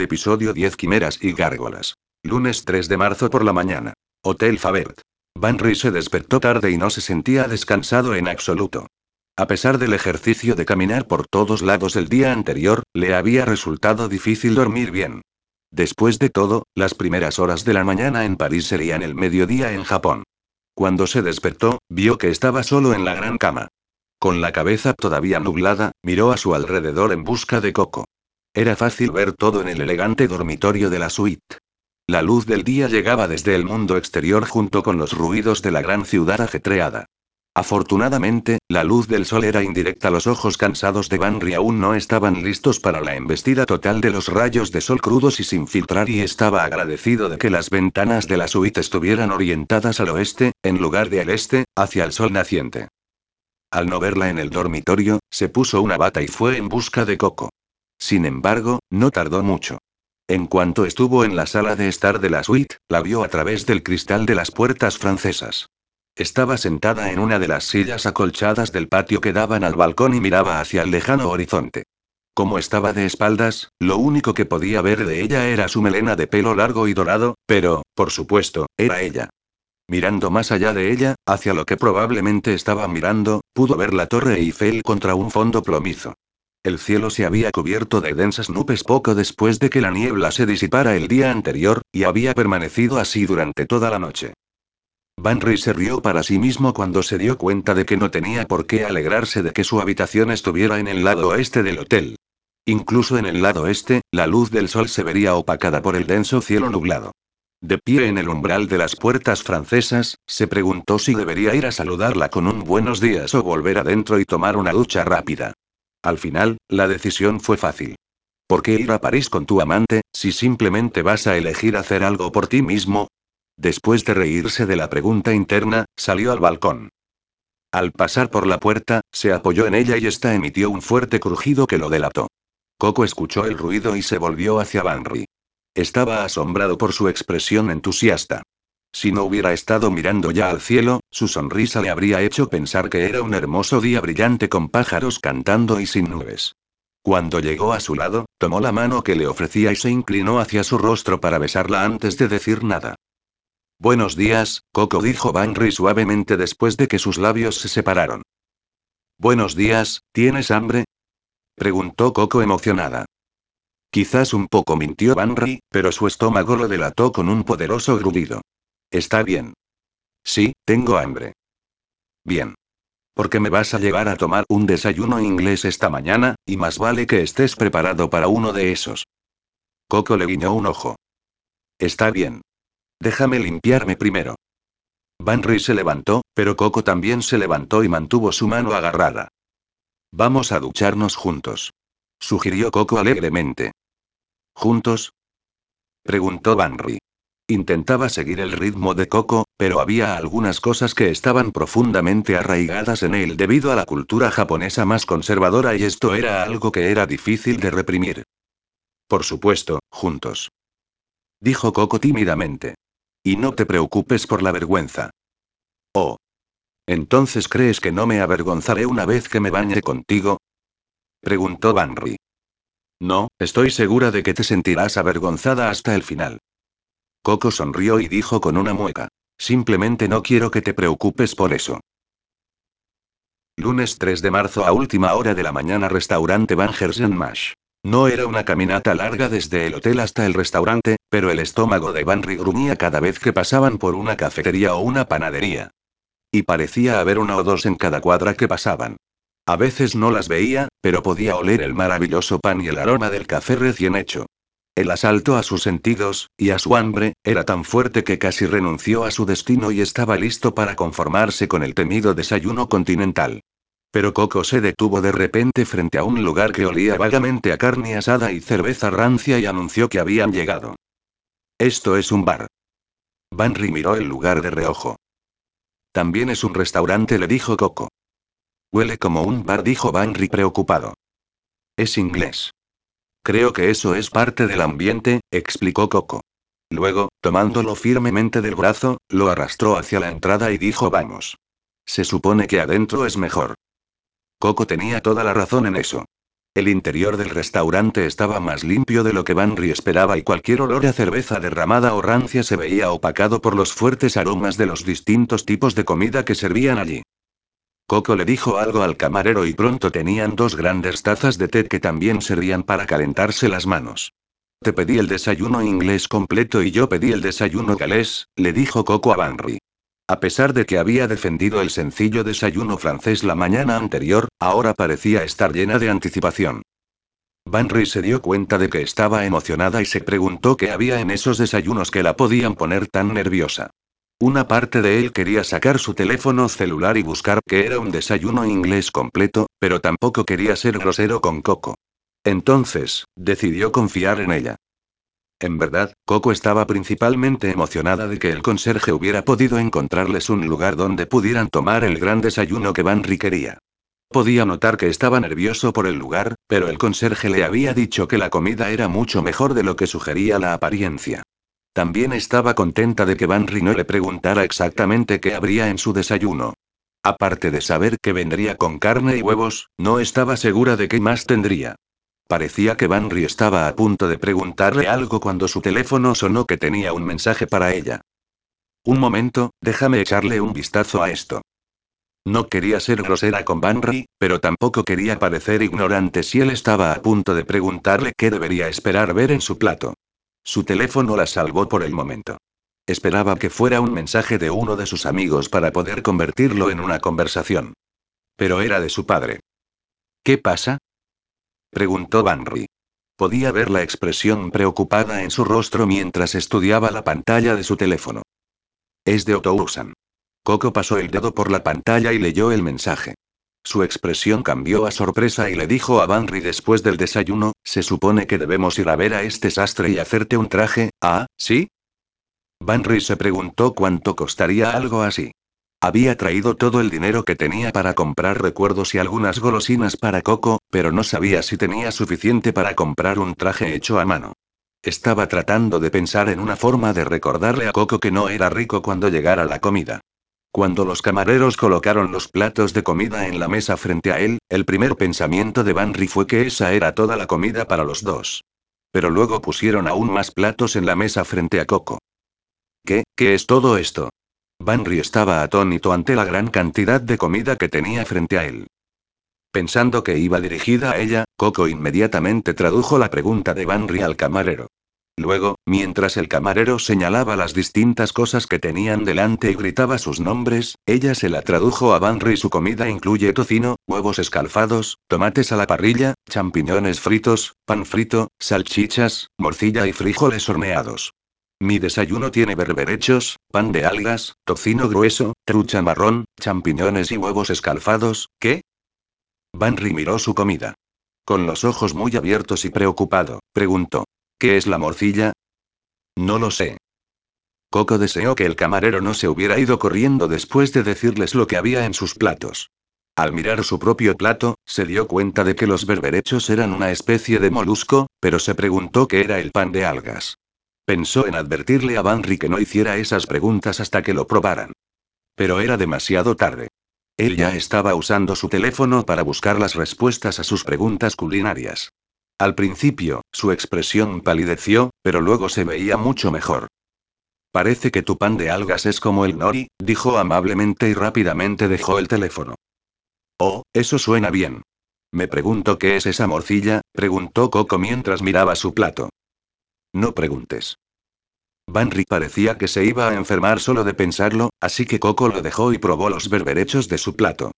Episodio 10 Quimeras y Gárgolas. Lunes 3 de marzo por la mañana. Hotel Favert. Banry se despertó tarde y no se sentía descansado en absoluto. A pesar del ejercicio de caminar por todos lados el día anterior, le había resultado difícil dormir bien. Después de todo, las primeras horas de la mañana en París serían el mediodía en Japón. Cuando se despertó, vio que estaba solo en la gran cama. Con la cabeza todavía nublada, miró a su alrededor en busca de Coco. Era fácil ver todo en el elegante dormitorio de la suite. La luz del día llegaba desde el mundo exterior junto con los ruidos de la gran ciudad ajetreada. Afortunadamente, la luz del sol era indirecta. Los ojos cansados de Banry aún no estaban listos para la embestida total de los rayos de sol crudos y sin filtrar, y estaba agradecido de que las ventanas de la suite estuvieran orientadas al oeste, en lugar de al este, hacia el sol naciente. Al no verla en el dormitorio, se puso una bata y fue en busca de Coco. Sin embargo, no tardó mucho. En cuanto estuvo en la sala de estar de la suite, la vio a través del cristal de las puertas francesas. Estaba sentada en una de las sillas acolchadas del patio que daban al balcón y miraba hacia el lejano horizonte. Como estaba de espaldas, lo único que podía ver de ella era su melena de pelo largo y dorado, pero, por supuesto, era ella. Mirando más allá de ella, hacia lo que probablemente estaba mirando, pudo ver la Torre Eiffel contra un fondo plomizo. El cielo se había cubierto de densas nubes poco después de que la niebla se disipara el día anterior, y había permanecido así durante toda la noche. Banry se rió para sí mismo cuando se dio cuenta de que no tenía por qué alegrarse de que su habitación estuviera en el lado oeste del hotel. Incluso en el lado este, la luz del sol se vería opacada por el denso cielo nublado. De pie en el umbral de las puertas francesas, se preguntó si debería ir a saludarla con un buenos días o volver adentro y tomar una ducha rápida. Al final, la decisión fue fácil. ¿Por qué ir a París con tu amante, si simplemente vas a elegir hacer algo por ti mismo? Después de reírse de la pregunta interna, salió al balcón. Al pasar por la puerta, se apoyó en ella y ésta emitió un fuerte crujido que lo delató. Coco escuchó el ruido y se volvió hacia Banry. Estaba asombrado por su expresión entusiasta. Si no hubiera estado mirando ya al cielo, su sonrisa le habría hecho pensar que era un hermoso día brillante con pájaros cantando y sin nubes. Cuando llegó a su lado, tomó la mano que le ofrecía y se inclinó hacia su rostro para besarla antes de decir nada. Buenos días, Coco, dijo Banry suavemente después de que sus labios se separaron. Buenos días, ¿tienes hambre? Preguntó Coco emocionada. Quizás un poco, mintió Banry, pero su estómago lo delató con un poderoso grudido. Está bien. Sí, tengo hambre. Bien. Porque me vas a llevar a tomar un desayuno inglés esta mañana, y más vale que estés preparado para uno de esos. Coco le guiñó un ojo. Está bien. Déjame limpiarme primero. Banry se levantó, pero Coco también se levantó y mantuvo su mano agarrada. Vamos a ducharnos juntos. Sugirió Coco alegremente. ¿Juntos? Preguntó Banry. Intentaba seguir el ritmo de Coco, pero había algunas cosas que estaban profundamente arraigadas en él debido a la cultura japonesa más conservadora, y esto era algo que era difícil de reprimir. Por supuesto, juntos. Dijo Coco tímidamente. Y no te preocupes por la vergüenza. Oh. ¿Entonces crees que no me avergonzaré una vez que me bañe contigo? Preguntó Banry. No, estoy segura de que te sentirás avergonzada hasta el final. Coco sonrió y dijo con una mueca. Simplemente no quiero que te preocupes por eso. Lunes 3 de marzo a última hora de la mañana, restaurante Bangers en Mash. No era una caminata larga desde el hotel hasta el restaurante, pero el estómago de Banry gruñía cada vez que pasaban por una cafetería o una panadería. Y parecía haber una o dos en cada cuadra que pasaban. A veces no las veía, pero podía oler el maravilloso pan y el aroma del café recién hecho. El asalto a sus sentidos, y a su hambre, era tan fuerte que casi renunció a su destino y estaba listo para conformarse con el temido desayuno continental. Pero Coco se detuvo de repente frente a un lugar que olía vagamente a carne asada y cerveza rancia y anunció que habían llegado. Esto es un bar. Banry miró el lugar de reojo. También es un restaurante, le dijo Coco. Huele como un bar, dijo Banry preocupado. Es inglés. Creo que eso es parte del ambiente, explicó Coco. Luego, tomándolo firmemente del brazo, lo arrastró hacia la entrada y dijo: vamos. Se supone que adentro es mejor. Coco tenía toda la razón en eso. El interior del restaurante estaba más limpio de lo que Banry esperaba y cualquier olor a cerveza derramada o rancia se veía opacado por los fuertes aromas de los distintos tipos de comida que servían allí. Coco le dijo algo al camarero y pronto tenían dos grandes tazas de té que también servían para calentarse las manos. Te pedí el desayuno inglés completo y yo pedí el desayuno galés, le dijo Coco a Banry. A pesar de que había defendido el sencillo desayuno francés la mañana anterior, ahora parecía estar llena de anticipación. Banry se dio cuenta de que estaba emocionada y se preguntó qué había en esos desayunos que la podían poner tan nerviosa. Una parte de él quería sacar su teléfono celular y buscar que era un desayuno inglés completo, pero tampoco quería ser grosero con Coco. Entonces, decidió confiar en ella. En verdad, Coco estaba principalmente emocionada de que el conserje hubiera podido encontrarles un lugar donde pudieran tomar el gran desayuno que Banry quería. Podía notar que estaba nervioso por el lugar, pero el conserje le había dicho que la comida era mucho mejor de lo que sugería la apariencia. También estaba contenta de que Banry no le preguntara exactamente qué habría en su desayuno. Aparte de saber que vendría con carne y huevos, no estaba segura de qué más tendría. Parecía que Banry estaba a punto de preguntarle algo cuando su teléfono sonó que tenía un mensaje para ella. Un momento, déjame echarle un vistazo a esto. No quería ser grosera con Banry, pero tampoco quería parecer ignorante si él estaba a punto de preguntarle qué debería esperar ver en su plato. Su teléfono la salvó por el momento. Esperaba que fuera un mensaje de uno de sus amigos para poder convertirlo en una conversación. Pero era de su padre. ¿Qué pasa? Preguntó Banry. Podía ver la expresión preocupada en su rostro mientras estudiaba la pantalla de su teléfono. Es de Otousan. Coco pasó el dedo por la pantalla y leyó el mensaje. Su expresión cambió a sorpresa y le dijo a Banry después del desayuno, se supone que debemos ir a ver a este sastre y hacerte un traje, ¿ah, sí? Banry se preguntó cuánto costaría algo así. Había traído todo el dinero que tenía para comprar recuerdos y algunas golosinas para Coco, pero no sabía si tenía suficiente para comprar un traje hecho a mano. Estaba tratando de pensar en una forma de recordarle a Coco que no era rico cuando llegara la comida. Cuando los camareros colocaron los platos de comida en la mesa frente a él, el primer pensamiento de Banry fue que esa era toda la comida para los dos. Pero luego pusieron aún más platos en la mesa frente a Coco. ¿Qué es todo esto? Banry estaba atónito ante la gran cantidad de comida que tenía frente a él. Pensando que iba dirigida a ella, Coco inmediatamente tradujo la pregunta de Banry al camarero. Luego, mientras el camarero señalaba las distintas cosas que tenían delante y gritaba sus nombres, ella se la tradujo a Banry. Su comida incluye tocino, huevos escalfados, tomates a la parrilla, champiñones fritos, pan frito, salchichas, morcilla y frijoles horneados. Mi desayuno tiene berberechos, pan de algas, tocino grueso, trucha marrón, champiñones y huevos escalfados. ¿Qué? Banry miró su comida. Con los ojos muy abiertos y preocupado, preguntó. ¿Qué es la morcilla? No lo sé. Coco deseó que el camarero no se hubiera ido corriendo después de decirles lo que había en sus platos. Al mirar su propio plato, se dio cuenta de que los berberechos eran una especie de molusco, pero se preguntó qué era el pan de algas. Pensó en advertirle a Banry que no hiciera esas preguntas hasta que lo probaran. Pero era demasiado tarde. Él ya estaba usando su teléfono para buscar las respuestas a sus preguntas culinarias. Al principio, su expresión palideció, pero luego se veía mucho mejor. Parece que tu pan de algas es como el nori, dijo amablemente y rápidamente dejó el teléfono. Oh, eso suena bien. Me pregunto qué es esa morcilla, preguntó Coco mientras miraba su plato. No preguntes. Banry parecía que se iba a enfermar solo de pensarlo, así que Coco lo dejó y probó los berberechos de su plato.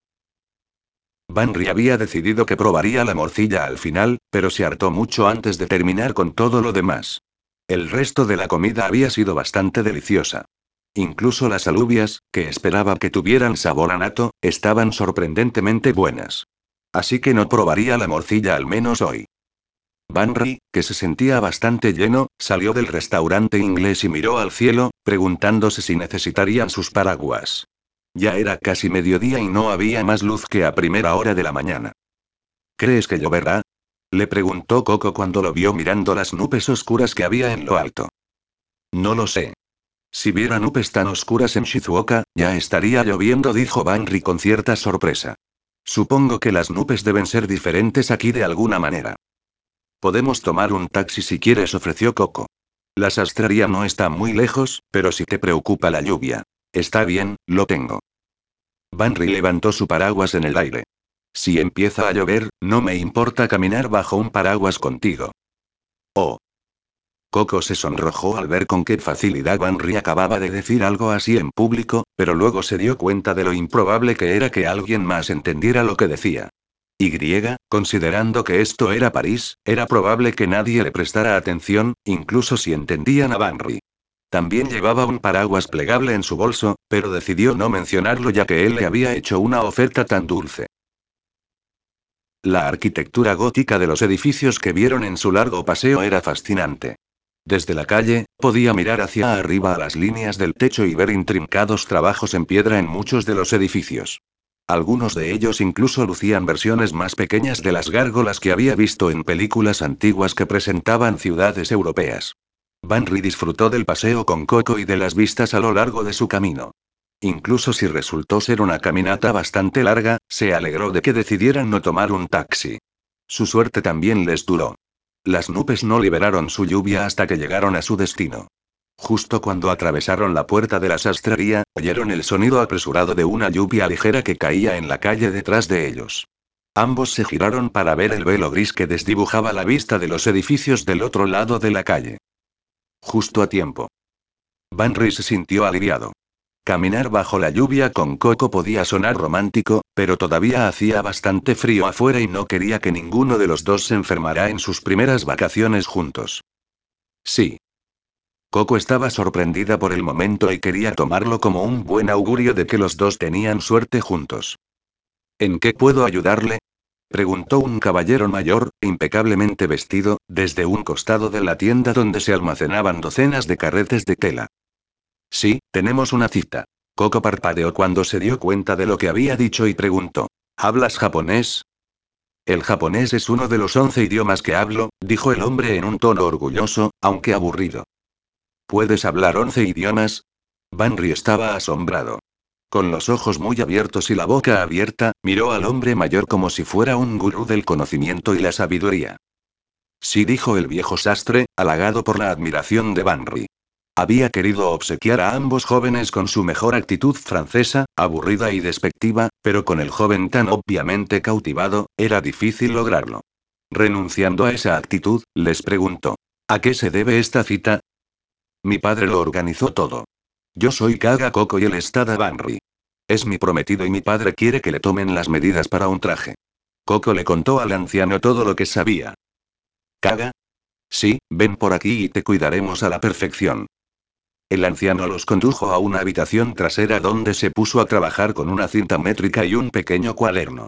Banry había decidido que probaría la morcilla al final, pero se hartó mucho antes de terminar con todo lo demás. El resto de la comida había sido bastante deliciosa. Incluso las alubias, que esperaba que tuvieran sabor a nato, estaban sorprendentemente buenas. Así que no probaría la morcilla al menos hoy. Banry, que se sentía bastante lleno, salió del restaurante inglés y miró al cielo, preguntándose si necesitarían sus paraguas. Ya era casi mediodía y no había más luz que a primera hora de la mañana. ¿Crees que lloverá? Le preguntó Coco cuando lo vio mirando las nubes oscuras que había en lo alto. No lo sé. Si viera nubes tan oscuras en Shizuoka, ya estaría lloviendo, dijo Banry con cierta sorpresa. Supongo que las nubes deben ser diferentes aquí de alguna manera. Podemos tomar un taxi si quieres, ofreció Coco. La sastrería no está muy lejos, pero si te preocupa la lluvia. Está bien, lo tengo. Banry levantó su paraguas en el aire. Si empieza a llover, no me importa caminar bajo un paraguas contigo. Oh. Coco se sonrojó al ver con qué facilidad Banry acababa de decir algo así en público, pero luego se dio cuenta de lo improbable que era que alguien más entendiera lo que decía. Considerando que esto era París, era probable que nadie le prestara atención, incluso si entendían a Banry. También llevaba un paraguas plegable en su bolso, pero decidió no mencionarlo ya que él le había hecho una oferta tan dulce. La arquitectura gótica de los edificios que vieron en su largo paseo era fascinante. Desde la calle, podía mirar hacia arriba a las líneas del techo y ver intrincados trabajos en piedra en muchos de los edificios. Algunos de ellos incluso lucían versiones más pequeñas de las gárgolas que había visto en películas antiguas que presentaban ciudades europeas. Banry disfrutó del paseo con Coco y de las vistas a lo largo de su camino. Incluso si resultó ser una caminata bastante larga, se alegró de que decidieran no tomar un taxi. Su suerte también les duró. Las nubes no liberaron su lluvia hasta que llegaron a su destino. Justo cuando atravesaron la puerta de la sastrería, oyeron el sonido apresurado de una lluvia ligera que caía en la calle detrás de ellos. Ambos se giraron para ver el velo gris que desdibujaba la vista de los edificios del otro lado de la calle. Justo a tiempo. Banry se sintió aliviado. Caminar bajo la lluvia con Coco podía sonar romántico, pero todavía hacía bastante frío afuera y no quería que ninguno de los dos se enfermara en sus primeras vacaciones juntos. Sí. Coco estaba sorprendida por el momento y quería tomarlo como un buen augurio de que los dos tenían suerte juntos. ¿En qué puedo ayudarle? Preguntó un caballero mayor, impecablemente vestido, desde un costado de la tienda donde se almacenaban docenas de carretes de tela. Sí, tenemos una cita. Coco parpadeó cuando se dio cuenta de lo que había dicho y preguntó. ¿Hablas japonés? El japonés es uno de los 11 idiomas que hablo, dijo el hombre en un tono orgulloso, aunque aburrido. ¿Puedes hablar 11 idiomas? Banry estaba asombrado. Con los ojos muy abiertos y la boca abierta, miró al hombre mayor como si fuera un gurú del conocimiento y la sabiduría. Sí, dijo el viejo sastre, halagado por la admiración de Banry. Había querido obsequiar a ambos jóvenes con su mejor actitud francesa, aburrida y despectiva, pero con el joven tan obviamente cautivado, era difícil lograrlo. Renunciando a esa actitud, les preguntó. ¿A qué se debe esta cita? Mi padre lo organizó todo. Yo soy Kaga Coco y él está Banry. Es mi prometido y mi padre quiere que le tomen las medidas para un traje. Coco le contó al anciano todo lo que sabía. ¿Kaga? Sí, ven por aquí y te cuidaremos a la perfección. El anciano los condujo a una habitación trasera donde se puso a trabajar con una cinta métrica y un pequeño cuaderno.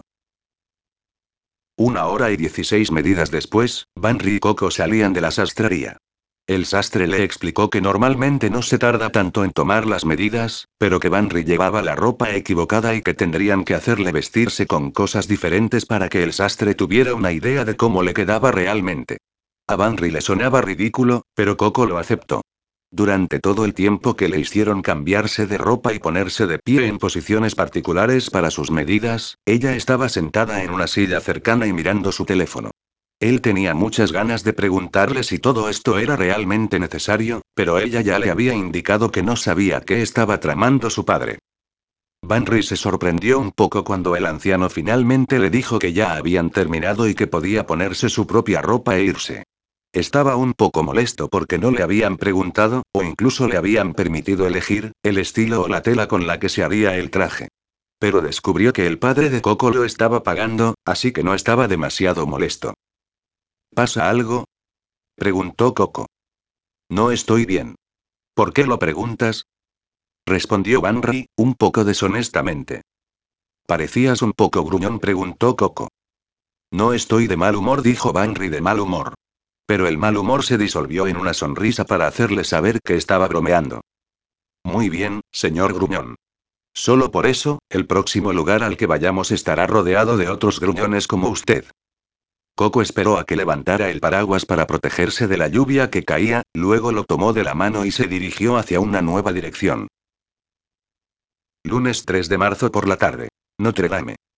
1 hora y 16 medidas después, Banry y Coco salían de la sastrería. El sastre le explicó que normalmente no se tarda tanto en tomar las medidas, pero que Banry llevaba la ropa equivocada y que tendrían que hacerle vestirse con cosas diferentes para que el sastre tuviera una idea de cómo le quedaba realmente. A Banry le sonaba ridículo, pero Coco lo aceptó. Durante todo el tiempo que le hicieron cambiarse de ropa y ponerse de pie en posiciones particulares para sus medidas, ella estaba sentada en una silla cercana y mirando su teléfono. Él tenía muchas ganas de preguntarle si todo esto era realmente necesario, pero ella ya le había indicado que no sabía qué estaba tramando su padre. Banry se sorprendió un poco cuando el anciano finalmente le dijo que ya habían terminado y que podía ponerse su propia ropa e irse. Estaba un poco molesto porque no le habían preguntado, o incluso le habían permitido elegir, el estilo o la tela con la que se haría el traje. Pero descubrió que el padre de Coco lo estaba pagando, así que no estaba demasiado molesto. ¿Pasa algo? Preguntó Coco. No estoy bien. ¿Por qué lo preguntas? Respondió Banry, un poco deshonestamente. Parecías un poco gruñón, preguntó Coco. No estoy de mal humor, dijo Banry de mal humor. Pero el mal humor se disolvió en una sonrisa para hacerle saber que estaba bromeando. Muy bien, señor gruñón. Solo por eso, el próximo lugar al que vayamos estará rodeado de otros gruñones como usted. Coco esperó a que levantara el paraguas para protegerse de la lluvia que caía, luego lo tomó de la mano y se dirigió hacia una nueva dirección. Lunes 3 de marzo por la tarde. Notre Dame.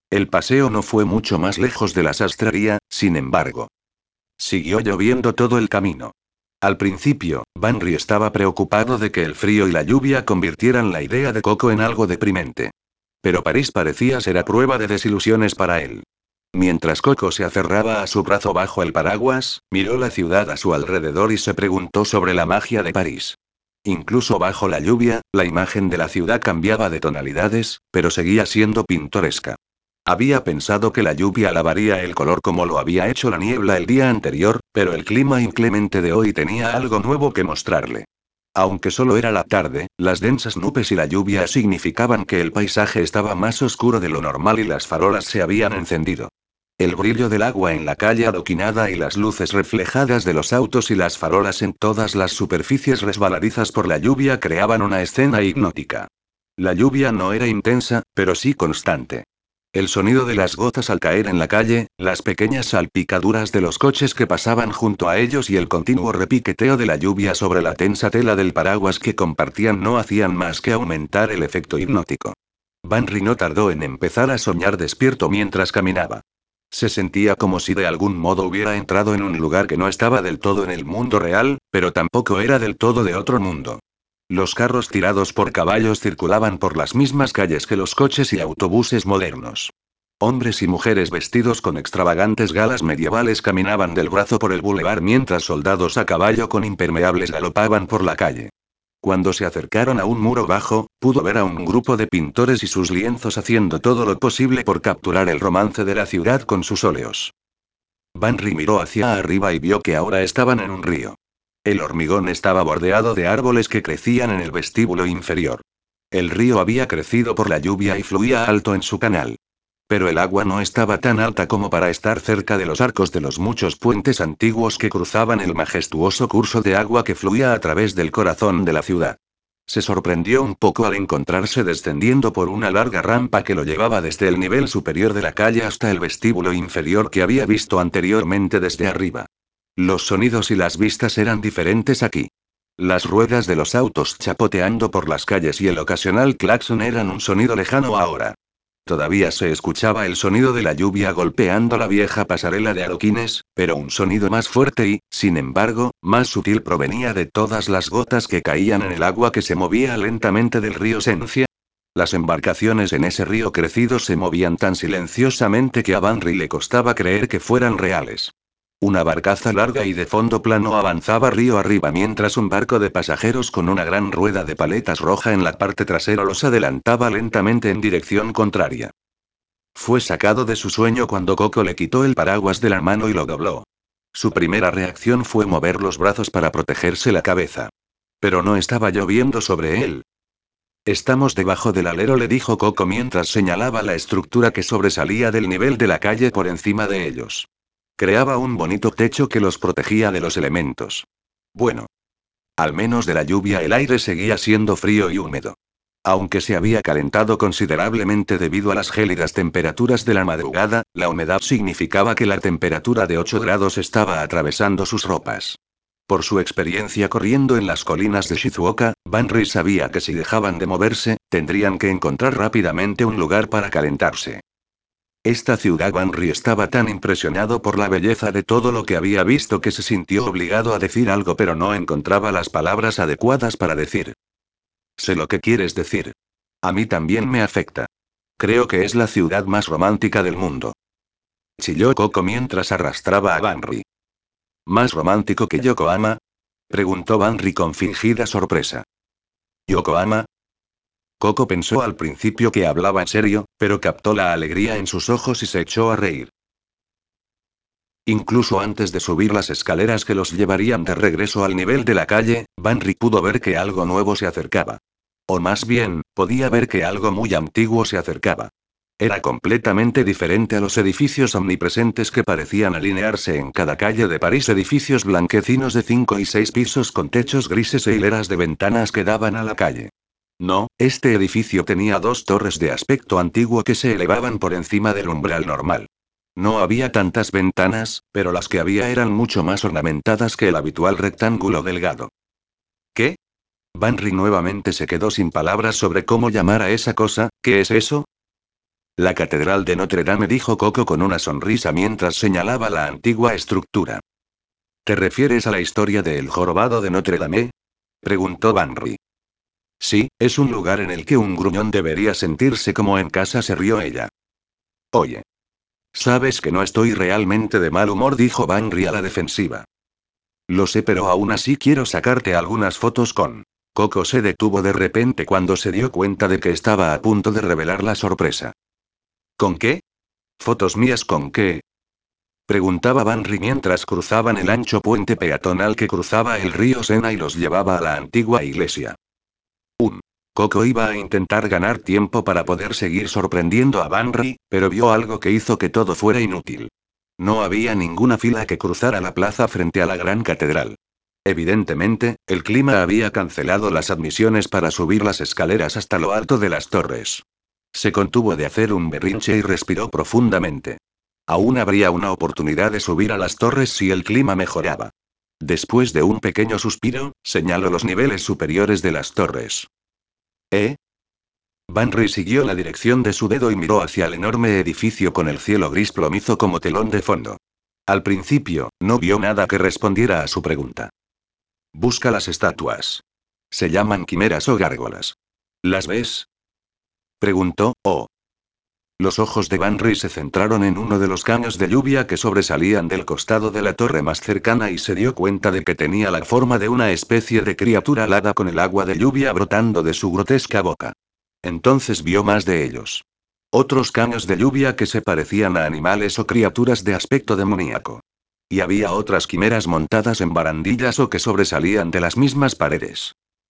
El paseo no fue mucho más lejos de la sastrería, sin embargo. Siguió lloviendo todo el camino. Al principio, Banry estaba preocupado de que el frío y la lluvia convirtieran la idea de Coco en algo deprimente. Pero París parecía ser a prueba de desilusiones para él. Mientras Coco se aferraba a su brazo bajo el paraguas, miró la ciudad a su alrededor y se preguntó sobre la magia de París. Incluso bajo la lluvia, la imagen de la ciudad cambiaba de tonalidades, pero seguía siendo pintoresca. Había pensado que la lluvia lavaría el color como lo había hecho la niebla el día anterior, pero el clima inclemente de hoy tenía algo nuevo que mostrarle. Aunque solo era la tarde, las densas nubes y la lluvia significaban que el paisaje estaba más oscuro de lo normal y las farolas se habían encendido. El brillo del agua en la calle adoquinada y las luces reflejadas de los autos y las farolas en todas las superficies resbaladizas por la lluvia creaban una escena hipnótica. La lluvia no era intensa, pero sí constante. El sonido de las gotas al caer en la calle, las pequeñas salpicaduras de los coches que pasaban junto a ellos y el continuo repiqueteo de la lluvia sobre la tensa tela del paraguas que compartían no hacían más que aumentar el efecto hipnótico. Banry no tardó en empezar a soñar despierto mientras caminaba. Se sentía como si de algún modo hubiera entrado en un lugar que no estaba del todo en el mundo real, pero tampoco era del todo de otro mundo. Los carros tirados por caballos circulaban por las mismas calles que los coches y autobuses modernos. Hombres y mujeres vestidos con extravagantes galas medievales caminaban del brazo por el bulevar mientras soldados a caballo con impermeables galopaban por la calle. Cuando se acercaron a un muro bajo, pudo ver a un grupo de pintores y sus lienzos haciendo todo lo posible por capturar el romance de la ciudad con sus óleos. Banry miró hacia arriba y vio que ahora estaban en un río. El hormigón estaba bordeado de árboles que crecían en el vestíbulo inferior. El río había crecido por la lluvia y fluía alto en su canal. Pero el agua no estaba tan alta como para estar cerca de los arcos de los muchos puentes antiguos que cruzaban el majestuoso curso de agua que fluía a través del corazón de la ciudad. Se sorprendió un poco al encontrarse descendiendo por una larga rampa que lo llevaba desde el nivel superior de la calle hasta el vestíbulo inferior que había visto anteriormente desde arriba. Los sonidos y las vistas eran diferentes aquí. Las ruedas de los autos chapoteando por las calles y el ocasional claxon eran un sonido lejano ahora. Todavía se escuchaba el sonido de la lluvia golpeando la vieja pasarela de adoquines, pero un sonido más fuerte y, sin embargo, más sutil provenía de todas las gotas que caían en el agua que se movía lentamente del río Sencia. Las embarcaciones en ese río crecido se movían tan silenciosamente que a Banry le costaba creer que fueran reales. Una barcaza larga y de fondo plano avanzaba río arriba mientras un barco de pasajeros con una gran rueda de paletas roja en la parte trasera los adelantaba lentamente en dirección contraria. Fue sacado de su sueño cuando Coco le quitó el paraguas de la mano y lo dobló. Su primera reacción fue mover los brazos para protegerse la cabeza. Pero no estaba lloviendo sobre él. Estamos debajo del alero, le dijo Coco mientras señalaba la estructura que sobresalía del nivel de la calle por encima de ellos. Creaba un bonito techo que los protegía de los elementos. Bueno. Al menos de la lluvia el aire seguía siendo frío y húmedo. Aunque se había calentado considerablemente debido a las gélidas temperaturas de la madrugada, la humedad significaba que la temperatura de 8 grados estaba atravesando sus ropas. Por su experiencia corriendo en las colinas de Shizuoka, Banry sabía que si dejaban de moverse, tendrían que encontrar rápidamente un lugar para calentarse. Esta ciudad Banry estaba tan impresionado por la belleza de todo lo que había visto que se sintió obligado a decir algo pero no encontraba las palabras adecuadas para decir. Sé lo que quieres decir. A mí también me afecta. Creo que es la ciudad más romántica del mundo. Chilló Coco mientras arrastraba a Banry. ¿Más romántico que Yokohama? Preguntó Banry con fingida sorpresa. ¿Yokohama? Coco pensó al principio que hablaba en serio, pero captó la alegría en sus ojos y se echó a reír. Incluso antes de subir las escaleras que los llevarían de regreso al nivel de la calle, Banry pudo ver que algo nuevo se acercaba. O más bien, podía ver que algo muy antiguo se acercaba. Era completamente diferente a los edificios omnipresentes que parecían alinearse en cada calle de París, edificios blanquecinos de 5 y 6 pisos con techos grises e hileras de ventanas que daban a la calle. No, este edificio tenía dos torres de aspecto antiguo que se elevaban por encima del umbral normal. No había tantas ventanas, pero las que había eran mucho más ornamentadas que el habitual rectángulo delgado. ¿Qué? Banry nuevamente se quedó sin palabras sobre cómo llamar a esa cosa. ¿Qué es eso? La Catedral de Notre Dame, dijo Coco con una sonrisa mientras señalaba la antigua estructura. ¿Te refieres a la historia del jorobado de Notre Dame? Preguntó Banry. Sí, es un lugar en el que un gruñón debería sentirse como en casa, se rió ella. Oye. Sabes que no estoy realmente de mal humor, dijo Banry a la defensiva. Lo sé, pero aún así quiero sacarte algunas fotos con... Coco se detuvo de repente cuando se dio cuenta de que estaba a punto de revelar la sorpresa. ¿Con qué? ¿Fotos mías con qué? Preguntaba Banry mientras cruzaban el ancho puente peatonal que cruzaba el río Sena y los llevaba a la antigua iglesia. Coco iba a intentar ganar tiempo para poder seguir sorprendiendo a Banry, pero vio algo que hizo que todo fuera inútil. No había ninguna fila que cruzara la plaza frente a la gran catedral. Evidentemente, el clima había cancelado las admisiones para subir las escaleras hasta lo alto de las torres. Se contuvo de hacer un berrinche y respiró profundamente. Aún habría una oportunidad de subir a las torres si el clima mejoraba. Después de un pequeño suspiro, señaló los niveles superiores de las torres. ¿Eh? Banry siguió la dirección de su dedo y miró hacia el enorme edificio con el cielo gris plomizo como telón de fondo. Al principio, no vio nada que respondiera a su pregunta. Busca las estatuas. Se llaman quimeras o gárgolas. ¿Las ves? Preguntó. Oh. Los ojos de Banry se centraron en uno de los caños de lluvia que sobresalían del costado de la torre más cercana y se dio cuenta de que tenía la forma de una especie de criatura alada con el agua de lluvia brotando de su grotesca boca. Entonces vio más de ellos. Otros caños de lluvia que se parecían a animales o criaturas de aspecto demoníaco. Y había otras quimeras montadas en barandillas o que sobresalían de las mismas paredes.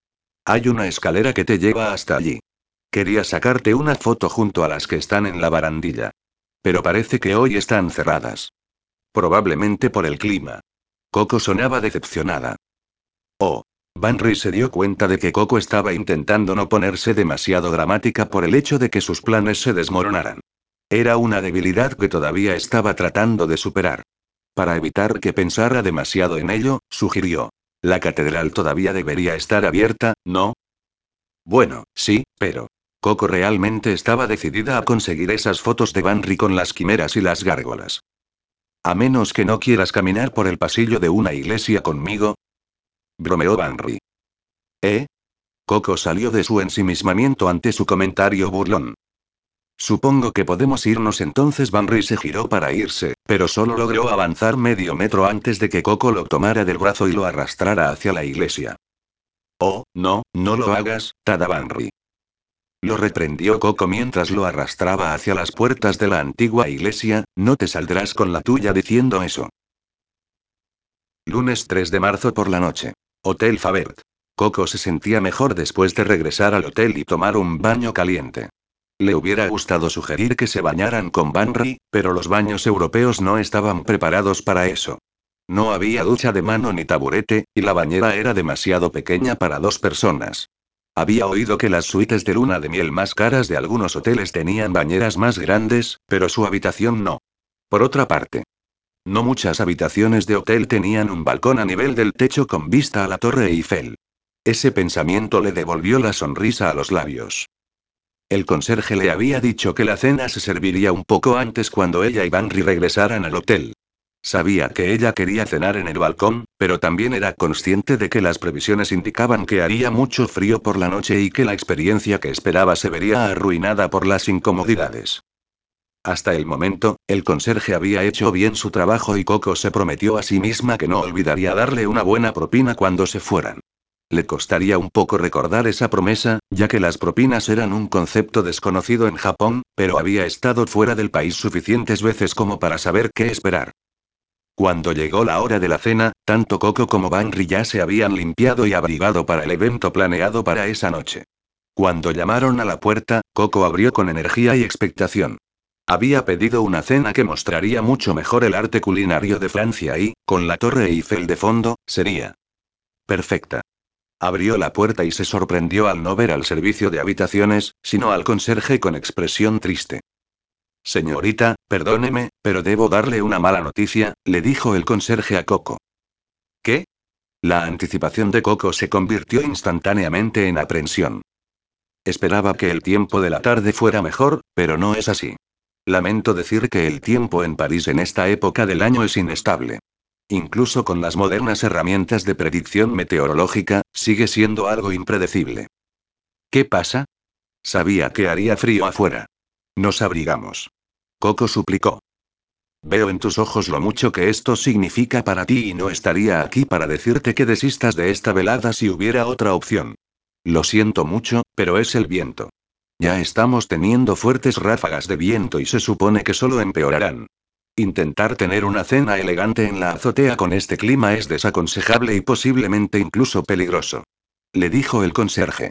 Hay una escalera que te lleva hasta allí. Quería sacarte una foto junto a las que están en la barandilla. Pero parece que hoy están cerradas. Probablemente por el clima. Coco sonaba decepcionada. Oh. Banry se dio cuenta de que Coco estaba intentando no ponerse demasiado dramática por el hecho de que sus planes se desmoronaran. Era una debilidad que todavía estaba tratando de superar. Para evitar que pensara demasiado en ello, sugirió. La catedral todavía debería estar abierta, ¿no? Bueno, sí, pero... Coco realmente estaba decidida a conseguir esas fotos de Banry con las quimeras y las gárgolas. A menos que no quieras caminar por el pasillo de una iglesia conmigo. Bromeó Banry. ¿Eh? Coco salió de su ensimismamiento ante su comentario burlón. Supongo que podemos irnos entonces. Banry se giró para irse, pero solo logró avanzar medio metro antes de que Coco lo tomara del brazo y lo arrastrara hacia la iglesia. Oh, no, no lo hagas, Tada. Banry. Lo reprendió Coco mientras lo arrastraba hacia las puertas de la antigua iglesia. No te saldrás con la tuya diciendo eso. Lunes 3 de marzo por la noche. Hotel Favert. Coco se sentía mejor después de regresar al hotel y tomar un baño caliente. Le hubiera gustado sugerir que se bañaran con Banry, pero los baños europeos no estaban preparados para eso. No había ducha de mano ni taburete, y la bañera era demasiado pequeña para dos personas. Había oído que las suites de luna de miel más caras de algunos hoteles tenían bañeras más grandes, pero su habitación no. Por otra parte, no muchas habitaciones de hotel tenían un balcón a nivel del techo con vista a la Torre Eiffel. Ese pensamiento le devolvió la sonrisa a los labios. El conserje le había dicho que la cena se serviría un poco antes cuando ella y Banry regresaran al hotel. Sabía que ella quería cenar en el balcón, pero también era consciente de que las previsiones indicaban que haría mucho frío por la noche y que la experiencia que esperaba se vería arruinada por las incomodidades. Hasta el momento, el conserje había hecho bien su trabajo y Coco se prometió a sí misma que no olvidaría darle una buena propina cuando se fueran. Le costaría un poco recordar esa promesa, ya que las propinas eran un concepto desconocido en Japón, pero había estado fuera del país suficientes veces como para saber qué esperar. Cuando llegó la hora de la cena, tanto Coco como Banry ya se habían limpiado y abrigado para el evento planeado para esa noche. Cuando llamaron a la puerta, Coco abrió con energía y expectación. Había pedido una cena que mostraría mucho mejor el arte culinario de Francia y, con la Torre Eiffel de fondo, sería perfecta. Abrió la puerta y se sorprendió al no ver al servicio de habitaciones, sino al conserje con expresión triste. Señorita, perdóneme, pero debo darle una mala noticia, le dijo el conserje a Coco. ¿Qué? La anticipación de Coco se convirtió instantáneamente en aprensión. Esperaba que el tiempo de la tarde fuera mejor, pero no es así. Lamento decir que el tiempo en París en esta época del año es inestable. Incluso con las modernas herramientas de predicción meteorológica, sigue siendo algo impredecible. ¿Qué pasa? Sabía que haría frío afuera. Nos abrigamos. Coco suplicó. Veo en tus ojos lo mucho que esto significa para ti y no estaría aquí para decirte que desistas de esta velada si hubiera otra opción. Lo siento mucho, pero es el viento. Ya estamos teniendo fuertes ráfagas de viento y se supone que solo empeorarán. Intentar tener una cena elegante en la azotea con este clima es desaconsejable y posiblemente incluso peligroso. Le dijo el conserje.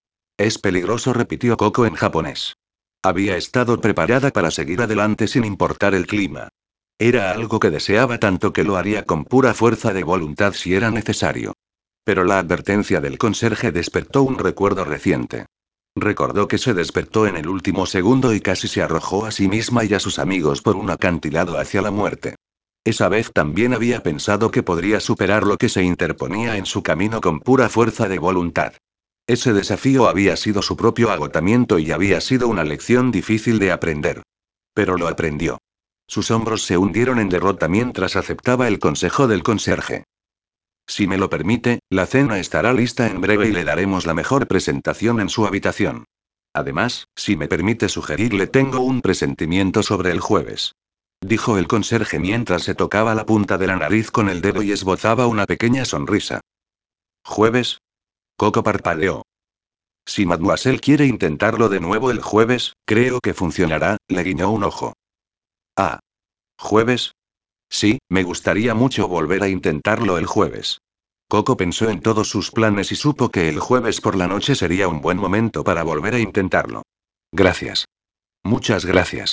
Es peligroso, repitió Coco en japonés. Había estado preparada para seguir adelante sin importar el clima. Era algo que deseaba tanto que lo haría con pura fuerza de voluntad si era necesario. Pero la advertencia del conserje despertó un recuerdo reciente. Recordó que se despertó en el último segundo y casi se arrojó a sí misma y a sus amigos por un acantilado hacia la muerte. Esa vez también había pensado que podría superar lo que se interponía en su camino con pura fuerza de voluntad. Ese desafío había sido su propio agotamiento y había sido una lección difícil de aprender. Pero lo aprendió. Sus hombros se hundieron en derrota mientras aceptaba el consejo del conserje. Si me lo permite, la cena estará lista en breve y le daremos la mejor presentación en su habitación. Además, si me permite sugerirle, tengo un presentimiento sobre el jueves. Dijo el conserje mientras se tocaba la punta de la nariz con el dedo y esbozaba una pequeña sonrisa. ¿Jueves? Coco parpadeó. Si Mademoiselle quiere intentarlo de nuevo el jueves, creo que funcionará, le guiñó un ojo. Ah. ¿Jueves? Sí, me gustaría mucho volver a intentarlo el jueves. Coco pensó en todos sus planes y supo que el jueves por la noche sería un buen momento para volver a intentarlo. Gracias. Muchas gracias.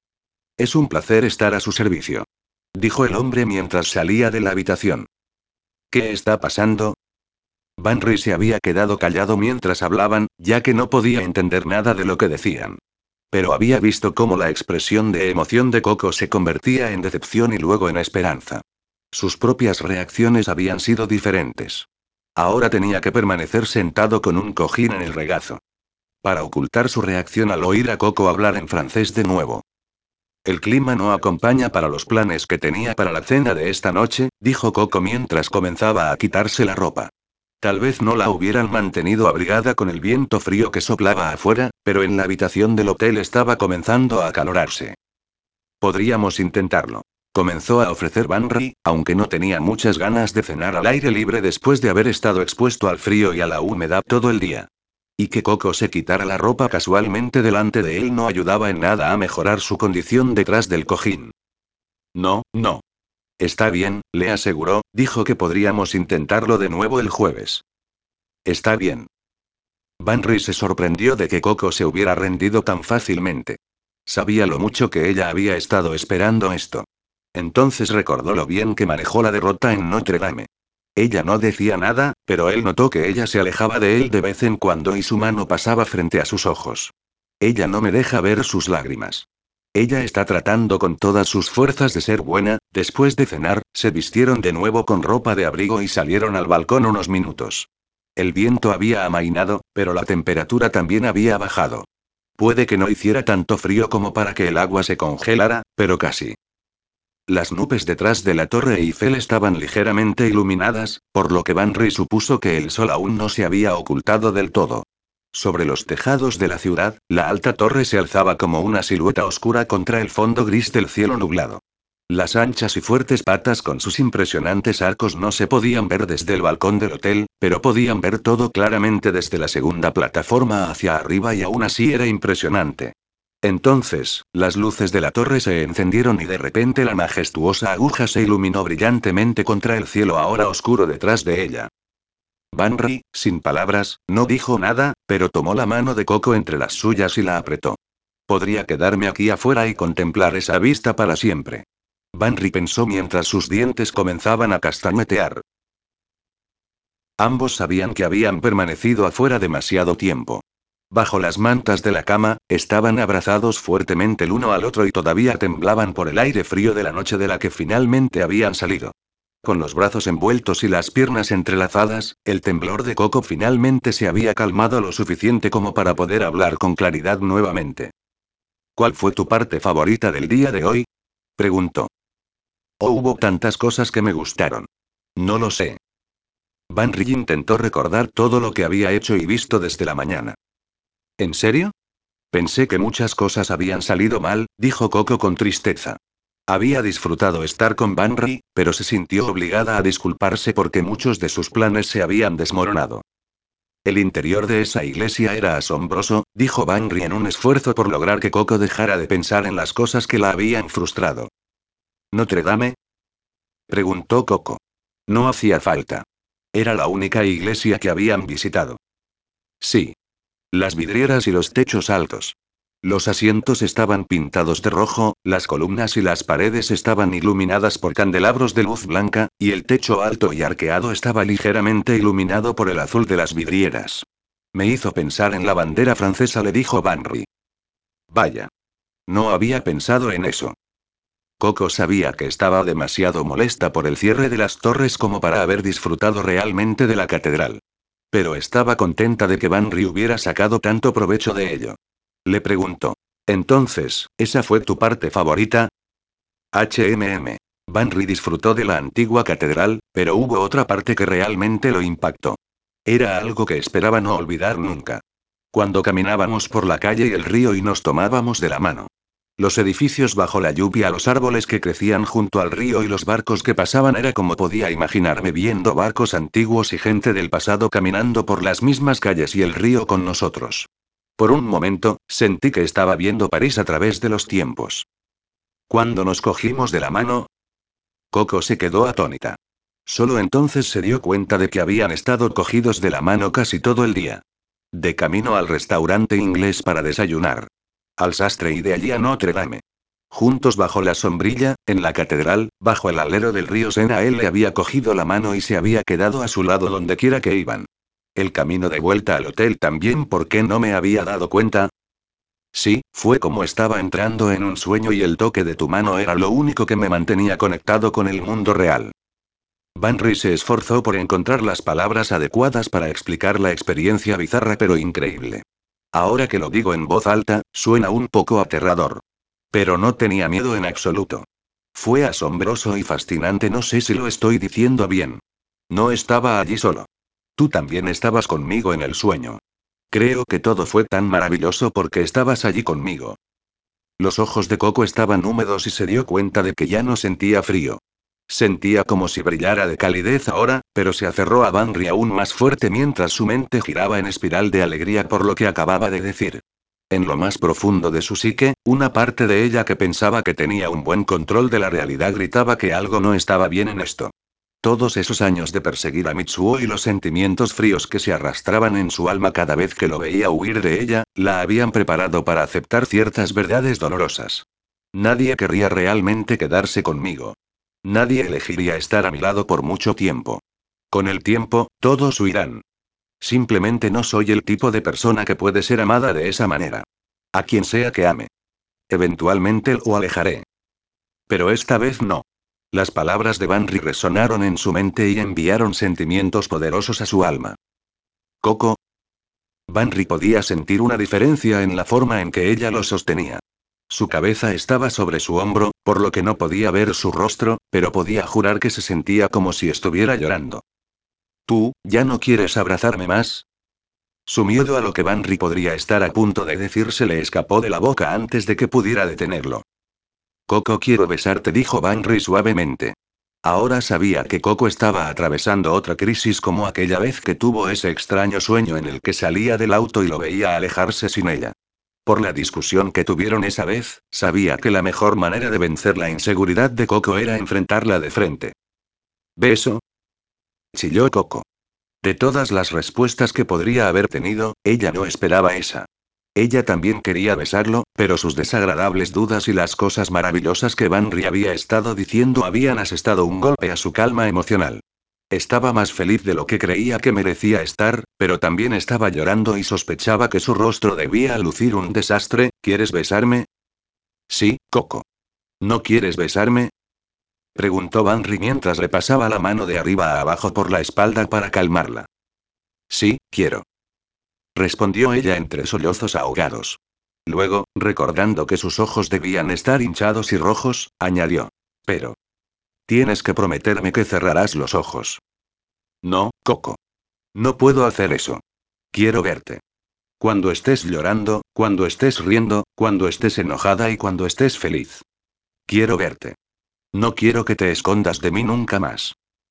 Es un placer estar a su servicio. Dijo el hombre mientras salía de la habitación. ¿Qué está pasando? Banry se había quedado callado mientras hablaban, ya que no podía entender nada de lo que decían. Pero había visto cómo la expresión de emoción de Coco se convertía en decepción y luego en esperanza. Sus propias reacciones habían sido diferentes. Ahora tenía que permanecer sentado con un cojín en el regazo. Para ocultar su reacción al oír a Coco hablar en francés de nuevo. El clima no acompaña para los planes que tenía para la cena de esta noche, dijo Coco mientras comenzaba a quitarse la ropa. Tal vez no la hubieran mantenido abrigada con el viento frío que soplaba afuera, pero en la habitación del hotel estaba comenzando a acalorarse. Podríamos intentarlo. Comenzó a ofrecer Banry, aunque no tenía muchas ganas de cenar al aire libre después de haber estado expuesto al frío y a la humedad todo el día. Y que Coco se quitara la ropa casualmente delante de él no ayudaba en nada a mejorar su condición detrás del cojín. No, no. Está bien, le aseguró, dijo que podríamos intentarlo de nuevo el jueves. Está bien. Banry se sorprendió de que Coco se hubiera rendido tan fácilmente. Sabía lo mucho que ella había estado esperando esto. Entonces recordó lo bien que manejó la derrota en Notre Dame. Ella no decía nada, pero él notó que ella se alejaba de él de vez en cuando y su mano pasaba frente a sus ojos. Ella no me deja ver sus lágrimas. Ella está tratando con todas sus fuerzas de ser buena. Después de cenar, se vistieron de nuevo con ropa de abrigo y salieron al balcón unos minutos. El viento había amainado, pero la temperatura también había bajado. Puede que no hiciera tanto frío como para que el agua se congelara, pero casi. Las nubes detrás de la Torre Eiffel estaban ligeramente iluminadas, por lo que Banry supuso que el sol aún no se había ocultado del todo. Sobre los tejados de la ciudad, la alta torre se alzaba como una silueta oscura contra el fondo gris del cielo nublado. Las anchas y fuertes patas con sus impresionantes arcos no se podían ver desde el balcón del hotel, pero podían ver todo claramente desde la segunda plataforma hacia arriba y aún así era impresionante. Entonces, las luces de la torre se encendieron y de repente la majestuosa aguja se iluminó brillantemente contra el cielo ahora oscuro detrás de ella. Banry, sin palabras, no dijo nada, pero tomó la mano de Coco entre las suyas y la apretó. Podría quedarme aquí afuera y contemplar esa vista para siempre. Banry pensó mientras sus dientes comenzaban a castañetear. Ambos sabían que habían permanecido afuera demasiado tiempo. Bajo las mantas de la cama, estaban abrazados fuertemente el uno al otro y todavía temblaban por el aire frío de la noche de la que finalmente habían salido. Con los brazos envueltos y las piernas entrelazadas, el temblor de Coco finalmente se había calmado lo suficiente como para poder hablar con claridad nuevamente. ¿Cuál fue tu parte favorita del día de hoy? Preguntó. Oh, hubo tantas cosas que me gustaron. No lo sé. Banry intentó recordar todo lo que había hecho y visto desde la mañana. ¿En serio? Pensé que muchas cosas habían salido mal, dijo Coco con tristeza. Había disfrutado estar con Banry, pero se sintió obligada a disculparse porque muchos de sus planes se habían desmoronado. El interior de esa iglesia era asombroso, dijo Banry en un esfuerzo por lograr que Coco dejara de pensar en las cosas que la habían frustrado. ¿Notre Dame? Preguntó Coco. No hacía falta. Era la única iglesia que habían visitado. Sí. Las vidrieras y los techos altos. Los asientos estaban pintados de rojo, las columnas y las paredes estaban iluminadas por candelabros de luz blanca, y el techo alto y arqueado estaba ligeramente iluminado por el azul de las vidrieras. Me hizo pensar en la bandera francesa, le dijo Banry. Vaya. No había pensado en eso. Coco sabía que estaba demasiado molesta por el cierre de las torres como para haber disfrutado realmente de la catedral. Pero estaba contenta de que Banry hubiera sacado tanto provecho de ello. Le preguntó. Entonces, ¿esa fue tu parte favorita? Banry disfrutó de la antigua catedral, pero hubo otra parte que realmente lo impactó. Era algo que esperaba no olvidar nunca. Cuando caminábamos por la calle y el río y nos tomábamos de la mano. Los edificios bajo la lluvia, los árboles que crecían junto al río y los barcos que pasaban, era como podía imaginarme viendo barcos antiguos y gente del pasado caminando por las mismas calles y el río con nosotros. Por un momento, sentí que estaba viendo París a través de los tiempos. Cuando nos cogimos de la mano, Coco se quedó atónita. Solo entonces se dio cuenta de que habían estado cogidos de la mano casi todo el día. De camino al restaurante inglés para desayunar. Al sastre y de allí a Notre Dame. Juntos bajo la sombrilla, en la catedral, bajo el alero del río Sena. Él le había cogido la mano y se había quedado a su lado donde quiera que iban. El camino de vuelta al hotel también, ¿por qué no me había dado cuenta? Sí, fue como estaba entrando en un sueño y el toque de tu mano era lo único que me mantenía conectado con el mundo real. Banry se esforzó por encontrar las palabras adecuadas para explicar la experiencia bizarra pero increíble. Ahora que lo digo en voz alta, suena un poco aterrador. Pero no tenía miedo en absoluto. Fue asombroso y fascinante, no sé si lo estoy diciendo bien. No estaba allí solo. Tú también estabas conmigo en el sueño. Creo que todo fue tan maravilloso porque estabas allí conmigo. Los ojos de Coco estaban húmedos y se dio cuenta de que ya no sentía frío. Sentía como si brillara de calidez ahora, pero se aferró a Banry aún más fuerte mientras su mente giraba en espiral de alegría por lo que acababa de decir. En lo más profundo de su psique, una parte de ella que pensaba que tenía un buen control de la realidad gritaba que algo no estaba bien en esto. Todos esos años de perseguir a Mitsuo y los sentimientos fríos que se arrastraban en su alma cada vez que lo veía huir de ella, la habían preparado para aceptar ciertas verdades dolorosas. Nadie querría realmente quedarse conmigo. Nadie elegiría estar a mi lado por mucho tiempo. Con el tiempo, todos huirán. Simplemente no soy el tipo de persona que puede ser amada de esa manera. A quien sea que ame. Eventualmente lo alejaré. Pero esta vez no. Las palabras de Banry resonaron en su mente y enviaron sentimientos poderosos a su alma. Coco. Banry podía sentir una diferencia en la forma en que ella lo sostenía. Su cabeza estaba sobre su hombro, por lo que no podía ver su rostro, pero podía jurar que se sentía como si estuviera llorando. ¿Tú, ya no quieres abrazarme más? Su miedo a lo que Banry podría estar a punto de decir se le escapó de la boca antes de que pudiera detenerlo. Coco, quiero besarte, dijo Banry suavemente. Ahora sabía que Coco estaba atravesando otra crisis como aquella vez que tuvo ese extraño sueño en el que salía del auto y lo veía alejarse sin ella. Por la discusión que tuvieron esa vez, sabía que la mejor manera de vencer la inseguridad de Coco era enfrentarla de frente. ¿Beso? Chilló Coco. De todas las respuestas que podría haber tenido, ella no esperaba esa. Ella también quería besarlo, pero sus desagradables dudas y las cosas maravillosas que Banry había estado diciendo habían asestado un golpe a su calma emocional. Estaba más feliz de lo que creía que merecía estar, pero también estaba llorando y sospechaba que su rostro debía lucir un desastre. ¿Quieres besarme? Sí, Coco. ¿No quieres besarme? Preguntó Banri mientras le pasaba la mano de arriba a abajo por la espalda para calmarla. Sí, quiero. Respondió ella entre sollozos ahogados. Luego, recordando que sus ojos debían estar hinchados y rojos, añadió. Pero. Tienes que prometerme que cerrarás los ojos. No, Coco. No puedo hacer eso. Quiero verte. Cuando estés llorando, cuando estés riendo, cuando estés enojada y cuando estés feliz. Quiero verte. No quiero que te escondas de mí nunca más.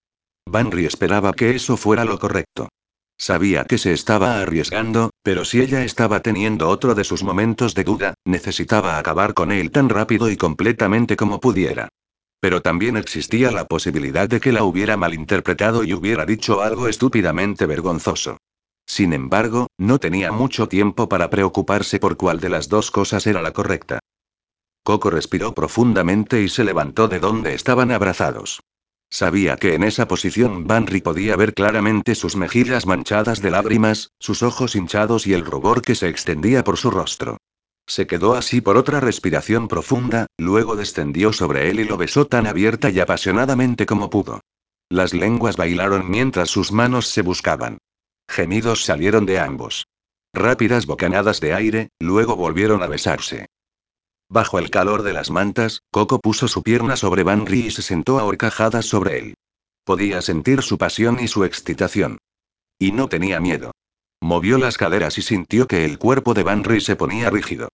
Banri esperaba que eso fuera lo correcto. Sabía que se estaba arriesgando, pero si ella estaba teniendo otro de sus momentos de duda, necesitaba acabar con él tan rápido y completamente como pudiera. Pero también existía la posibilidad de que la hubiera malinterpretado y hubiera dicho algo estúpidamente vergonzoso. Sin embargo, no tenía mucho tiempo para preocuparse por cuál de las dos cosas era la correcta. Coco respiró profundamente y se levantó de donde estaban abrazados. Sabía que en esa posición Banri podía ver claramente sus mejillas manchadas de lágrimas, sus ojos hinchados y el rubor que se extendía por su rostro. Se quedó así por otra respiración profunda, luego descendió sobre él y lo besó tan abierta y apasionadamente como pudo. Las lenguas bailaron mientras sus manos se buscaban. Gemidos salieron de ambos. Rápidas bocanadas de aire, luego volvieron a besarse. Bajo el calor de las mantas, Coco puso su pierna sobre Banri y se sentó a horcajadas sobre él. Podía sentir su pasión y su excitación. Y no tenía miedo. Movió las caderas y sintió que el cuerpo de Banri se ponía rígido.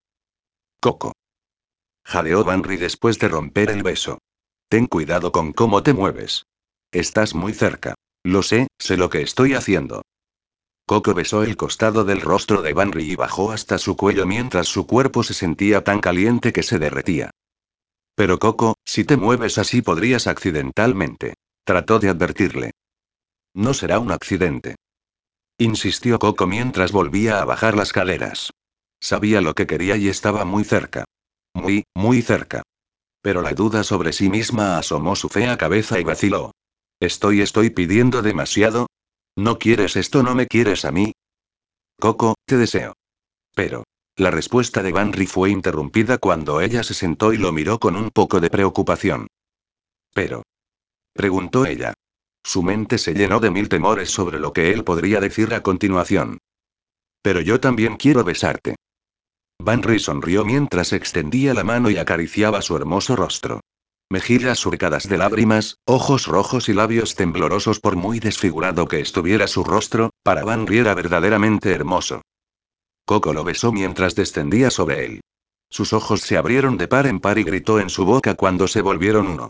Coco. Jadeó Banri después de romper el beso. Ten cuidado con cómo te mueves. Estás muy cerca. Lo sé lo que estoy haciendo. Coco besó el costado del rostro de Banri y bajó hasta su cuello mientras su cuerpo se sentía tan caliente que se derretía. Pero Coco, si te mueves así podrías accidentalmente. Trató de advertirle. No será un accidente. Insistió Coco mientras volvía a bajar las caderas. Sabía lo que quería y estaba muy cerca. Muy, muy cerca. Pero la duda sobre sí misma asomó su fea cabeza y vaciló. Estoy pidiendo demasiado. ¿No quieres esto? ¿No me quieres a mí? Coco, te deseo. Pero. La respuesta de Banri fue interrumpida cuando ella se sentó y lo miró con un poco de preocupación. Pero. Preguntó ella. Su mente se llenó de mil temores sobre lo que él podría decir a continuación. Pero yo también quiero besarte. Banri sonrió mientras extendía la mano y acariciaba su hermoso rostro. Mejillas surcadas de lágrimas, ojos rojos y labios temblorosos por muy desfigurado que estuviera su rostro, para Banri era verdaderamente hermoso. Coco lo besó mientras descendía sobre él. Sus ojos se abrieron de par en par y gritó en su boca cuando se volvieron uno.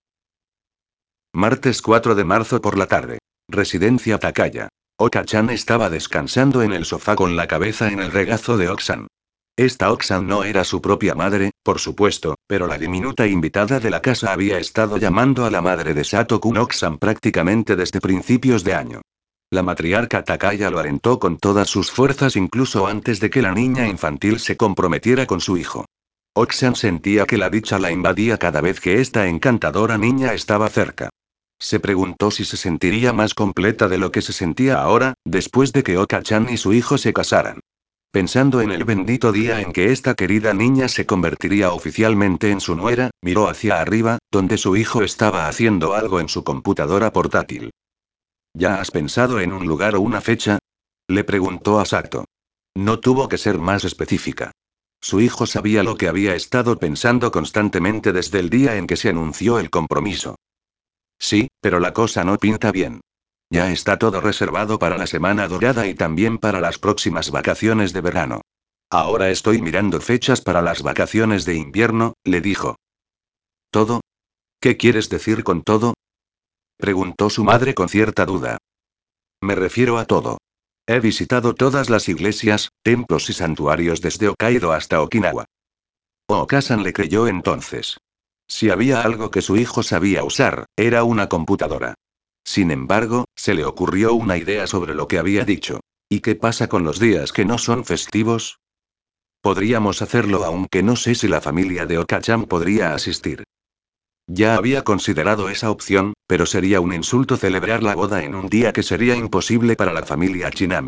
Martes 4 de marzo por la tarde. Residencia Takaya. Oka-chan estaba descansando en el sofá con la cabeza en el regazo de Oksan. Esta Oksan no era su propia madre, por supuesto, pero la diminuta invitada de la casa había estado llamando a la madre de Sato-kun Oksan prácticamente desde principios de año. La matriarca Takaya lo alentó con todas sus fuerzas incluso antes de que la niña infantil se comprometiera con su hijo. Oksan sentía que la dicha la invadía cada vez que esta encantadora niña estaba cerca. Se preguntó si se sentiría más completa de lo que se sentía ahora, después de que Oka-chan y su hijo se casaran. Pensando en el bendito día en que esta querida niña se convertiría oficialmente en su nuera, miró hacia arriba, donde su hijo estaba haciendo algo en su computadora portátil. ¿Ya has pensado en un lugar o una fecha? Le preguntó a Sato. No tuvo que ser más específica. Su hijo sabía lo que había estado pensando constantemente desde el día en que se anunció el compromiso. Sí, pero la cosa no pinta bien. Ya está todo reservado para la semana dorada y también para las próximas vacaciones de verano. Ahora estoy mirando fechas para las vacaciones de invierno, le dijo. ¿Todo? ¿Qué quieres decir con todo? Preguntó su madre con cierta duda. Me refiero a todo. He visitado todas las iglesias, templos y santuarios desde Hokkaido hasta Okinawa. Okasan le creyó entonces. Si había algo que su hijo sabía usar, era una computadora. Sin embargo, se le ocurrió una idea sobre lo que había dicho. ¿Y qué pasa con los días que no son festivos? Podríamos hacerlo aunque no sé si la familia de Okachan podría asistir. Ya había considerado esa opción, pero sería un insulto celebrar la boda en un día que sería imposible para la familia Chinami.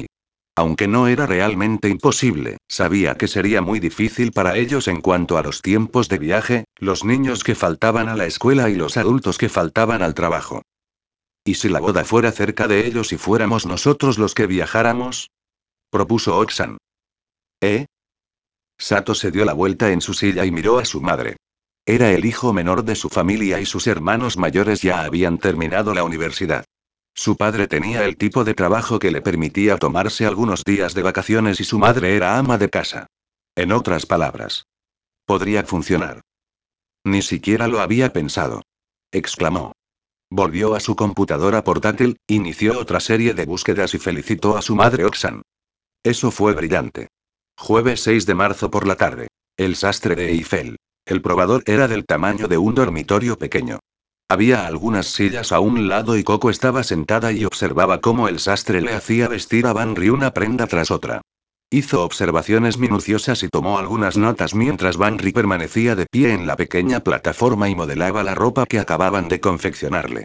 Aunque no era realmente imposible, sabía que sería muy difícil para ellos en cuanto a los tiempos de viaje, los niños que faltaban a la escuela y los adultos que faltaban al trabajo. ¿Y si la boda fuera cerca de ellos y fuéramos nosotros los que viajáramos? Propuso Oxan. ¿Eh? Sato se dio la vuelta en su silla y miró a su madre. Era el hijo menor de su familia y sus hermanos mayores ya habían terminado la universidad. Su padre tenía el tipo de trabajo que le permitía tomarse algunos días de vacaciones y su madre era ama de casa. En otras palabras, podría funcionar. Ni siquiera lo había pensado. Exclamó. Volvió a su computadora portátil, inició otra serie de búsquedas y felicitó a su madre Oxan. Eso fue brillante. Jueves 6 de marzo por la tarde. El sastre de Eiffel. El probador era del tamaño de un dormitorio pequeño. Había algunas sillas a un lado y Coco estaba sentada y observaba cómo el sastre le hacía vestir a Banry una prenda tras otra. Hizo observaciones minuciosas y tomó algunas notas mientras Banry permanecía de pie en la pequeña plataforma y modelaba la ropa que acababan de confeccionarle.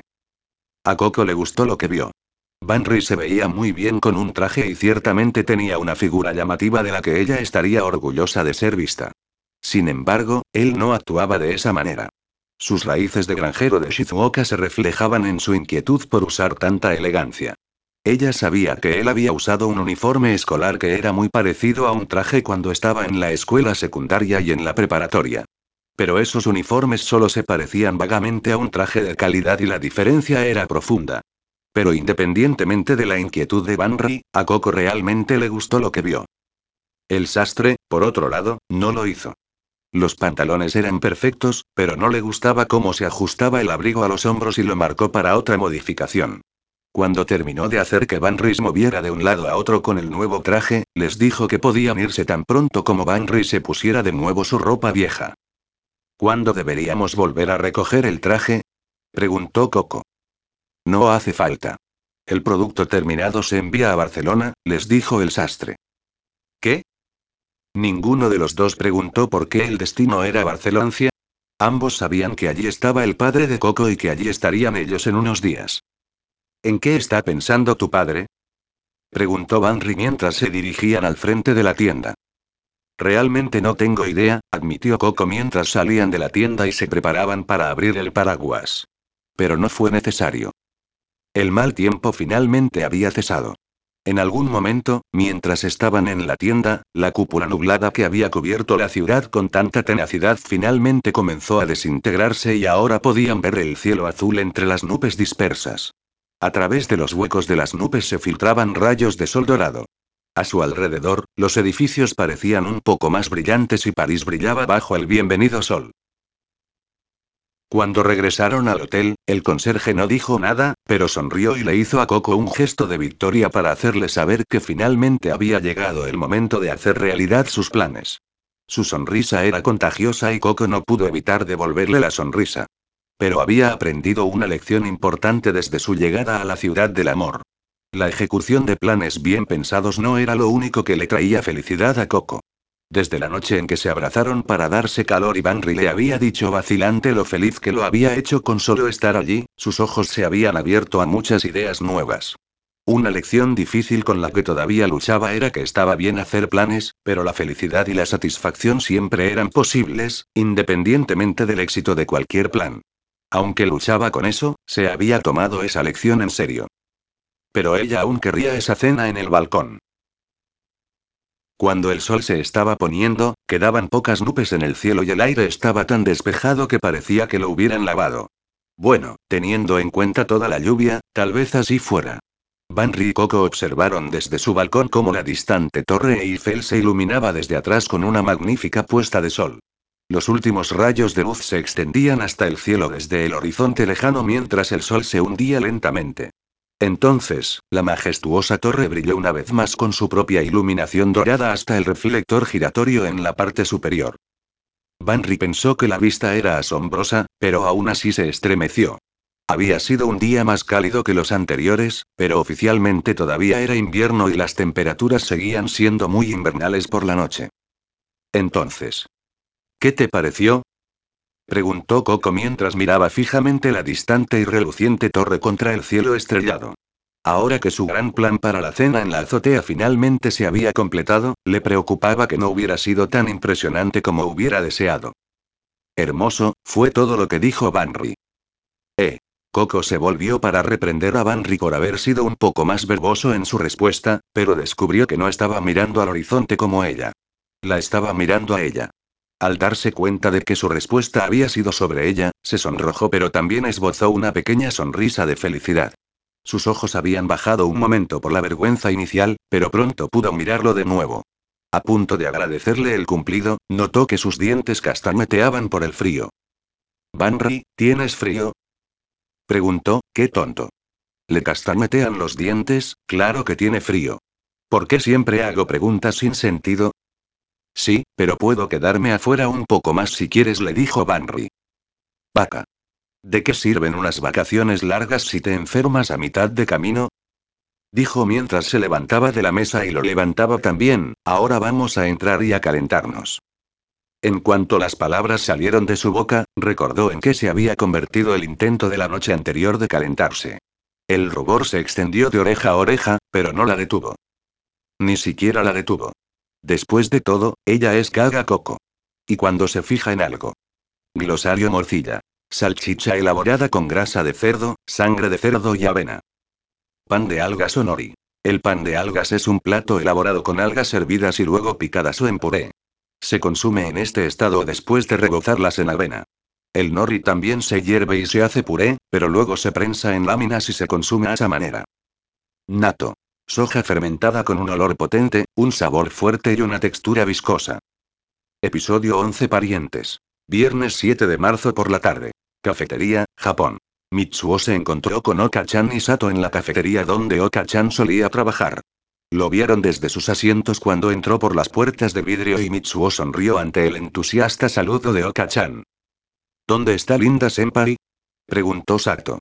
A Coco le gustó lo que vio. Banry se veía muy bien con un traje y ciertamente tenía una figura llamativa de la que ella estaría orgullosa de ser vista. Sin embargo, él no actuaba de esa manera. Sus raíces de granjero de Shizuoka se reflejaban en su inquietud por usar tanta elegancia. Ella sabía que él había usado un uniforme escolar que era muy parecido a un traje cuando estaba en la escuela secundaria y en la preparatoria. Pero esos uniformes solo se parecían vagamente a un traje de calidad y la diferencia era profunda. Pero independientemente de la inquietud de Banry, a Coco realmente le gustó lo que vio. El sastre, por otro lado, no lo hizo. Los pantalones eran perfectos, pero no le gustaba cómo se ajustaba el abrigo a los hombros y lo marcó para otra modificación. Cuando terminó de hacer que Van Rhys moviera de un lado a otro con el nuevo traje, les dijo que podían irse tan pronto como Van Rhys se pusiera de nuevo su ropa vieja. ¿Cuándo deberíamos volver a recoger el traje? Preguntó Coco. No hace falta. El producto terminado se envía a Barcelona, les dijo el sastre. ¿Qué? Ninguno de los dos preguntó por qué el destino era Barcelona. Ambos sabían que allí estaba el padre de Coco y que allí estarían ellos en unos días. ¿En qué está pensando tu padre? Preguntó Banry mientras se dirigían al frente de la tienda. Realmente no tengo idea, admitió Coco mientras salían de la tienda y se preparaban para abrir el paraguas. Pero no fue necesario. El mal tiempo finalmente había cesado. En algún momento, mientras estaban en la tienda, la cúpula nublada que había cubierto la ciudad con tanta tenacidad finalmente comenzó a desintegrarse y ahora podían ver el cielo azul entre las nubes dispersas. A través de los huecos de las nubes se filtraban rayos de sol dorado. A su alrededor, los edificios parecían un poco más brillantes y París brillaba bajo el bienvenido sol. Cuando regresaron al hotel, el conserje no dijo nada, pero sonrió y le hizo a Coco un gesto de victoria para hacerle saber que finalmente había llegado el momento de hacer realidad sus planes. Su sonrisa era contagiosa y Coco no pudo evitar devolverle la sonrisa. Pero había aprendido una lección importante desde su llegada a la ciudad del amor. La ejecución de planes bien pensados no era lo único que le traía felicidad a Coco. Desde la noche en que se abrazaron para darse calor y Banry le había dicho vacilante lo feliz que lo había hecho con solo estar allí, sus ojos se habían abierto a muchas ideas nuevas. Una lección difícil con la que todavía luchaba era que estaba bien hacer planes, pero la felicidad y la satisfacción siempre eran posibles, independientemente del éxito de cualquier plan. Aunque luchaba con eso, se había tomado esa lección en serio. Pero ella aún querría esa cena en el balcón. Cuando el sol se estaba poniendo, quedaban pocas nubes en el cielo y el aire estaba tan despejado que parecía que lo hubieran lavado. Bueno, teniendo en cuenta toda la lluvia, tal vez así fuera. Banry y Coco observaron desde su balcón cómo la distante torre Eiffel se iluminaba desde atrás con una magnífica puesta de sol. Los últimos rayos de luz se extendían hasta el cielo desde el horizonte lejano mientras el sol se hundía lentamente. Entonces, la majestuosa torre brilló una vez más con su propia iluminación dorada hasta el reflector giratorio en la parte superior. Banry pensó que la vista era asombrosa, pero aún así se estremeció. Había sido un día más cálido que los anteriores, pero oficialmente todavía era invierno y las temperaturas seguían siendo muy invernales por la noche. Entonces, ¿qué te pareció? Preguntó Coco mientras miraba fijamente la distante y reluciente torre contra el cielo estrellado. Ahora que su gran plan para la cena en la azotea finalmente se había completado, le preocupaba que no hubiera sido tan impresionante como hubiera deseado. Hermoso, fue todo lo que dijo Banri. Coco se volvió para reprender a Banri por haber sido un poco más verboso en su respuesta, pero descubrió que no estaba mirando al horizonte como ella. La estaba mirando a ella. Al darse cuenta de que su respuesta había sido sobre ella, se sonrojó pero también esbozó una pequeña sonrisa de felicidad. Sus ojos habían bajado un momento por la vergüenza inicial, pero pronto pudo mirarlo de nuevo. A punto de agradecerle el cumplido, notó que sus dientes castañeteaban por el frío. Banri, ¿tienes frío? Preguntó, qué tonto. Le castañetean los dientes, claro que tiene frío. ¿Por qué siempre hago preguntas sin sentido? Sí, pero puedo quedarme afuera un poco más si quieres, le dijo Banri. Vaca. ¿De qué sirven unas vacaciones largas si te enfermas a mitad de camino? Dijo mientras se levantaba de la mesa y lo levantaba también, ahora vamos a entrar y a calentarnos. En cuanto las palabras salieron de su boca, recordó en qué se había convertido el intento de la noche anterior de calentarse. El rubor se extendió de oreja a oreja, pero no la detuvo. Ni siquiera la detuvo. Después de todo, ella es Gaga Coco. Y cuando se fija en algo. Glosario morcilla. Salchicha elaborada con grasa de cerdo, sangre de cerdo y avena. Pan de algas o nori. El pan de algas es un plato elaborado con algas hervidas y luego picadas o en puré. Se consume en este estado después de rebozarlas en avena. El nori también se hierve y se hace puré, pero luego se prensa en láminas y se consume a esa manera. Nato. Soja fermentada con un olor potente, un sabor fuerte y una textura viscosa. Episodio 11 Parientes. Viernes 7 de marzo por la tarde. Cafetería, Japón. Mitsuo se encontró con Oka-chan y Sato en la cafetería donde Oka-chan solía trabajar. Lo vieron desde sus asientos cuando entró por las puertas de vidrio y Mitsuo sonrió ante el entusiasta saludo de Oka-chan. ¿Dónde está Linda Senpai? Preguntó Sato.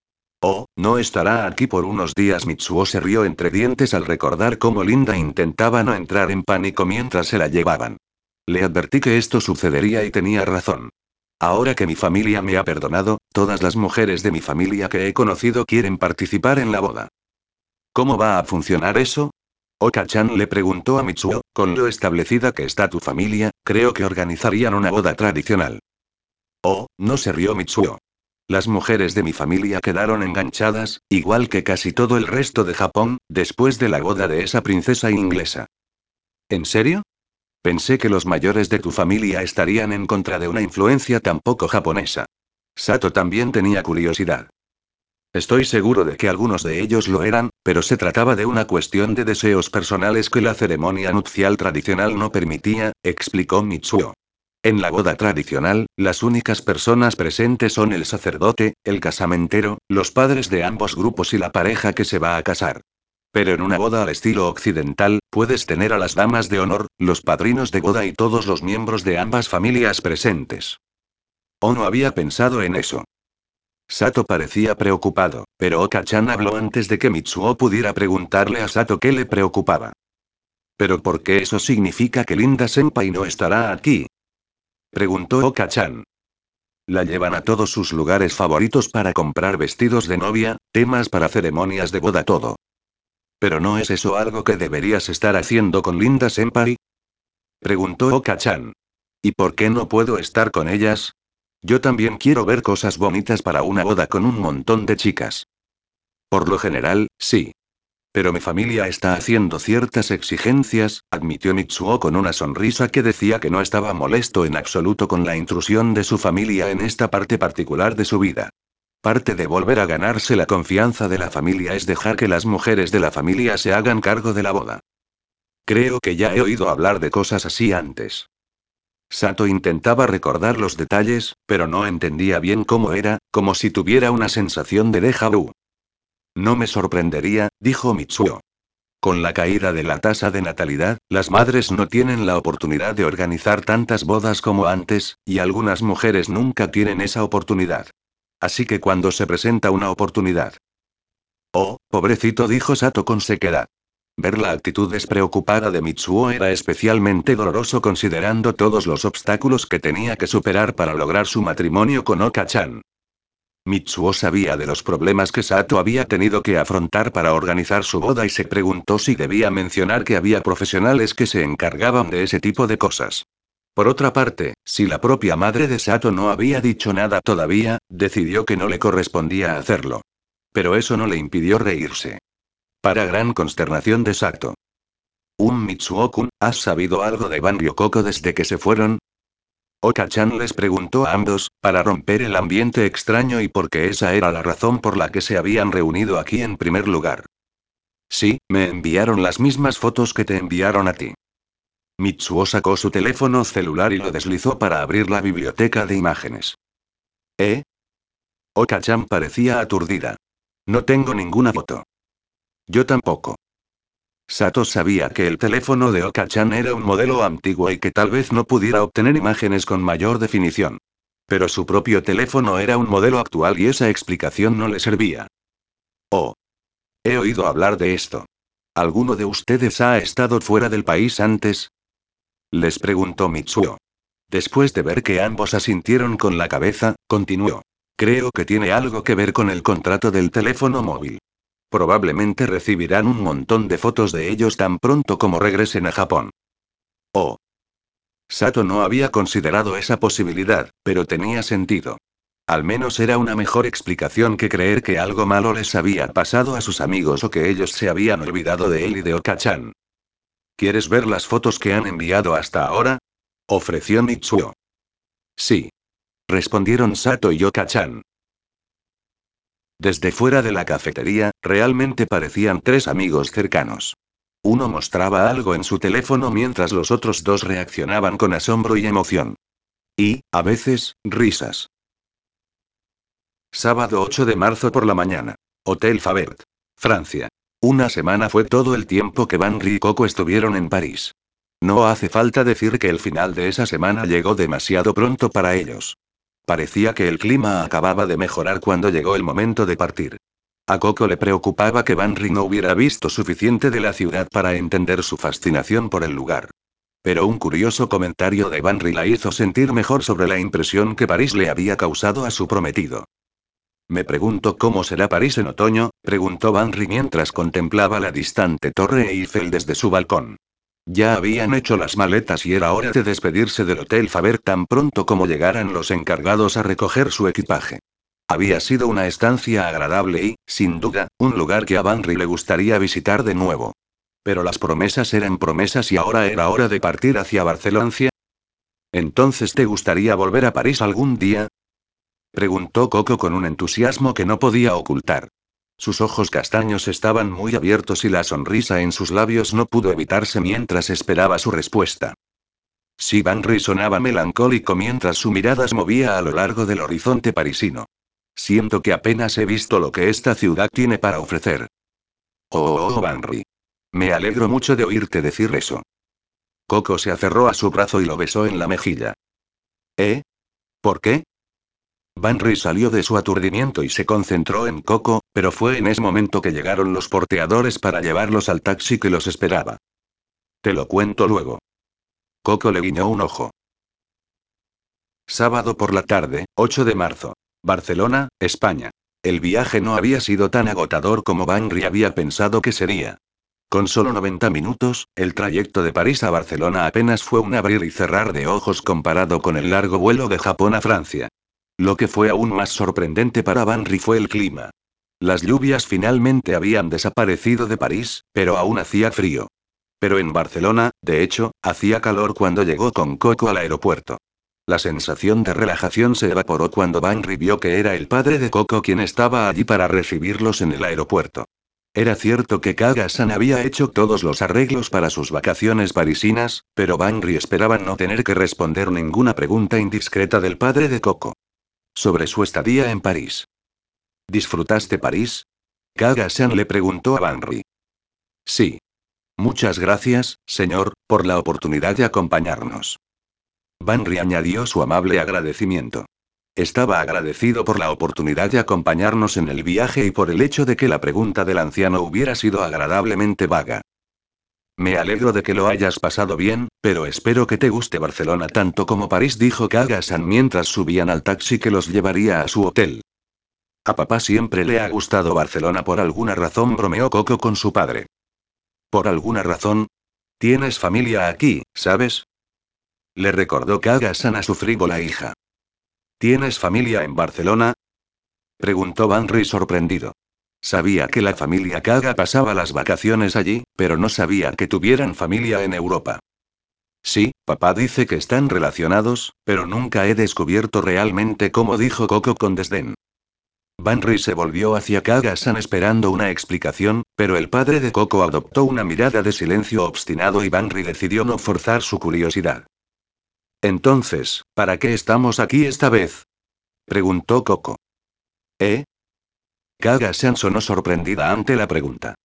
Oh, no estará aquí por unos días. Mitsuo se rió entre dientes al recordar cómo Linda intentaba no entrar en pánico mientras se la llevaban. Le advertí que esto sucedería y tenía razón. Ahora que mi familia me ha perdonado, todas las mujeres de mi familia que he conocido quieren participar en la boda. ¿Cómo va a funcionar eso? Oka-chan le preguntó a Mitsuo, con lo establecida que está tu familia, creo que organizarían una boda tradicional. Oh, no, se rió Mitsuo. Las mujeres de mi familia quedaron enganchadas, igual que casi todo el resto de Japón, después de la boda de esa princesa inglesa. ¿En serio? Pensé que los mayores de tu familia estarían en contra de una influencia tan poco japonesa. Sato también tenía curiosidad. Estoy seguro de que algunos de ellos lo eran, pero se trataba de una cuestión de deseos personales que la ceremonia nupcial tradicional no permitía, explicó Mitsuo. En la boda tradicional, las únicas personas presentes son el sacerdote, el casamentero, los padres de ambos grupos y la pareja que se va a casar. Pero en una boda al estilo occidental, puedes tener a las damas de honor, los padrinos de boda y todos los miembros de ambas familias presentes. Oh, no había pensado en eso. Sato parecía preocupado, pero Oka-chan habló antes de que Mitsuo pudiera preguntarle a Sato qué le preocupaba. ¿Pero por qué eso significa que Linda Senpai no estará aquí? Preguntó Oka-chan. La llevan a todos sus lugares favoritos para comprar vestidos de novia, temas para ceremonias de boda, todo. ¿Pero no es eso algo que deberías estar haciendo con Linda Senpai? Preguntó Oka-chan. ¿Y por qué no puedo estar con ellas? Yo también quiero ver cosas bonitas para una boda con un montón de chicas. Por lo general, sí. Pero mi familia está haciendo ciertas exigencias, admitió Mitsuo con una sonrisa que decía que no estaba molesto en absoluto con la intrusión de su familia en esta parte particular de su vida. Parte de volver a ganarse la confianza de la familia es dejar que las mujeres de la familia se hagan cargo de la boda. Creo que ya he oído hablar de cosas así antes. Sato intentaba recordar los detalles, pero no entendía bien cómo era, como si tuviera una sensación de déjà vu. No me sorprendería, dijo Mitsuo. Con la caída de la tasa de natalidad, las madres no tienen la oportunidad de organizar tantas bodas como antes, y algunas mujeres nunca tienen esa oportunidad. Así que cuando se presenta una oportunidad. Oh, pobrecito, dijo Sato con sequedad. Ver la actitud despreocupada de Mitsuo era especialmente doloroso considerando todos los obstáculos que tenía que superar para lograr su matrimonio con Oka-chan. Mitsuo sabía de los problemas que Sato había tenido que afrontar para organizar su boda y se preguntó si debía mencionar que había profesionales que se encargaban de ese tipo de cosas. Por otra parte, si la propia madre de Sato no había dicho nada todavía, decidió que no le correspondía hacerlo. Pero eso no le impidió reírse. Para gran consternación de Sato. Mitsuo-kun, ¿has sabido algo de Ban Ryokoko desde que se fueron? Oka-chan les preguntó a ambos, para romper el ambiente extraño y porque esa era la razón por la que se habían reunido aquí en primer lugar. Sí, me enviaron las mismas fotos que te enviaron a ti. Mitsuo sacó su teléfono celular y lo deslizó para abrir la biblioteca de imágenes. ¿Eh? Oka-chan parecía aturdida. No tengo ninguna foto. Yo tampoco. Sato sabía que el teléfono de Oka-chan era un modelo antiguo y que tal vez no pudiera obtener imágenes con mayor definición. Pero su propio teléfono era un modelo actual y esa explicación no le servía. Oh. He oído hablar de esto. ¿Alguno de ustedes ha estado fuera del país antes? Les preguntó Mitsuo. Después de ver que ambos asintieron con la cabeza, continuó. Creo que tiene algo que ver con el contrato del teléfono móvil. Probablemente recibirán un montón de fotos de ellos tan pronto como regresen a Japón. Oh. Sato no había considerado esa posibilidad, pero tenía sentido. Al menos era una mejor explicación que creer que algo malo les había pasado a sus amigos o que ellos se habían olvidado de él y de Oka-chan. ¿Quieres ver las fotos que han enviado hasta ahora? Ofreció Mitsuo. Sí. Respondieron Sato y Oka-chan. Desde fuera de la cafetería, realmente parecían tres amigos cercanos. Uno mostraba algo en su teléfono mientras los otros dos reaccionaban con asombro y emoción. Y, a veces, risas. Sábado 8 de marzo por la mañana. Hotel Faberge. Francia. Una semana fue todo el tiempo que Van y Coco estuvieron en París. No hace falta decir que el final de esa semana llegó demasiado pronto para ellos. Parecía que el clima acababa de mejorar cuando llegó el momento de partir. A Coco le preocupaba que Van no hubiera visto suficiente de la ciudad para entender su fascinación por el lugar. Pero un curioso comentario de Van la hizo sentir mejor sobre la impresión que París le había causado a su prometido. Me pregunto cómo será París en otoño, preguntó Van mientras contemplaba la distante Torre Eiffel desde su balcón. Ya habían hecho las maletas y era hora de despedirse del Hotel Faber tan pronto como llegaran los encargados a recoger su equipaje. Había sido una estancia agradable y, sin duda, un lugar que a Van le gustaría visitar de nuevo. Pero las promesas eran promesas y ahora era hora de partir hacia Barcelona. ¿Entonces te gustaría volver a París algún día? Preguntó Coco con un entusiasmo que no podía ocultar. Sus ojos castaños estaban muy abiertos y la sonrisa en sus labios no pudo evitarse mientras esperaba su respuesta. Sí, Van sonaba melancólico mientras su mirada se movía a lo largo del horizonte parisino. Siento que apenas he visto lo que esta ciudad tiene para ofrecer. Van. Me alegro mucho de oírte decir eso. Coco se aferró a su brazo y lo besó en la mejilla. ¿Eh? ¿Por qué? Van salió de su aturdimiento y se concentró en Coco, pero fue en ese momento que llegaron los porteadores para llevarlos al taxi que los esperaba. Te lo cuento luego. Coco le guiñó un ojo. Sábado por la tarde, 8 de marzo. Barcelona, España. El viaje no había sido tan agotador como Van había pensado que sería. Con solo 90 minutos, el trayecto de París a Barcelona apenas fue un abrir y cerrar de ojos comparado con el largo vuelo de Japón a Francia. Lo que fue aún más sorprendente para Van fue el clima. Las lluvias finalmente habían desaparecido de París, pero aún hacía frío. Pero en Barcelona, de hecho, hacía calor cuando llegó con Coco al aeropuerto. La sensación de relajación se evaporó cuando Van vio que era el padre de Coco quien estaba allí para recibirlos en el aeropuerto. Era cierto que Kaga-san había hecho todos los arreglos para sus vacaciones parisinas, pero Van esperaba no tener que responder ninguna pregunta indiscreta del padre de Coco sobre su estadía en París. ¿Disfrutaste París? Kaga-san le preguntó a Van. Sí. Muchas gracias, señor, por la oportunidad de acompañarnos. Van añadió su amable agradecimiento. Estaba agradecido por la oportunidad de acompañarnos en el viaje y por el hecho de que la pregunta del anciano hubiera sido agradablemente vaga. Me alegro de que lo hayas pasado bien, pero espero que te guste Barcelona tanto como París, dijo Kaga-san mientras subían al taxi que los llevaría a su hotel. A papá siempre le ha gustado Barcelona por alguna razón, bromeó Coco con su padre. ¿Por alguna razón? Tienes familia aquí, ¿sabes? Le recordó Kaga-san a su frívola hija. ¿Tienes familia en Barcelona? Preguntó Banri sorprendido. Sabía que la familia Kaga pasaba las vacaciones allí, pero no sabía que tuvieran familia en Europa. Sí, papá dice que están relacionados, pero nunca he descubierto realmente cómo, dijo Coco con desdén. Banri se volvió hacia Kaga-san esperando una explicación, pero el padre de Coco adoptó una mirada de silencio obstinado y Banri decidió no forzar su curiosidad. Entonces, ¿para qué estamos aquí esta vez? Preguntó Coco. ¿Eh? Kaga-san sonó sorprendida ante la pregunta.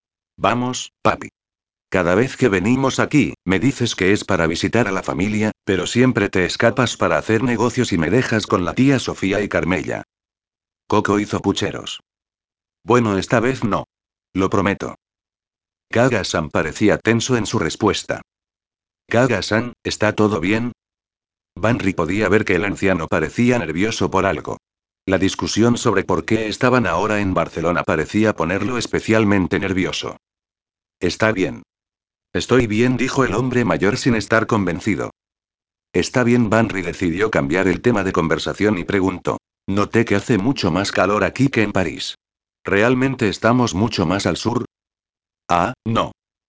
Vamos, papi. Cada vez que venimos aquí, me dices que es para visitar a la familia, pero siempre te escapas para hacer negocios y me dejas con la tía Sofía y Carmella. Coco hizo pucheros. Bueno, esta vez no. Lo prometo. Kaga-san parecía tenso en su respuesta. Kaga-san, ¿está todo bien? Banri podía ver que el anciano parecía nervioso por algo. La discusión sobre por qué estaban ahora en Barcelona parecía ponerlo especialmente nervioso. Está bien. Estoy bien, dijo el hombre mayor sin estar convencido. Está bien, Banri decidió cambiar el tema de conversación y preguntó. Noté que hace mucho más calor aquí que en París. ¿Realmente estamos mucho más al sur? Ah, no.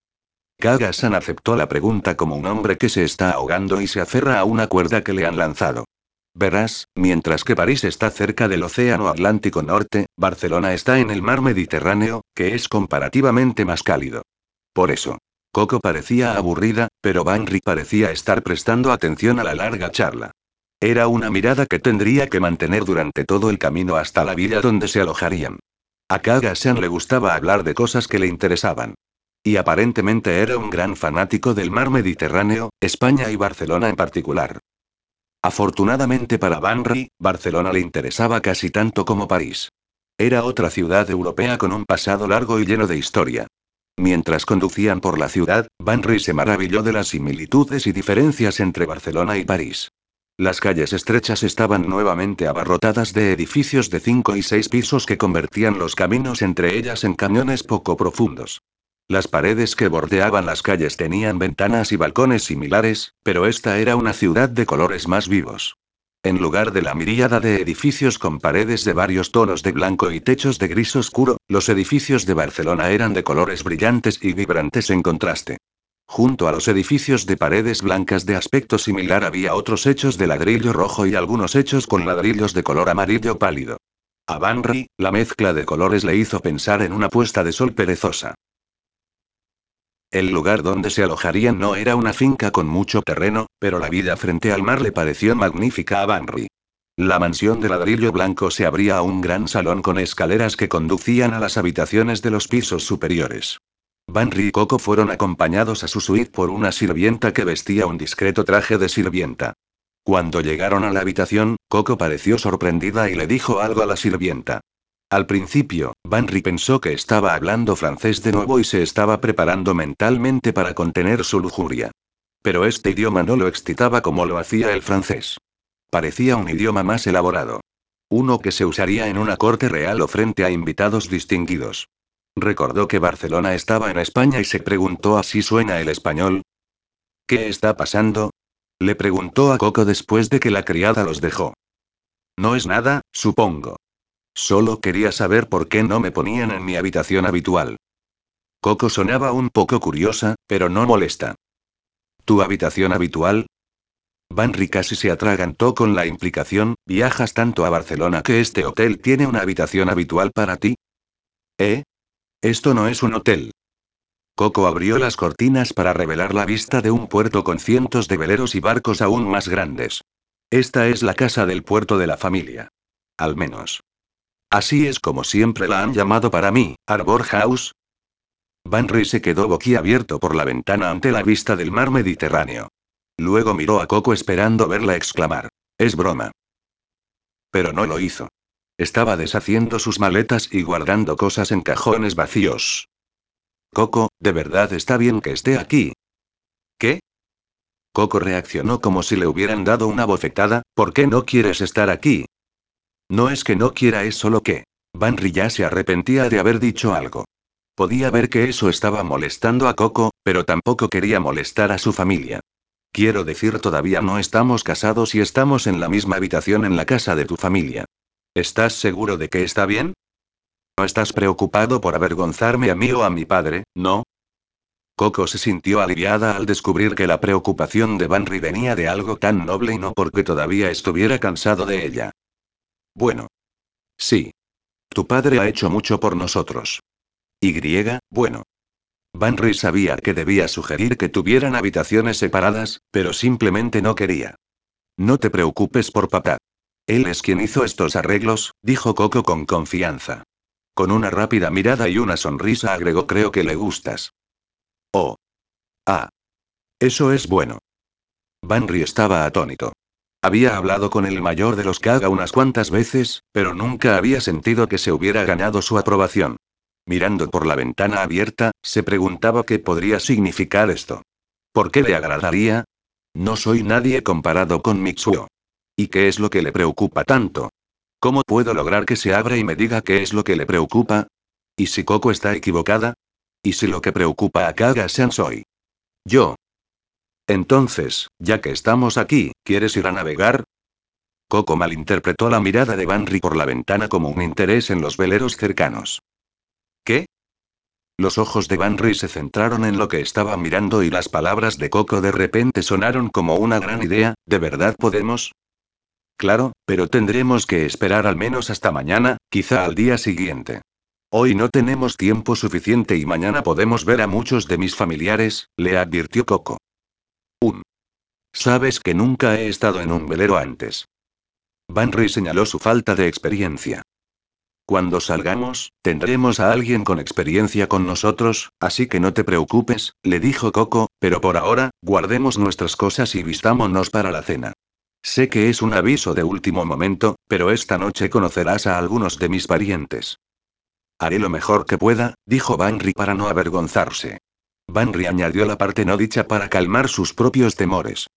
Kaga-san aceptó la pregunta como un hombre que se está ahogando y se aferra a una cuerda que le han lanzado. Verás, mientras que París está cerca del Océano Atlántico Norte, Barcelona está en el mar Mediterráneo, que es comparativamente más cálido. Por eso. Coco parecía aburrida, pero Banri parecía estar prestando atención a la larga charla. Era una mirada que tendría que mantener durante todo el camino hasta la villa donde se alojarían. A Kaga-san le gustaba hablar de cosas que le interesaban. Y aparentemente era un gran fanático del mar Mediterráneo, España y Barcelona en particular. Afortunadamente para Banri, Barcelona le interesaba casi tanto como París. Era otra ciudad europea con un pasado largo y lleno de historia. Mientras conducían por la ciudad, Banri se maravilló de las similitudes y diferencias entre Barcelona y París. Las calles estrechas estaban nuevamente abarrotadas de edificios de 5 y 6 pisos que convertían los caminos entre ellas en cañones poco profundos. Las paredes que bordeaban las calles tenían ventanas y balcones similares, pero esta era una ciudad de colores más vivos. En lugar de la miríada de edificios con paredes de varios tonos de blanco y techos de gris oscuro, los edificios de Barcelona eran de colores brillantes y vibrantes en contraste. Junto a los edificios de paredes blancas de aspecto similar había otros hechos de ladrillo rojo y algunos hechos con ladrillos de color amarillo pálido. A Banri, la mezcla de colores le hizo pensar en una puesta de sol perezosa. El lugar donde se alojarían no era una finca con mucho terreno, pero la vida frente al mar le pareció magnífica a Banri. La mansión de ladrillo blanco se abría a un gran salón con escaleras que conducían a las habitaciones de los pisos superiores. Banri y Coco fueron acompañados a su suite por una sirvienta que vestía un discreto traje de sirvienta. Cuando llegaron a la habitación, Coco pareció sorprendida y le dijo algo a la sirvienta. Al principio, Banri pensó que estaba hablando francés de nuevo y se estaba preparando mentalmente para contener su lujuria. Pero este idioma no lo excitaba como lo hacía el francés. Parecía un idioma más elaborado. Uno que se usaría en una corte real o frente a invitados distinguidos. Recordó que Barcelona estaba en España y se preguntó: ¿así suena el español? ¿Qué está pasando? Le preguntó a Coco después de que la criada los dejó. No es nada, supongo. Solo quería saber por qué no me ponían en mi habitación habitual. Coco sonaba un poco curiosa, pero no molesta. ¿Tu habitación habitual? Banri casi se atragantó con la implicación: ¿viajas tanto a Barcelona que este hotel tiene una habitación habitual para ti? ¿Eh? Esto no es un hotel. Coco abrió las cortinas para revelar la vista de un puerto con cientos de veleros y barcos aún más grandes. Esta es la casa del puerto de la familia. Al menos. Así es como siempre la han llamado para mí, Arbor House. Banri se quedó boquiabierto por la ventana ante la vista del mar Mediterráneo. Luego miró a Coco esperando verla exclamar: es broma. Pero no lo hizo. Estaba deshaciendo sus maletas y guardando cosas en cajones vacíos. Coco, ¿de verdad está bien que esté aquí? ¿Qué? Coco reaccionó como si le hubieran dado una bofetada: ¿por qué no quieres estar aquí? No es que no quiera, es solo que... Banri ya se arrepentía de haber dicho algo. Podía ver que eso estaba molestando a Coco, pero tampoco quería molestar a su familia. Quiero decir, todavía no estamos casados y estamos en la misma habitación en la casa de tu familia. ¿Estás seguro de que está bien? ¿No estás preocupado por avergonzarme a mí o a mi padre, no? Coco se sintió aliviada al descubrir que la preocupación de Banri venía de algo tan noble y no porque todavía estuviera cansado de ella. Bueno. Sí. Tu padre ha hecho mucho por nosotros. Bueno. Banri sabía que debía sugerir que tuvieran habitaciones separadas, pero simplemente no quería. No te preocupes por papá. Él es quien hizo estos arreglos, dijo Coco con confianza. Con una rápida mirada y una sonrisa agregó, creo que le gustas. Oh. Ah. Eso es bueno. Banri estaba atónito. Había hablado con el mayor de los Kaga unas cuantas veces, pero nunca había sentido que se hubiera ganado su aprobación. Mirando por la ventana abierta, se preguntaba qué podría significar esto. ¿Por qué le agradaría? No soy nadie comparado con Mitsuo. ¿Y qué es lo que le preocupa tanto? ¿Cómo puedo lograr que se abra y me diga qué es lo que le preocupa? ¿Y si Coco está equivocada? ¿Y si lo que preocupa a Kaga-san soy yo? Entonces, ya que estamos aquí, ¿quieres ir a navegar? Coco malinterpretó la mirada de Banri por la ventana como un interés en los veleros cercanos. ¿Qué? Los ojos de Banri se centraron en lo que estaba mirando y las palabras de Coco de repente sonaron como una gran idea. ¿De verdad podemos? Claro, pero tendremos que esperar al menos hasta mañana, quizá al día siguiente. Hoy no tenemos tiempo suficiente y mañana podemos ver a muchos de mis familiares, le advirtió Coco. Sabes que nunca he estado en un velero antes. Banri señaló su falta de experiencia. Cuando salgamos, tendremos a alguien con experiencia con nosotros, así que no te preocupes, le dijo Coco, pero por ahora, guardemos nuestras cosas y vistámonos para la cena. Sé que es un aviso de último momento, pero esta noche conocerás a algunos de mis parientes. Haré lo mejor que pueda, dijo Banri para no avergonzarse. Banri añadió la parte no dicha para calmar sus propios temores.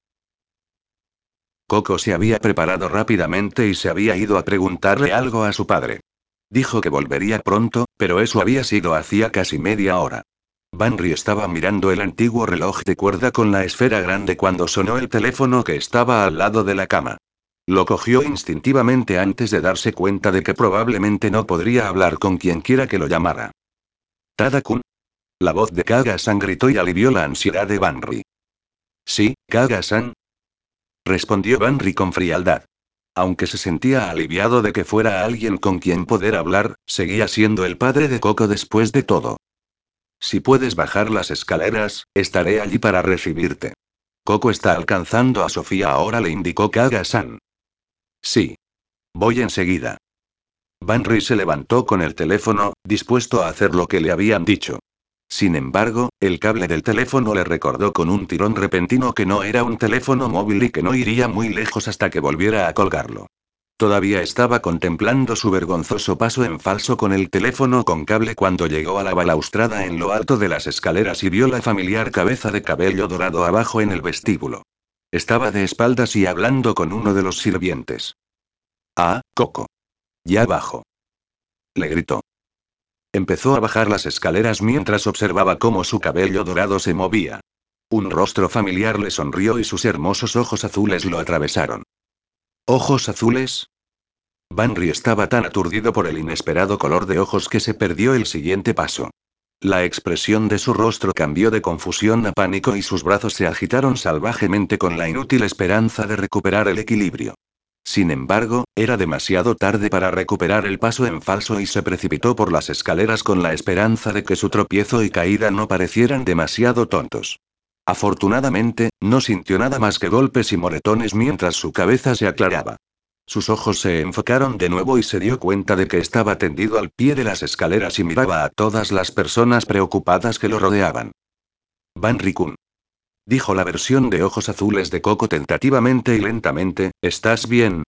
Coco se había preparado rápidamente y se había ido a preguntarle algo a su padre. Dijo que volvería pronto, pero eso había sido hacía casi media hora. Banri estaba mirando el antiguo reloj de cuerda con la esfera grande cuando sonó el teléfono que estaba al lado de la cama. Lo cogió instintivamente antes de darse cuenta de que probablemente no podría hablar con quien quiera que lo llamara. Tada-kun. La voz de Kaga-san gritó y alivió la ansiedad de Banri. Sí, Kaga-san, respondió Banri con frialdad. Aunque se sentía aliviado de que fuera alguien con quien poder hablar, seguía siendo el padre de Coco después de todo. Si puedes bajar las escaleras, estaré allí para recibirte. Coco está alcanzando a Sofía ahora, le indicó Kaga-san. Sí. Voy enseguida. Banri se levantó con el teléfono, dispuesto a hacer lo que le habían dicho. Sin embargo, el cable del teléfono le recordó con un tirón repentino que no era un teléfono móvil y que no iría muy lejos hasta que volviera a colgarlo. Todavía estaba contemplando su vergonzoso paso en falso con el teléfono con cable cuando llegó a la balaustrada en lo alto de las escaleras y vio la familiar cabeza de cabello dorado abajo en el vestíbulo. Estaba de espaldas y hablando con uno de los sirvientes. Ah, Coco. Ya bajo. Le gritó. Empezó a bajar las escaleras mientras observaba cómo su cabello dorado se movía. Un rostro familiar le sonrió y sus hermosos ojos azules lo atravesaron. ¿Ojos azules? Banri estaba tan aturdido por el inesperado color de ojos que se perdió el siguiente paso. La expresión de su rostro cambió de confusión a pánico y sus brazos se agitaron salvajemente con la inútil esperanza de recuperar el equilibrio. Sin embargo, era demasiado tarde para recuperar el paso en falso y se precipitó por las escaleras con la esperanza de que su tropiezo y caída no parecieran demasiado tontos. Afortunadamente, no sintió nada más que golpes y moretones mientras su cabeza se aclaraba. Sus ojos se enfocaron de nuevo y se dio cuenta de que estaba tendido al pie de las escaleras y miraba a todas las personas preocupadas que lo rodeaban. Banri-kun. Dijo la versión de ojos azules de Coco tentativamente y lentamente, ¿estás bien?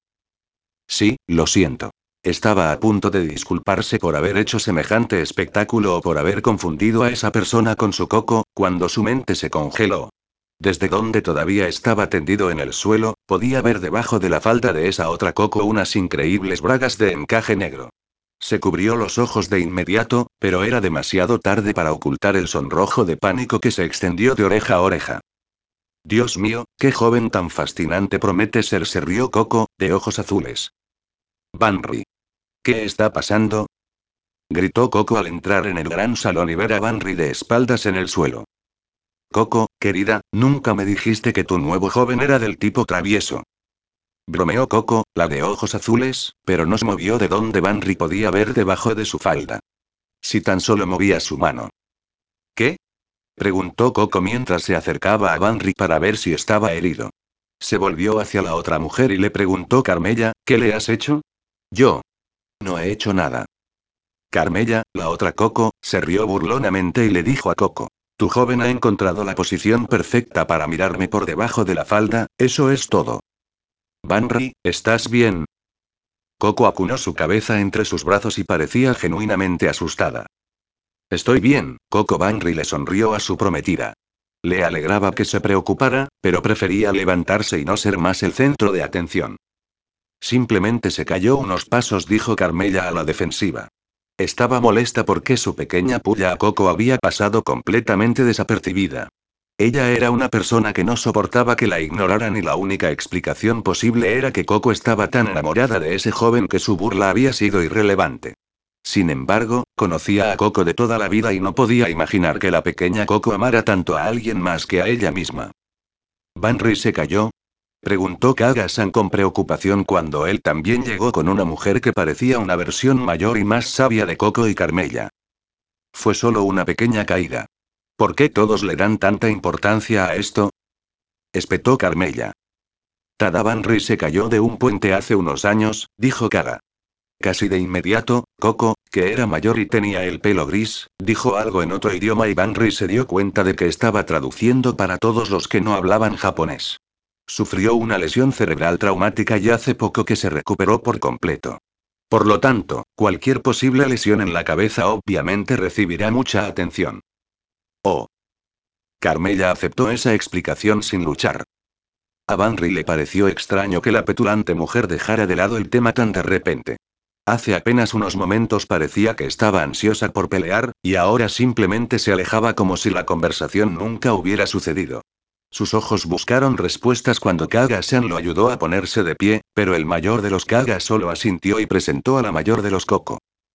Sí, lo siento. Estaba a punto de disculparse por haber hecho semejante espectáculo o por haber confundido a esa persona con su Coco, cuando su mente se congeló. Desde donde todavía estaba tendido en el suelo, podía ver debajo de la falda de esa otra Coco unas increíbles bragas de encaje negro. Se cubrió los ojos de inmediato, pero era demasiado tarde para ocultar el sonrojo de pánico que se extendió de oreja a oreja. Dios mío, qué joven tan fascinante promete ser, se rió Coco, de ojos azules. Banry. ¿Qué está pasando? Gritó Coco al entrar en el gran salón y ver a Banry de espaldas en el suelo. Coco, querida, nunca me dijiste que tu nuevo joven era del tipo travieso. Bromeó Coco, la de ojos azules, pero no se movió de donde Banry podía ver debajo de su falda. Si tan solo movía su mano. ¿Qué? Preguntó Coco mientras se acercaba a Banry para ver si estaba herido. Se volvió hacia la otra mujer y le preguntó: Carmella, ¿qué le has hecho? Yo. No he hecho nada. Carmella, la otra Coco, se rió burlonamente y le dijo a Coco: Tu joven ha encontrado la posición perfecta para mirarme por debajo de la falda, eso es todo. Banry, ¿estás bien? Coco acunó su cabeza entre sus brazos y parecía genuinamente asustada. Estoy bien, Coco. Banry le sonrió a su prometida. Le alegraba que se preocupara, pero prefería levantarse y no ser más el centro de atención. Simplemente se cayó unos pasos, dijo Carmella a la defensiva. Estaba molesta porque su pequeña puya a Coco había pasado completamente desapercibida. Ella era una persona que no soportaba que la ignoraran y la única explicación posible era que Coco estaba tan enamorada de ese joven que su burla había sido irrelevante. Sin embargo, conocía a Coco de toda la vida y no podía imaginar que la pequeña Coco amara tanto a alguien más que a ella misma. ¿Banry se cayó? Preguntó Kaga-san con preocupación cuando él también llegó con una mujer que parecía una versión mayor y más sabia de Coco y Carmella. Fue solo una pequeña caída. ¿Por qué todos le dan tanta importancia a esto? Espetó Carmella. Tada Banry se cayó de un puente hace unos años, dijo Kaga. Casi de inmediato, Coco, que era mayor y tenía el pelo gris, dijo algo en otro idioma y Banry se dio cuenta de que estaba traduciendo para todos los que no hablaban japonés. Sufrió una lesión cerebral traumática y hace poco que se recuperó por completo. Por lo tanto, cualquier posible lesión en la cabeza obviamente recibirá mucha atención. Oh. Carmella aceptó esa explicación sin luchar. A Banry le pareció extraño que la petulante mujer dejara de lado el tema tan de repente. Hace apenas unos momentos parecía que estaba ansiosa por pelear, y ahora simplemente se alejaba como si la conversación nunca hubiera sucedido. Sus ojos buscaron respuestas cuando Kaga-san lo ayudó a ponerse de pie, pero el mayor de los Kaga solo asintió y presentó a la mayor de los Coco.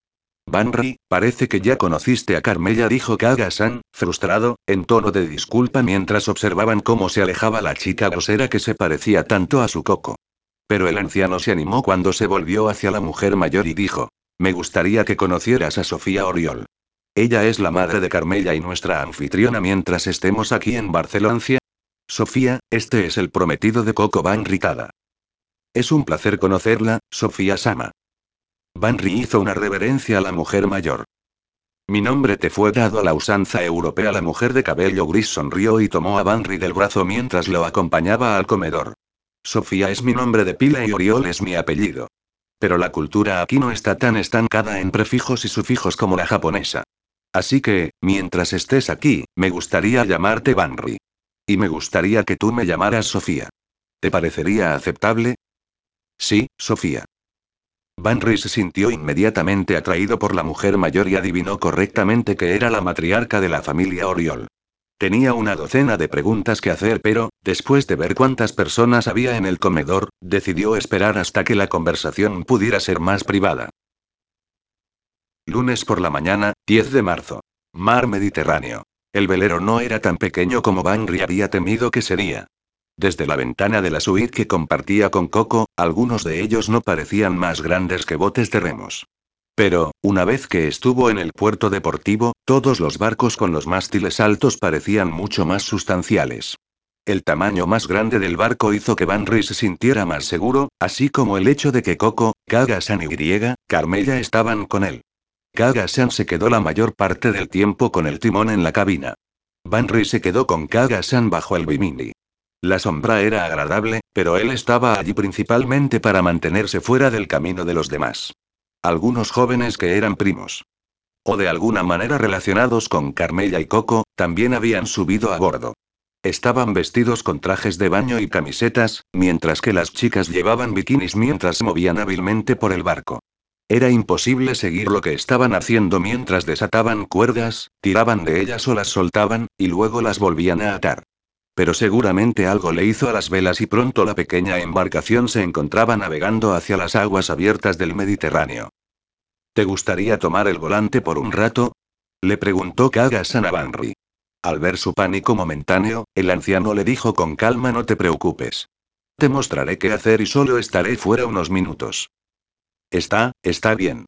Banry, parece que ya conociste a Carmella, dijo Kaga-san, frustrado, en tono de disculpa mientras observaban cómo se alejaba la chica grosera que se parecía tanto a su Coco. Pero el anciano se animó cuando se volvió hacia la mujer mayor y dijo: Me gustaría que conocieras a Sofía Oriol. Ella es la madre de Carmella y nuestra anfitriona mientras estemos aquí en Barcelona. Sofía, este es el prometido de Coco. Banry Tada. Es un placer conocerla, Sofía Sama. Banry hizo una reverencia a la mujer mayor. Mi nombre te fue dado a la usanza europea. La mujer de cabello gris sonrió y tomó a Banry del brazo mientras lo acompañaba al comedor. Sofía es mi nombre de pila y Oriol es mi apellido. Pero la cultura aquí no está tan estancada en prefijos y sufijos como la japonesa. Así que, mientras estés aquí, me gustaría llamarte Banry. Y me gustaría que tú me llamaras Sofía. ¿Te parecería aceptable? Sí, Sofía. Banry se sintió inmediatamente atraído por la mujer mayor y adivinó correctamente que era la matriarca de la familia Oriol. Tenía una docena de preguntas que hacer, pero, después de ver cuántas personas había en el comedor, decidió esperar hasta que la conversación pudiera ser más privada. Lunes por la mañana, 10 de marzo. Mar Mediterráneo. El velero no era tan pequeño como Banry había temido que sería. Desde la ventana de la suite que compartía con Coco, algunos de ellos no parecían más grandes que botes de remos. Pero, una vez que estuvo en el puerto deportivo, todos los barcos con los mástiles altos parecían mucho más sustanciales. El tamaño más grande del barco hizo que Banry se sintiera más seguro, así como el hecho de que Coco, Kaga-san y Carmella estaban con él. Kaga-san se quedó la mayor parte del tiempo con el timón en la cabina. Banry se quedó con Kaga-san bajo el bimini. La sombra era agradable, pero él estaba allí principalmente para mantenerse fuera del camino de los demás. Algunos jóvenes que eran primos, o de alguna manera relacionados con Carmella y Coco, también habían subido a bordo. Estaban vestidos con trajes de baño y camisetas, mientras que las chicas llevaban bikinis mientras se movían hábilmente por el barco. Era imposible seguir lo que estaban haciendo mientras desataban cuerdas, tiraban de ellas o las soltaban, y luego las volvían a atar. Pero seguramente algo le hizo a las velas y pronto la pequeña embarcación se encontraba navegando hacia las aguas abiertas del Mediterráneo. ¿Te gustaría tomar el volante por un rato? Le preguntó Kaga-san a Banri. Al ver su pánico momentáneo, el anciano le dijo con calma: no te preocupes. Te mostraré qué hacer y solo estaré fuera unos minutos. Está bien.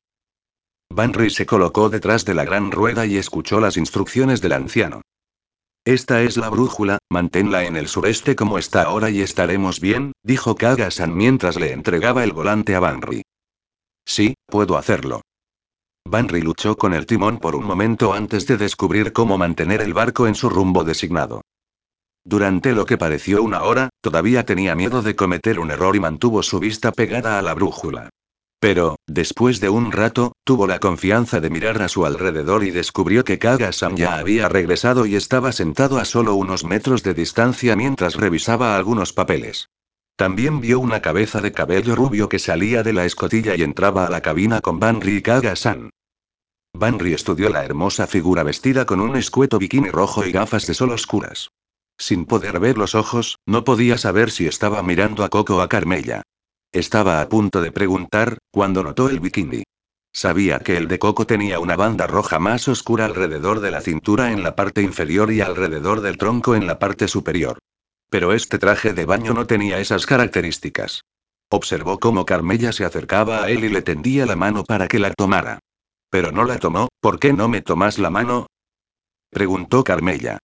Banri se colocó detrás de la gran rueda y escuchó las instrucciones del anciano. Esta es la brújula, manténla en el sureste como está ahora y estaremos bien, dijo Kaga-san mientras le entregaba el volante a Banri. Sí, puedo hacerlo. Banri luchó con el timón por un momento antes de descubrir cómo mantener el barco en su rumbo designado. Durante lo que pareció una hora, todavía tenía miedo de cometer un error y mantuvo su vista pegada a la brújula. Pero, después de un rato, tuvo la confianza de mirar a su alrededor y descubrió que Kaga-san ya había regresado y estaba sentado a solo unos metros de distancia mientras revisaba algunos papeles. También vio una cabeza de cabello rubio que salía de la escotilla y entraba a la cabina con Banri y Kaga-san. Banri estudió la hermosa figura vestida con un escueto bikini rojo y gafas de sol oscuras. Sin poder ver los ojos, no podía saber si estaba mirando a Coco o a Carmella. Estaba a punto de preguntar, cuando notó el bikini. Sabía que el de Coco tenía una banda roja más oscura alrededor de la cintura en la parte inferior y alrededor del tronco en la parte superior. Pero este traje de baño no tenía esas características. Observó cómo Carmella se acercaba a él y le tendía la mano para que la tomara. Pero no la tomó. ¿Por qué no me tomas la mano? Preguntó Carmella.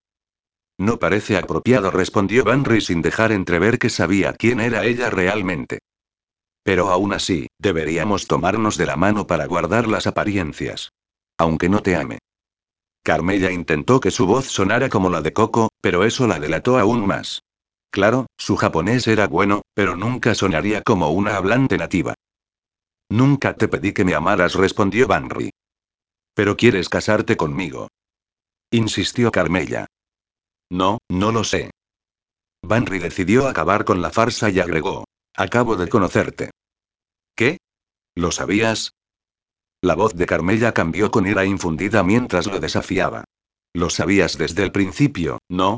No parece apropiado, respondió Banri sin dejar entrever que sabía quién era ella realmente. Pero aún así, deberíamos tomarnos de la mano para guardar las apariencias. Aunque no te ame. Carmella intentó que su voz sonara como la de Coco, pero eso la delató aún más. Claro, su japonés era bueno, pero nunca sonaría como una hablante nativa. Nunca te pedí que me amaras, respondió Banri. Pero quieres casarte conmigo. Insistió Carmella. No, no lo sé. Banri decidió acabar con la farsa y agregó. Acabo de conocerte. ¿Qué? ¿Lo sabías? La voz de Carmella cambió con ira infundida mientras lo desafiaba. Lo sabías desde el principio, ¿no?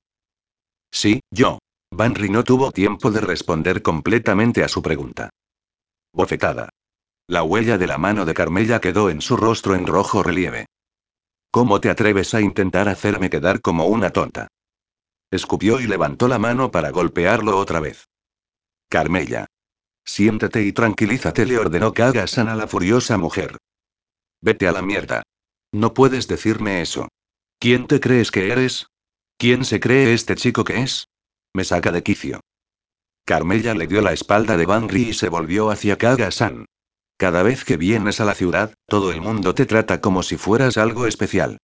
Sí, yo. Banri no tuvo tiempo de responder completamente a su pregunta. Bofetada. La huella de la mano de Carmella quedó en su rostro en rojo relieve. ¿Cómo te atreves a intentar hacerme quedar como una tonta? Escupió y levantó la mano para golpearlo otra vez. Carmella. Siéntate y tranquilízate, le ordenó Kaga-san a la furiosa mujer. Vete a la mierda. No puedes decirme eso. ¿Quién te crees que eres? ¿Quién se cree este chico que es? Me saca de quicio. Carmella le dio la espalda de Banri y se volvió hacia Kaga-san. Cada vez que vienes a la ciudad, todo el mundo te trata como si fueras algo especial.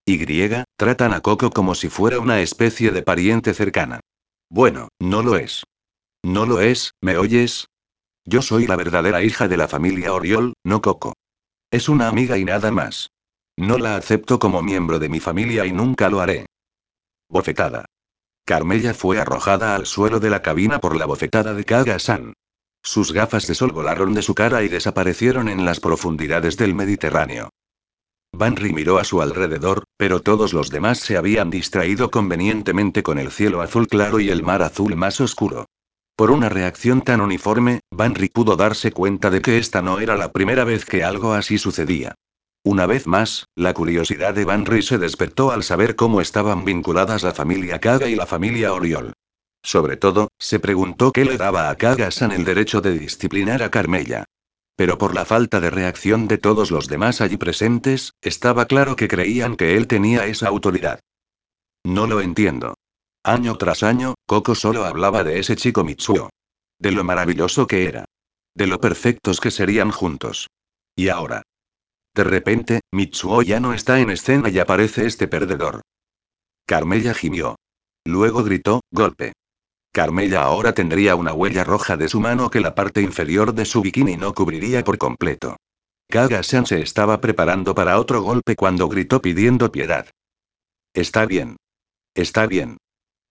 Tratan a Coco como si fuera una especie de pariente cercana. Bueno, no lo es. No lo es, ¿me oyes? Yo soy la verdadera hija de la familia Oriol, no Coco. Es una amiga y nada más. No la acepto como miembro de mi familia y nunca lo haré. Bofetada. Carmella fue arrojada al suelo de la cabina por la bofetada de Kaga-san. Sus gafas de sol volaron de su cara y desaparecieron en las profundidades del Mediterráneo. Banri miró a su alrededor, pero todos los demás se habían distraído convenientemente con el cielo azul claro y el mar azul más oscuro. Por una reacción tan uniforme, Banri pudo darse cuenta de que esta no era la primera vez que algo así sucedía. Una vez más, la curiosidad de Banri se despertó al saber cómo estaban vinculadas la familia Kaga y la familia Oriol. Sobre todo, se preguntó qué le daba a Kaga-san el derecho de disciplinar a Carmella. Pero por la falta de reacción de todos los demás allí presentes, estaba claro que creían que él tenía esa autoridad. No lo entiendo. Año tras año, Coco solo hablaba de ese chico Mitsuo. De lo maravilloso que era. De lo perfectos que serían juntos. Y ahora. De repente, Mitsuo ya no está en escena y aparece este perdedor. Carmella gimió. Luego gritó, golpe. Carmella ahora tendría una huella roja de su mano que la parte inferior de su bikini no cubriría por completo. Kaga-san se estaba preparando para otro golpe cuando gritó pidiendo piedad. Está bien. Está bien.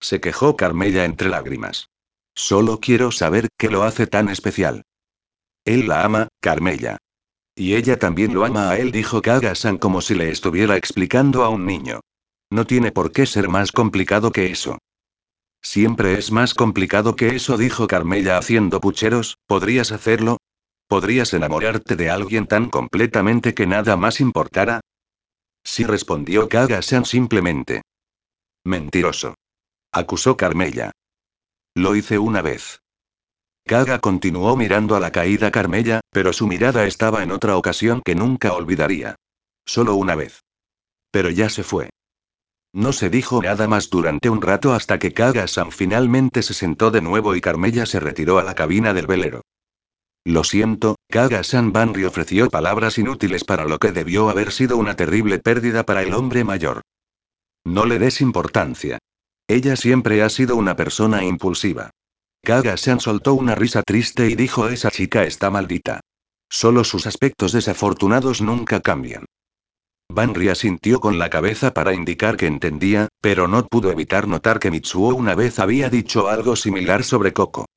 se quejó Carmella entre lágrimas. Solo quiero saber qué lo hace tan especial. Él la ama, Carmella. Y ella también lo ama a él, dijo Kaga-san como si le estuviera explicando a un niño. No tiene por qué ser más complicado que eso. Siempre es más complicado que eso, dijo Carmella haciendo pucheros. ¿Podrías hacerlo? ¿Podrías enamorarte de alguien tan completamente que nada más importara? Sí, respondió Kaga-san simplemente. Mentiroso. Acusó Carmella. Lo hice una vez. Kaga continuó mirando a la caída Carmella, pero su mirada estaba en otra ocasión que nunca olvidaría. Solo una vez. Pero ya se fue. No se dijo nada más durante un rato hasta que Kaga-san finalmente se sentó de nuevo y Carmella se retiró a la cabina del velero. Lo siento, Kaga-san. Banri ofreció palabras inútiles para lo que debió haber sido una terrible pérdida para el hombre mayor. No le des importancia. Ella siempre ha sido una persona impulsiva. Kaga-san soltó una risa triste y dijo: esa chica está maldita. Solo sus aspectos desafortunados nunca cambian. Banri asintió con la cabeza para indicar que entendía, pero no pudo evitar notar que Mitsuo una vez había dicho algo similar sobre Koko.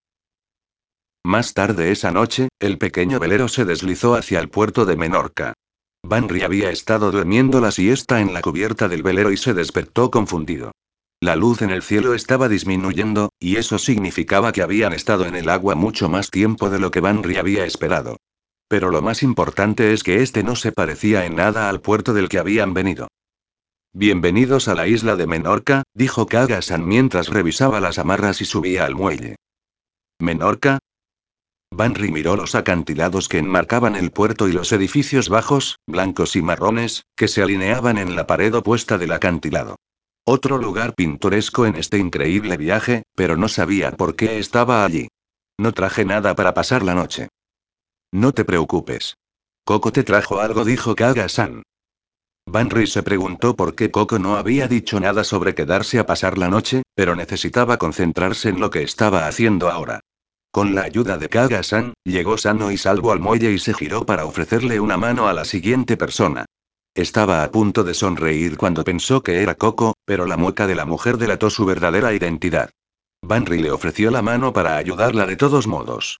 Más tarde esa noche, el pequeño velero se deslizó hacia el puerto de Menorca. Banri había estado durmiendo la siesta en la cubierta del velero y se despertó confundido. La luz en el cielo estaba disminuyendo, y eso significaba que habían estado en el agua mucho más tiempo de lo que Banri había esperado. Pero lo más importante es que este no se parecía en nada al puerto del que habían venido. Bienvenidos a la isla de Menorca, dijo Kaga-san mientras revisaba las amarras y subía al muelle. ¿Menorca? Banri miró los acantilados que enmarcaban el puerto y los edificios bajos, blancos y marrones, que se alineaban en la pared opuesta del acantilado. Otro lugar pintoresco en este increíble viaje, pero no sabía por qué estaba allí. No traje nada para pasar la noche. No te preocupes. Koko te trajo algo, dijo Kaga-san. Banri se preguntó por qué Koko no había dicho nada sobre quedarse a pasar la noche, pero necesitaba concentrarse en lo que estaba haciendo ahora. Con la ayuda de Kaga-san, llegó sano y salvo al muelle y se giró para ofrecerle una mano a la siguiente persona. Estaba a punto de sonreír cuando pensó que era Koko, pero la mueca de la mujer delató su verdadera identidad. Banri le ofreció la mano para ayudarla de todos modos.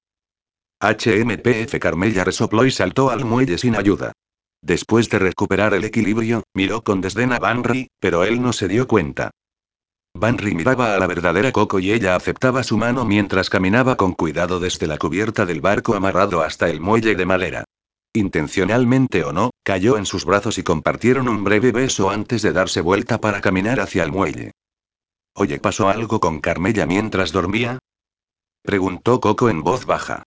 HMPF. Carmella resopló y saltó al muelle sin ayuda. Después de recuperar el equilibrio, miró con desdén a Banri, pero él no se dio cuenta. Banri miraba a la verdadera Koko y ella aceptaba su mano mientras caminaba con cuidado desde la cubierta del barco amarrado hasta el muelle de madera. Intencionalmente o no, cayó en sus brazos y compartieron un breve beso antes de darse vuelta para caminar hacia el muelle. Oye, ¿pasó algo con Carmella mientras dormía? Preguntó Koko en voz baja.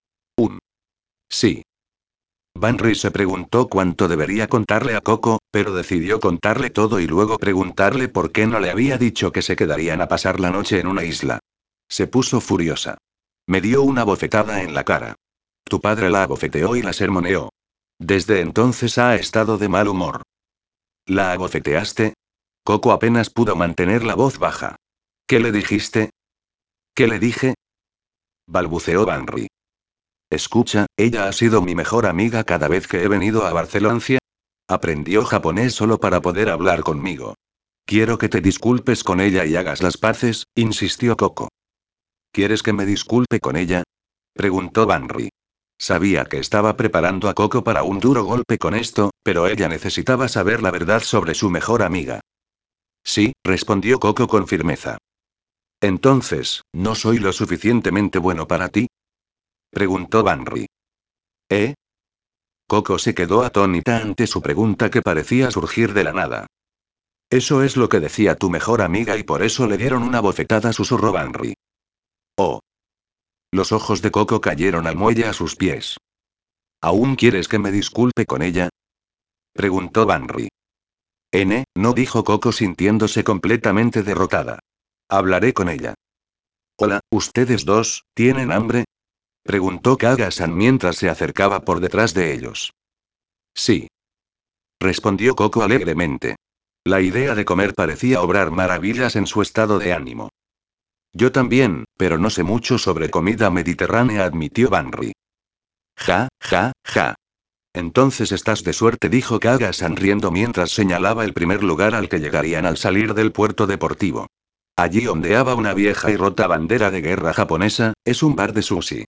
Sí. Banri se preguntó cuánto debería contarle a Koko, pero decidió contarle todo y luego preguntarle por qué no le había dicho que se quedarían a pasar la noche en una isla. Se puso furiosa. Me dio una bofetada en la cara. Tu padre la abofeteó y la sermoneó. Desde entonces ha estado de mal humor. ¿La abofeteaste? Koko apenas pudo mantener la voz baja. ¿Qué le dijiste? ¿Qué le dije? Balbuceó Banri. Escucha, ella ha sido mi mejor amiga cada vez que he venido a Barcelona. Aprendió japonés solo para poder hablar conmigo. Quiero que te disculpes con ella y hagas las paces, insistió Koko. ¿Quieres que me disculpe con ella? Preguntó Banri. Sabía que estaba preparando a Koko para un duro golpe con esto, pero ella necesitaba saber la verdad sobre su mejor amiga. Sí, respondió Koko con firmeza. Entonces, ¿no soy lo suficientemente bueno para ti? Preguntó Banri. ¿Eh? Koko se quedó atónita ante su pregunta que parecía surgir de la nada. Eso es lo que decía tu mejor amiga y por eso le dieron una bofetada, susurró Banri. Oh. Los ojos de Koko cayeron al muelle a sus pies. ¿Aún quieres que me disculpe con ella? Preguntó Banri. No, dijo Koko sintiéndose completamente derrotada. Hablaré con ella. Hola, ¿ustedes dos, tienen hambre? Preguntó Kaga-san mientras se acercaba por detrás de ellos. Sí. Respondió Koko alegremente. La idea de comer parecía obrar maravillas en su estado de ánimo. Yo también, pero no sé mucho sobre comida mediterránea, admitió Banri. Ja, ja, ja. Entonces estás de suerte, dijo Kaga-san riendo mientras señalaba el primer lugar al que llegarían al salir del puerto deportivo. Allí ondeaba una vieja y rota bandera de guerra japonesa, es un bar de sushi.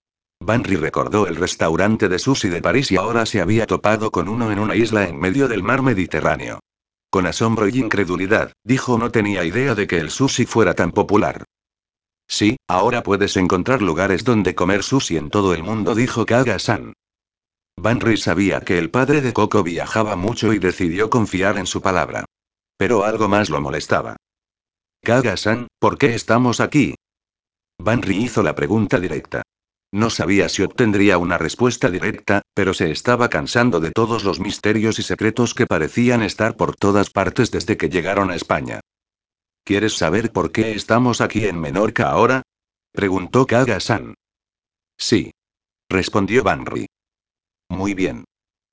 Banri recordó el restaurante de sushi de París y ahora se había topado con uno en una isla en medio del mar Mediterráneo. Con asombro y incredulidad, dijo no tenía idea de que el sushi fuera tan popular. Sí, ahora puedes encontrar lugares donde comer sushi en todo el mundo, dijo Kaga-san. Banri sabía que el padre de Coco viajaba mucho y decidió confiar en su palabra. Pero algo más lo molestaba. Kaga-san, ¿por qué estamos aquí? Banri hizo la pregunta directa. No sabía si obtendría una respuesta directa, pero se estaba cansando de todos los misterios y secretos que parecían estar por todas partes desde que llegaron a España. ¿Quieres saber por qué estamos aquí en Menorca ahora? Preguntó Kaga-san. Sí. Respondió Banri. Muy bien.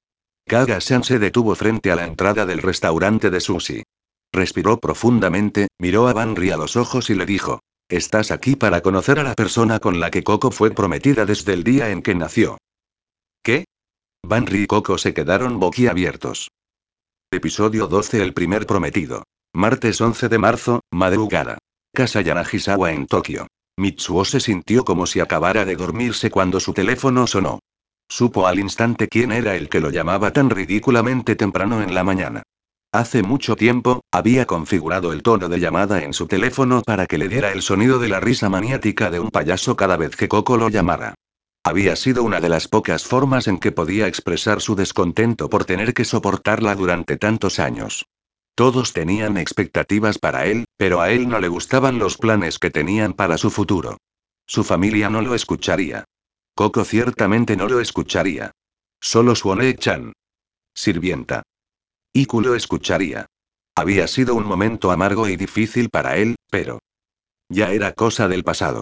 Kaga-san se detuvo frente a la entrada del restaurante de sushi. Respiró profundamente, miró a Banri a los ojos y le dijo: Estás aquí para conocer a la persona con la que Coco fue prometida desde el día en que nació. ¿Qué? Banri y Coco se quedaron boquiabiertos. Episodio 12. El primer prometido. Martes 11 de marzo, madrugada. Casa Yanagisawa en Tokio. Mitsuo se sintió como si acabara de dormirse cuando su teléfono sonó. Supo al instante quién era el que lo llamaba tan ridículamente temprano en la mañana. Hace mucho tiempo, había configurado el tono de llamada en su teléfono para que le diera el sonido de la risa maniática de un payaso cada vez que Coco lo llamara. Había sido una de las pocas formas en que podía expresar su descontento por tener que soportarla durante tantos años. Todos tenían expectativas para él, pero a él no le gustaban los planes que tenían para su futuro. Su familia no lo escucharía. Coco ciertamente no lo escucharía. Solo Suone-chan. Sirvienta. Iku lo escucharía. Había sido un momento amargo y difícil para él, pero ya era cosa del pasado.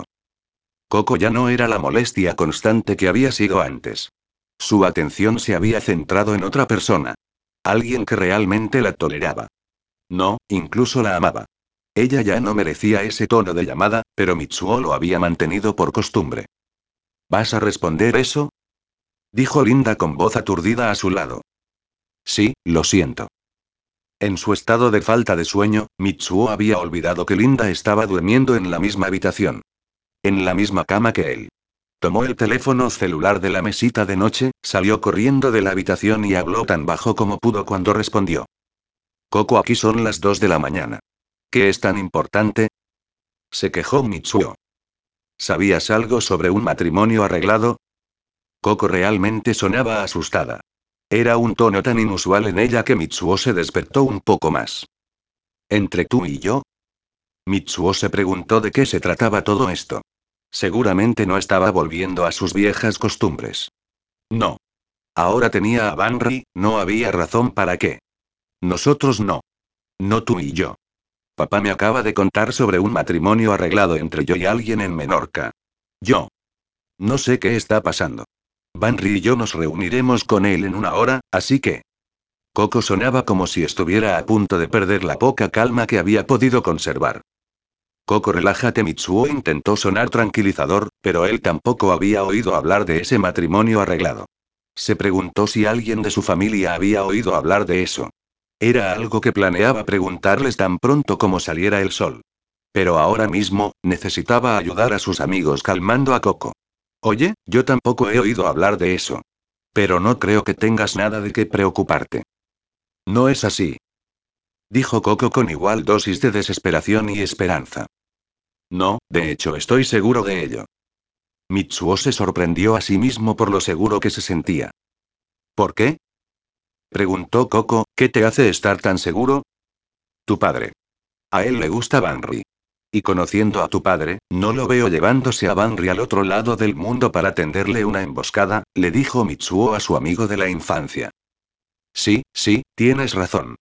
Coco ya no era la molestia constante que había sido antes. Su atención se había centrado en otra persona. Alguien que realmente la toleraba. No, incluso la amaba. Ella ya no merecía ese tono de llamada, pero Mitsuo lo había mantenido por costumbre. ¿Vas a responder eso? Dijo Linda con voz aturdida a su lado. Sí, lo siento. En su estado de falta de sueño, Mitsuo había olvidado que Linda estaba durmiendo en la misma habitación. En la misma cama que él. Tomó el teléfono celular de la mesita de noche, salió corriendo de la habitación y habló tan bajo como pudo cuando respondió. Coco, aquí son las 2 de la mañana. ¿Qué es tan importante? Se quejó Mitsuo. ¿Sabías algo sobre un matrimonio arreglado? Coco realmente sonaba asustada. Era un tono tan inusual en ella que Mitsuo se despertó un poco más. ¿Entre tú y yo? Mitsuo se preguntó de qué se trataba todo esto. Seguramente no estaba volviendo a sus viejas costumbres. No. Ahora tenía a Banri, no había razón para qué. Nosotros no. No tú y yo. Papá me acaba de contar sobre un matrimonio arreglado entre yo y alguien en Menorca. Yo. No sé qué está pasando. Banri y yo nos reuniremos con él en una hora, así que... Coco sonaba como si estuviera a punto de perder la poca calma que había podido conservar. Coco, relájate. Mitsuo intentó sonar tranquilizador, pero él tampoco había oído hablar de ese matrimonio arreglado. Se preguntó si alguien de su familia había oído hablar de eso. Era algo que planeaba preguntarles tan pronto como saliera el sol. Pero ahora mismo, necesitaba ayudar a sus amigos calmando a Coco. Oye, yo tampoco he oído hablar de eso. Pero no creo que tengas nada de qué preocuparte. No es así. Dijo Coco con igual dosis de desesperación y esperanza. No, de hecho estoy seguro de ello. Mitsuo se sorprendió a sí mismo por lo seguro que se sentía. ¿Por qué? Preguntó Coco, ¿qué te hace estar tan seguro? Tu padre. A él le gusta Banri. Y conociendo a tu padre, no lo veo llevándose a Banri al otro lado del mundo para tenderle una emboscada, le dijo Mitsuo a su amigo de la infancia. Sí, sí, tienes razón.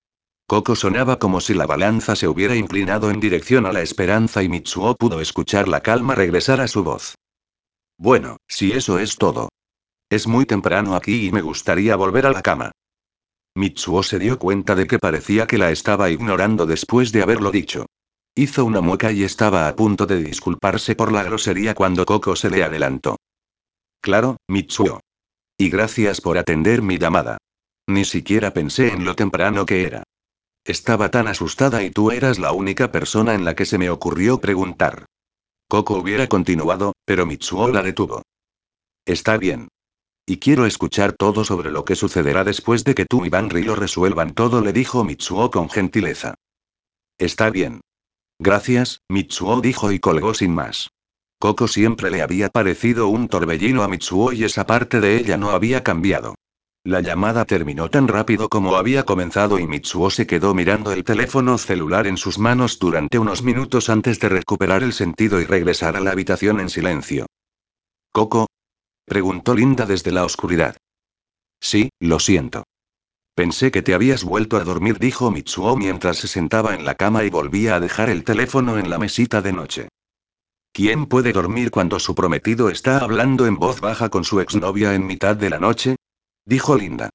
Coco sonaba como si la balanza se hubiera inclinado en dirección a la esperanza y Mitsuo pudo escuchar la calma regresar a su voz. Bueno, si eso es todo. Es muy temprano aquí y me gustaría volver a la cama. Mitsuo se dio cuenta de que parecía que la estaba ignorando después de haberlo dicho. Hizo una mueca y estaba a punto de disculparse por la grosería cuando Coco se le adelantó. Claro, Mitsuo. Y gracias por atender mi llamada. Ni siquiera pensé en lo temprano que era. Estaba tan asustada y tú eras la única persona en la que se me ocurrió preguntar. Coco hubiera continuado, pero Mitsuo la detuvo. Está bien. Y quiero escuchar todo sobre lo que sucederá después de que tú y Banri lo resuelvan todo, le dijo Mitsuo con gentileza. Está bien. Gracias, Mitsuo dijo y colgó sin más. Coco siempre le había parecido un torbellino a Mitsuo y esa parte de ella no había cambiado. La llamada terminó tan rápido como había comenzado y Mitsuo se quedó mirando el teléfono celular en sus manos durante unos minutos antes de recuperar el sentido y regresar a la habitación en silencio. ¿Coco? Preguntó Linda desde la oscuridad. Sí, lo siento. Pensé que te habías vuelto a dormir, dijo Mitsuo mientras se sentaba en la cama y volvía a dejar el teléfono en la mesita de noche. ¿Quién puede dormir cuando su prometido está hablando en voz baja con su exnovia en mitad de la noche? Dijo Linda.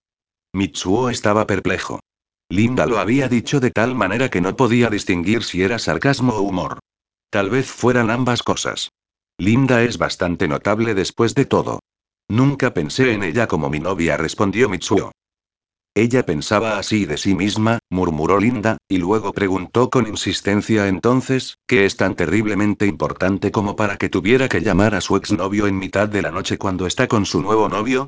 Mitsuo estaba perplejo. Linda lo había dicho de tal manera que no podía distinguir si era sarcasmo o humor. Tal vez fueran ambas cosas. Linda es bastante notable después de todo. Nunca pensé en ella como mi novia, respondió Mitsuo. Ella pensaba así de sí misma, murmuró Linda, y luego preguntó con insistencia: entonces, ¿qué es tan terriblemente importante como para que tuviera que llamar a su exnovio en mitad de la noche cuando está con su nuevo novio?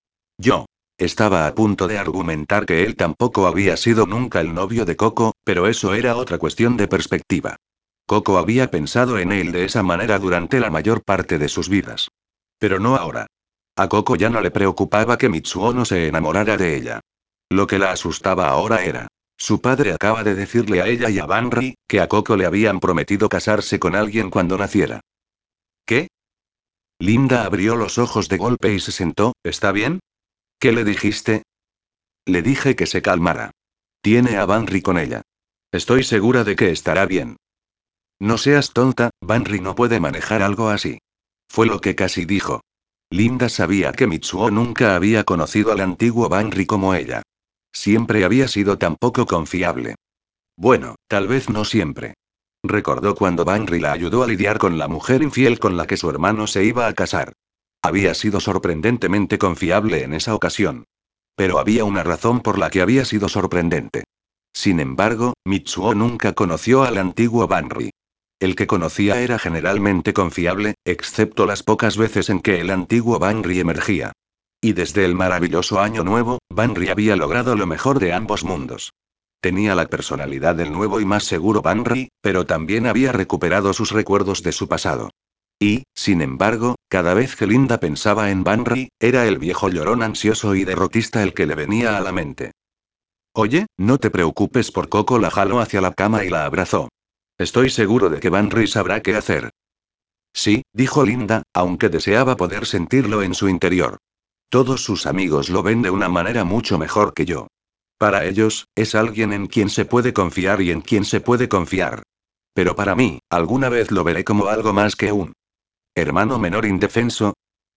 Yo. Estaba a punto de argumentar que él tampoco había sido nunca el novio de Coco, pero eso era otra cuestión de perspectiva. Coco había pensado en él de esa manera durante la mayor parte de sus vidas. Pero no ahora. A Coco ya no le preocupaba que Mitsuo no se enamorara de ella. Lo que la asustaba ahora era: su padre acaba de decirle a ella y a Banri que a Coco le habían prometido casarse con alguien cuando naciera. ¿Qué? Linda abrió los ojos de golpe y se sentó. ¿Está bien? ¿Qué le dijiste? Le dije que se calmara. Tiene a Banri con ella. Estoy segura de que estará bien. No seas tonta, Banri no puede manejar algo así. Fue lo que casi dijo. Linda sabía que Mitsuo nunca había conocido al antiguo Banri como ella. Siempre había sido tan poco confiable. Bueno, tal vez no siempre. Recordó cuando Banri la ayudó a lidiar con la mujer infiel con la que su hermano se iba a casar. Había sido sorprendentemente confiable en esa ocasión. Pero había una razón por la que había sido sorprendente. Sin embargo, Mitsuo nunca conoció al antiguo Banri. El que conocía era generalmente confiable, excepto las pocas veces en que el antiguo Banri emergía. Y desde el maravilloso año nuevo, Banri había logrado lo mejor de ambos mundos. Tenía la personalidad del nuevo y más seguro Banri, pero también había recuperado sus recuerdos de su pasado. Y, sin embargo, cada vez que Linda pensaba en Banri, era el viejo llorón ansioso y derrotista el que le venía a la mente. Oye, no te preocupes por Coco, la jaló hacia la cama y la abrazó. Estoy seguro de que Banri sabrá qué hacer. Sí, dijo Linda, aunque deseaba poder sentirlo en su interior. Todos sus amigos lo ven de una manera mucho mejor que yo. Para ellos, es alguien en quien se puede confiar y en quien se puede confiar. Pero para mí, alguna vez lo veré como algo más que un hermano menor indefenso.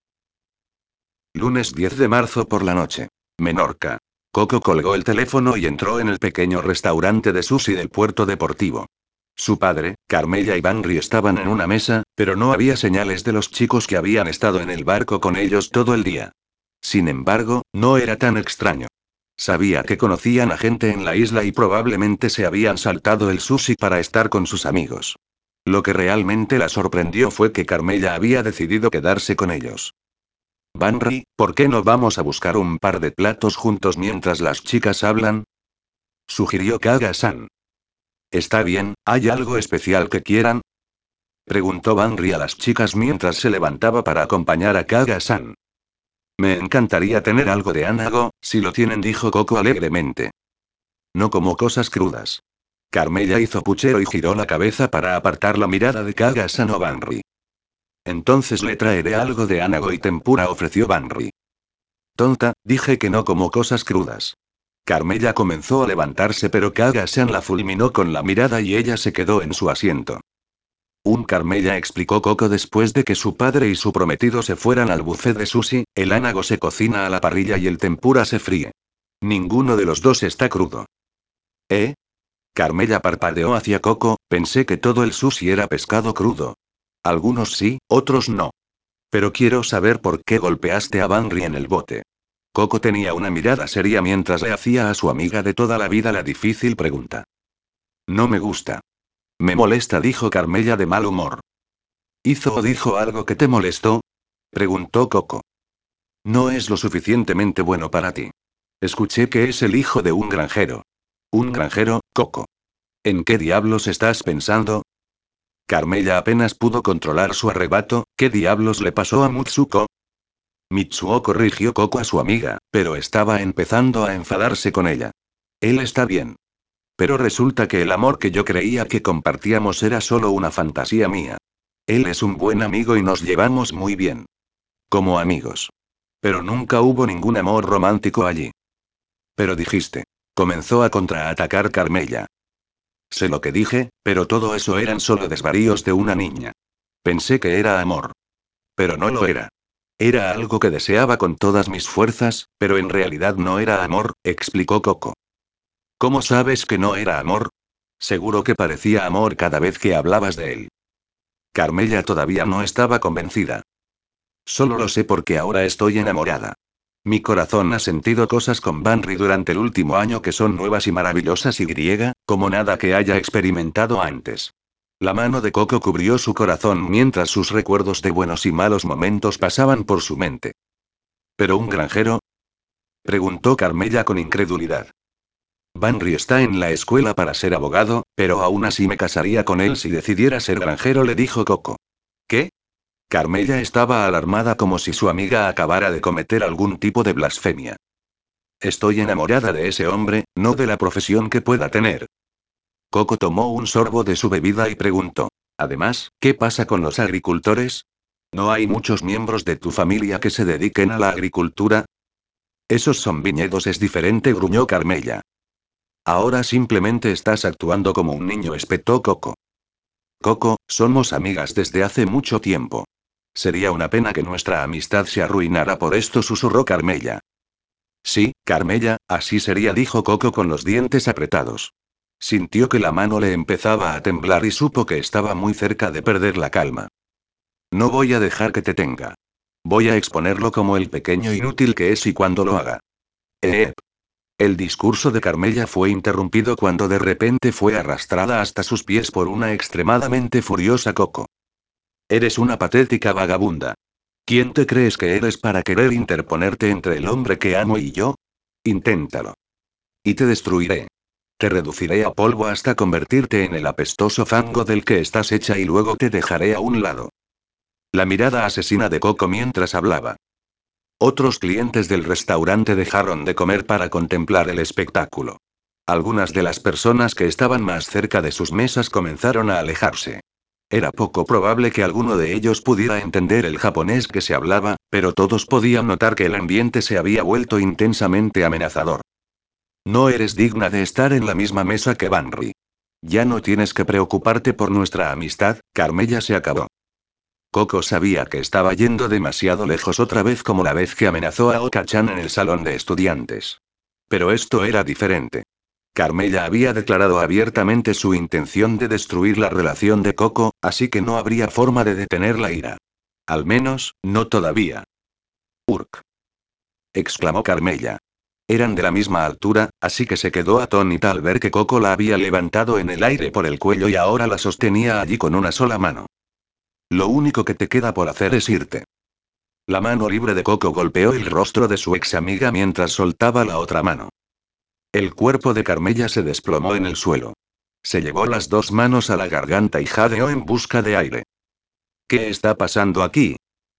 Lunes 10 de marzo por la noche. Menorca. Coco colgó el teléfono y entró en el pequeño restaurante de sushi del puerto deportivo. Su padre, Carmella y Banri estaban en una mesa, pero no había señales de los chicos que habían estado en el barco con ellos todo el día. Sin embargo, no era tan extraño. Sabía que conocían a gente en la isla y probablemente se habían saltado el sushi para estar con sus amigos. Lo que realmente la sorprendió fue que Carmella había decidido quedarse con ellos. Banri, ¿por qué no vamos a buscar un par de platos juntos mientras las chicas hablan? Sugirió Kaga-san. Está bien, ¿hay algo especial que quieran? Preguntó Banri a las chicas mientras se levantaba para acompañar a Kaga-san. Me encantaría tener algo de ánago, si lo tienen, dijo Coco alegremente. No como cosas crudas. Carmella hizo puchero y giró la cabeza para apartar la mirada de Kaga-san o Banri. Entonces le traeré algo de ánago y tempura, ofreció Banri. Tonta, dije que no como cosas crudas. Carmella comenzó a levantarse, pero Kaga-san la fulminó con la mirada y ella se quedó en su asiento. Carmella, explicó Coco después de que su padre y su prometido se fueran al buffet de sushi, el ánago se cocina a la parrilla y el tempura se fríe. Ninguno de los dos está crudo. ¿Eh? Carmella parpadeó hacia Coco, pensé que todo el sushi era pescado crudo. Algunos sí, otros no. Pero quiero saber por qué golpeaste a Banri en el bote. Coco tenía una mirada seria mientras le hacía a su amiga de toda la vida la difícil pregunta. No me gusta. Me molesta, dijo Carmella de mal humor. ¿Hizo o dijo algo que te molestó? Preguntó Coco. No es lo suficientemente bueno para ti. Escuché que es el hijo de un granjero. ¿Un granjero, Coco? ¿En qué diablos estás pensando? Carmella apenas pudo controlar su arrebato. ¿Qué diablos le pasó a Mutsuko? Mitsuo corrigió Coco a su amiga, pero estaba empezando a enfadarse con ella. Él está bien. Pero resulta que el amor que yo creía que compartíamos era solo una fantasía mía. Él es un buen amigo y nos llevamos muy bien. Como amigos. Pero nunca hubo ningún amor romántico allí. Pero dijiste. Comenzó a contraatacar Carmella. Sé lo que dije, pero todo eso eran solo desvaríos de una niña. Pensé que era amor. Pero no lo era. Era algo que deseaba con todas mis fuerzas, pero en realidad no era amor, explicó Coco. ¿Cómo sabes que no era amor? Seguro que parecía amor cada vez que hablabas de él. Carmella todavía no estaba convencida. Solo lo sé porque ahora estoy enamorada. Mi corazón ha sentido cosas con Banri durante el último año que son nuevas y maravillosas y griega, como nada que haya experimentado antes. La mano de Coco cubrió su corazón mientras sus recuerdos de buenos y malos momentos pasaban por su mente. ¿Pero un granjero? Preguntó Carmella con incredulidad. Banri está en la escuela para ser abogado, pero aún así me casaría con él si decidiera ser granjero, le dijo Coco. ¿Qué? Carmella estaba alarmada como si su amiga acabara de cometer algún tipo de blasfemia. Estoy enamorada de ese hombre, no de la profesión que pueda tener. Coco tomó un sorbo de su bebida y preguntó. Además, ¿qué pasa con los agricultores? ¿No hay muchos miembros de tu familia que se dediquen a la agricultura? Esos son viñedos, es diferente, gruñó Carmella. Ahora simplemente estás actuando como un niño, espetó Coco. Coco, somos amigas desde hace mucho tiempo. Sería una pena que nuestra amistad se arruinara por esto, susurró Carmella. Sí, Carmella, así sería, dijo Coco con los dientes apretados. Sintió que la mano le empezaba a temblar y supo que estaba muy cerca de perder la calma. No voy a dejar que te tenga. Voy a exponerlo como el pequeño inútil que es y cuando lo haga. El discurso de Carmella fue interrumpido cuando de repente fue arrastrada hasta sus pies por una extremadamente furiosa Coco. Eres una patética vagabunda. ¿Quién te crees que eres para querer interponerte entre el hombre que amo y yo? Inténtalo. Y te destruiré. Te reduciré a polvo hasta convertirte en el apestoso fango del que estás hecha y luego te dejaré a un lado. La mirada asesina de Coco mientras hablaba. Otros clientes del restaurante dejaron de comer para contemplar el espectáculo. Algunas de las personas que estaban más cerca de sus mesas comenzaron a alejarse. Era poco probable que alguno de ellos pudiera entender el japonés que se hablaba, pero todos podían notar que el ambiente se había vuelto intensamente amenazador. No eres digna de estar en la misma mesa que Banri. Ya no tienes que preocuparte por nuestra amistad, Carmella se acabó. Coco sabía que estaba yendo demasiado lejos otra vez, como la vez que amenazó a Oka-chan en el salón de estudiantes. Pero esto era diferente. Carmella había declarado abiertamente su intención de destruir la relación de Coco, así que no habría forma de detener la ira. Al menos, no todavía. Urk. Exclamó Carmella. Eran de la misma altura, así que se quedó atónita al ver que Coco la había levantado en el aire por el cuello y ahora la sostenía allí con una sola mano. Lo único que te queda por hacer es irte. La mano libre de Coco golpeó el rostro de su ex amiga mientras soltaba la otra mano. El cuerpo de Carmella se desplomó en el suelo. Se llevó las dos manos a la garganta y jadeó en busca de aire. ¿Qué está pasando aquí?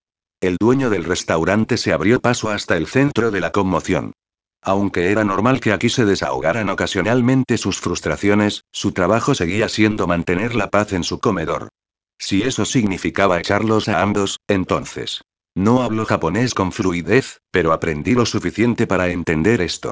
El dueño del restaurante se abrió paso hasta el centro de la conmoción. Aunque era normal que aquí se desahogaran ocasionalmente sus frustraciones, su trabajo seguía siendo mantener la paz en su comedor. Si eso significaba echarlos a ambos, entonces. No hablo japonés con fluidez, pero aprendí lo suficiente para entender esto.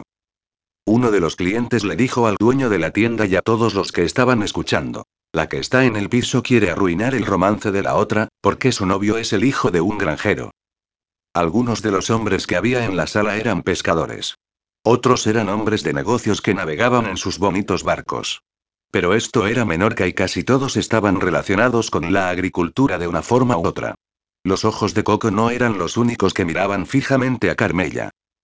Uno de los clientes le dijo al dueño de la tienda y a todos los que estaban escuchando. La que está en el piso quiere arruinar el romance de la otra, porque su novio es el hijo de un granjero. Algunos de los hombres que había en la sala eran pescadores. Otros eran hombres de negocios que navegaban en sus bonitos barcos. Pero esto era menor que y casi todos estaban relacionados con la agricultura de una forma u otra. Los ojos de Coco no eran los únicos que miraban fijamente a Carmella.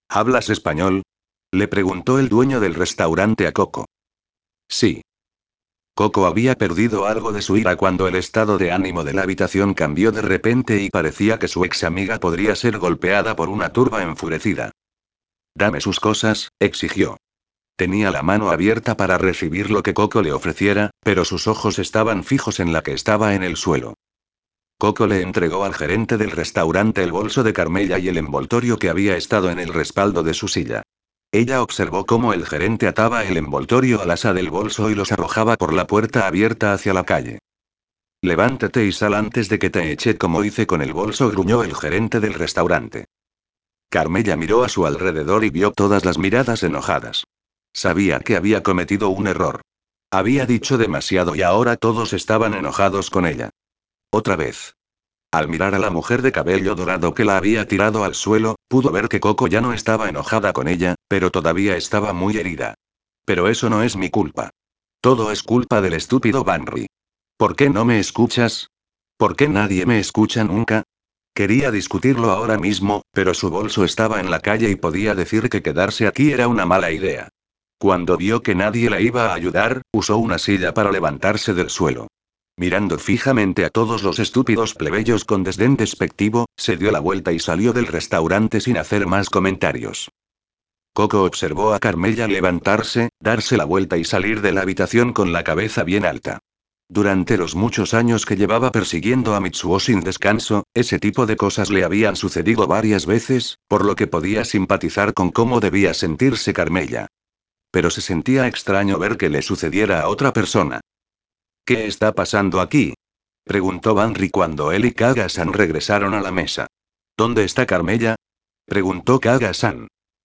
¿Hablas español? Le preguntó el dueño del restaurante a Coco. Sí. Coco había perdido algo de su ira cuando el estado de ánimo de la habitación cambió de repente y parecía que su ex amiga podría ser golpeada por una turba enfurecida. Dame sus cosas, exigió. Tenía la mano abierta para recibir lo que Coco le ofreciera, pero sus ojos estaban fijos en la que estaba en el suelo. Coco le entregó al gerente del restaurante el bolso de Carmella y el envoltorio que había estado en el respaldo de su silla. Ella observó cómo el gerente ataba el envoltorio al asa del bolso y los arrojaba por la puerta abierta hacia la calle. Levántate y sal antes de que te eche como hice con el bolso, gruñó el gerente del restaurante. Carmella miró a su alrededor y vio todas las miradas enojadas. Sabía que había cometido un error. Había dicho demasiado y ahora todos estaban enojados con ella. Otra vez. Al mirar a la mujer de cabello dorado que la había tirado al suelo, pudo ver que Coco ya no estaba enojada con ella, pero todavía estaba muy herida. Pero eso no es mi culpa. Todo es culpa del estúpido Banry. ¿Por qué no me escuchas? ¿Por qué nadie me escucha nunca? Quería discutirlo ahora mismo, pero su bolso estaba en la calle y podía decir que quedarse aquí era una mala idea. Cuando vio que nadie la iba a ayudar, usó una silla para levantarse del suelo. Mirando fijamente a todos los estúpidos plebeyos con desdén despectivo, se dio la vuelta y salió del restaurante sin hacer más comentarios. Coco observó a Carmella levantarse, darse la vuelta y salir de la habitación con la cabeza bien alta. Durante los muchos años que llevaba persiguiendo a Mitsuo sin descanso, ese tipo de cosas le habían sucedido varias veces, por lo que podía simpatizar con cómo debía sentirse Carmella. Pero se sentía extraño ver que le sucediera a otra persona. ¿Qué está pasando aquí? Preguntó Banry cuando él y Kaga-san regresaron a la mesa. ¿Dónde está Carmella? Preguntó Kaga-san.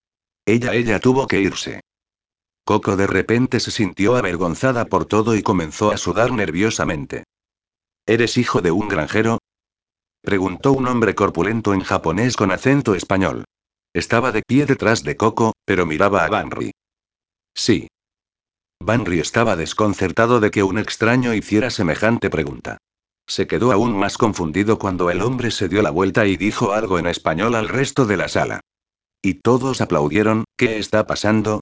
Ella tuvo que irse. Coco de repente se sintió avergonzada por todo y comenzó a sudar nerviosamente. ¿Eres hijo de un granjero? Preguntó un hombre corpulento en japonés con acento español. Estaba de pie detrás de Coco, pero miraba a Banry. Sí. Banry estaba desconcertado de que un extraño hiciera semejante pregunta. Se quedó aún más confundido cuando el hombre se dio la vuelta y dijo algo en español al resto de la sala. Y todos aplaudieron. ¿Qué está pasando?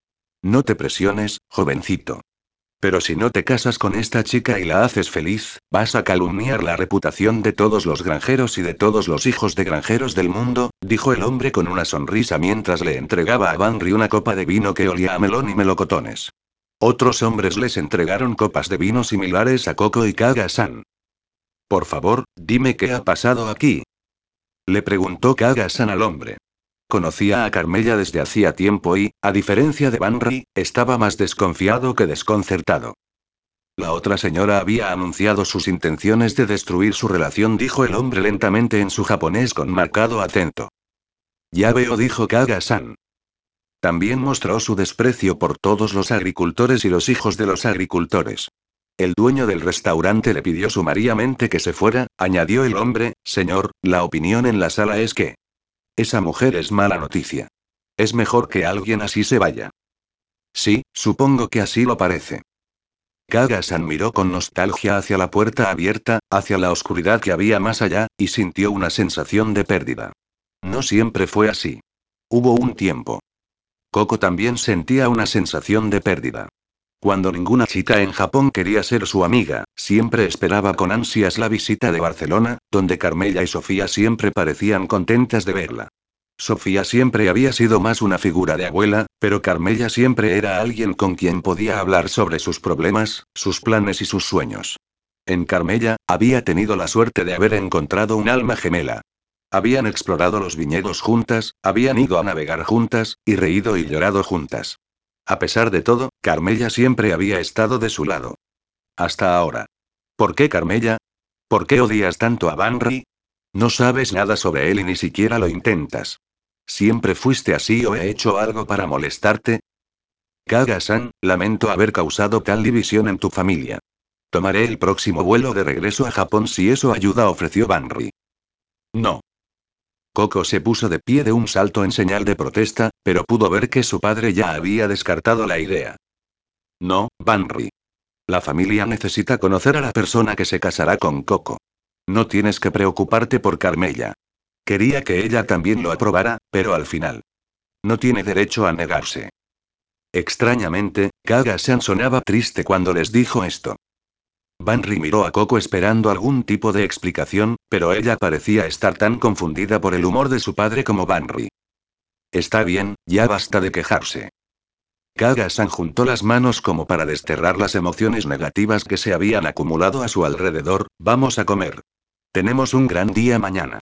No te presiones, jovencito. Pero si no te casas con esta chica y la haces feliz, vas a calumniar la reputación de todos los granjeros y de todos los hijos de granjeros del mundo, dijo el hombre con una sonrisa mientras le entregaba a Banry una copa de vino que olía a melón y melocotones. Otros hombres les entregaron copas de vino similares a Coco y Kaga-san. Por favor, dime qué ha pasado aquí. Le preguntó Kaga-san al hombre. Conocía a Carmella desde hacía tiempo y, a diferencia de Banry, estaba más desconfiado que desconcertado. La otra señora había anunciado sus intenciones de destruir su relación, dijo el hombre lentamente en su japonés con marcado acento. Ya veo, dijo Kaga-san. También mostró su desprecio por todos los agricultores y los hijos de los agricultores. El dueño del restaurante le pidió sumariamente que se fuera, añadió el hombre. Señor, la opinión en la sala es que esa mujer es mala noticia. Es mejor que alguien así se vaya. Sí, supongo que así lo parece. Kaga-san miró con nostalgia hacia la puerta abierta, hacia la oscuridad que había más allá, y sintió una sensación de pérdida. No siempre fue así. Hubo un tiempo. Coco también sentía una sensación de pérdida. Cuando ninguna chica en Japón quería ser su amiga, siempre esperaba con ansias la visita de Barcelona, donde Carmella y Sofía siempre parecían contentas de verla. Sofía siempre había sido más una figura de abuela, pero Carmella siempre era alguien con quien podía hablar sobre sus problemas, sus planes y sus sueños. En Carmella, había tenido la suerte de haber encontrado un alma gemela. Habían explorado los viñedos juntas, habían ido a navegar juntas, y reído y llorado juntas. A pesar de todo, Carmella siempre había estado de su lado. Hasta ahora. ¿Por qué Carmella? ¿Por qué odias tanto a Banry? No sabes nada sobre él y ni siquiera lo intentas. ¿Siempre fuiste así o he hecho algo para molestarte? Kaga-san, lamento haber causado tal división en tu familia. Tomaré el próximo vuelo de regreso a Japón si eso ayuda, ofreció Banry. No. Coco se puso de pie de un salto en señal de protesta, pero pudo ver que su padre ya había descartado la idea. No, Banry. La familia necesita conocer a la persona que se casará con Coco. No tienes que preocuparte por Carmella. Quería que ella también lo aprobara, pero al final. No tiene derecho a negarse. Extrañamente, Kaga-san sonaba triste cuando les dijo esto. Banri miró a Coco esperando algún tipo de explicación, pero ella parecía estar tan confundida por el humor de su padre como Banri. Está bien, ya basta de quejarse. Kaga-san juntó las manos como para desterrar las emociones negativas que se habían acumulado a su alrededor. Vamos a comer. Tenemos un gran día mañana.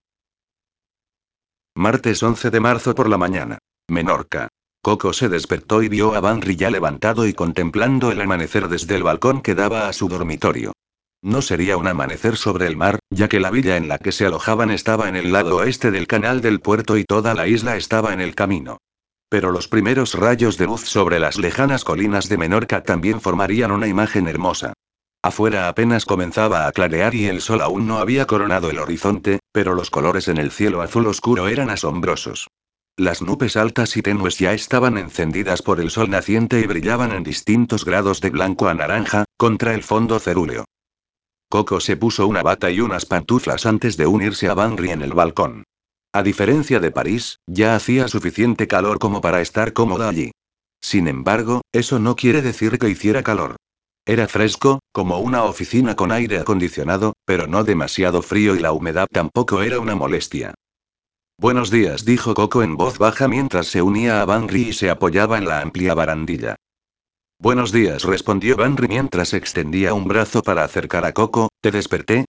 Martes 11 de marzo por la mañana. Menorca. Coco se despertó y vio a Banri ya levantado y contemplando el amanecer desde el balcón que daba a su dormitorio. No sería un amanecer sobre el mar, ya que la villa en la que se alojaban estaba en el lado oeste del canal del puerto y toda la isla estaba en el camino. Pero los primeros rayos de luz sobre las lejanas colinas de Menorca también formarían una imagen hermosa. Afuera apenas comenzaba a clarear y el sol aún no había coronado el horizonte, pero los colores en el cielo azul oscuro eran asombrosos. Las nubes altas y tenues ya estaban encendidas por el sol naciente y brillaban en distintos grados de blanco a naranja, contra el fondo cerúleo. Coco se puso una bata y unas pantuflas antes de unirse a Banri en el balcón. A diferencia de París, ya hacía suficiente calor como para estar cómoda allí. Sin embargo, eso no quiere decir que hiciera calor. Era fresco, como una oficina con aire acondicionado, pero no demasiado frío y la humedad tampoco era una molestia. Buenos días, dijo Coco en voz baja mientras se unía a Banri y se apoyaba en la amplia barandilla. Buenos días, respondió Banri mientras extendía un brazo para acercar a Coco. ¿Te desperté?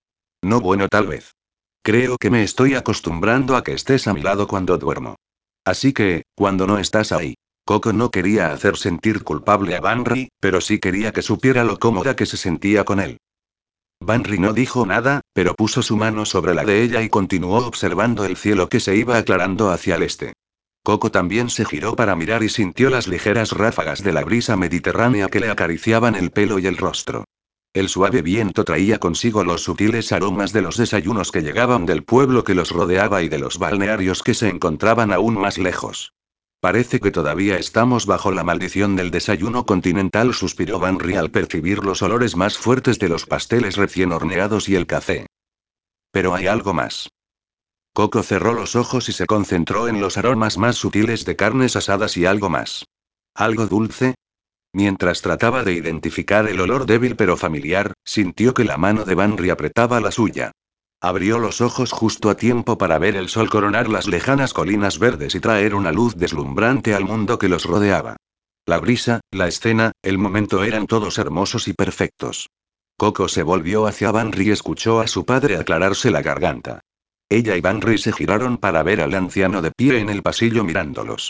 No, bueno, tal vez. Creo que me estoy acostumbrando a que estés a mi lado cuando duermo. Así que, cuando no estás ahí. Coco no quería hacer sentir culpable a Banri, pero sí quería que supiera lo cómoda que se sentía con él. Banri no dijo nada, pero puso su mano sobre la de ella y continuó observando el cielo que se iba aclarando hacia el este. Coco también se giró para mirar y sintió las ligeras ráfagas de la brisa mediterránea que le acariciaban el pelo y el rostro. El suave viento traía consigo los sutiles aromas de los desayunos que llegaban del pueblo que los rodeaba y de los balnearios que se encontraban aún más lejos. Parece que todavía estamos bajo la maldición del desayuno continental, suspiró Banri al percibir los olores más fuertes de los pasteles recién horneados y el café. Pero hay algo más. Coco cerró los ojos y se concentró en los aromas más sutiles de carnes asadas y algo más. ¿Algo dulce? Mientras trataba de identificar el olor débil pero familiar, sintió que la mano de Banri apretaba la suya. Abrió los ojos justo a tiempo para ver el sol coronar las lejanas colinas verdes y traer una luz deslumbrante al mundo que los rodeaba. La brisa, la escena, el momento eran todos hermosos y perfectos. Coco se volvió hacia Banri y escuchó a su padre aclararse la garganta. Ella y Banri se giraron para ver al anciano de pie en el pasillo mirándolos.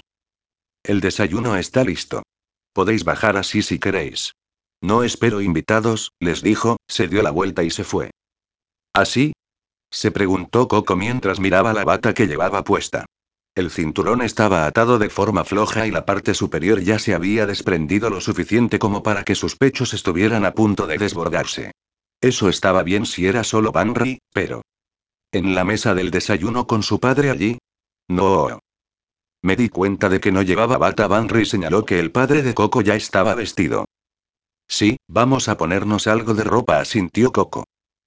El desayuno está listo. Podéis bajar así si queréis. No espero invitados, les dijo, se dio la vuelta y se fue. ¿Así? Se preguntó Coco mientras miraba la bata que llevaba puesta. El cinturón estaba atado de forma floja y la parte superior ya se había desprendido lo suficiente como para que sus pechos estuvieran a punto de desbordarse. Eso estaba bien si era solo Banri, pero... ¿En la mesa del desayuno con su padre allí? No. Me di cuenta de que no llevaba bata. Banri señaló que el padre de Coco ya estaba vestido. Sí, vamos a ponernos algo de ropa, asintió Coco.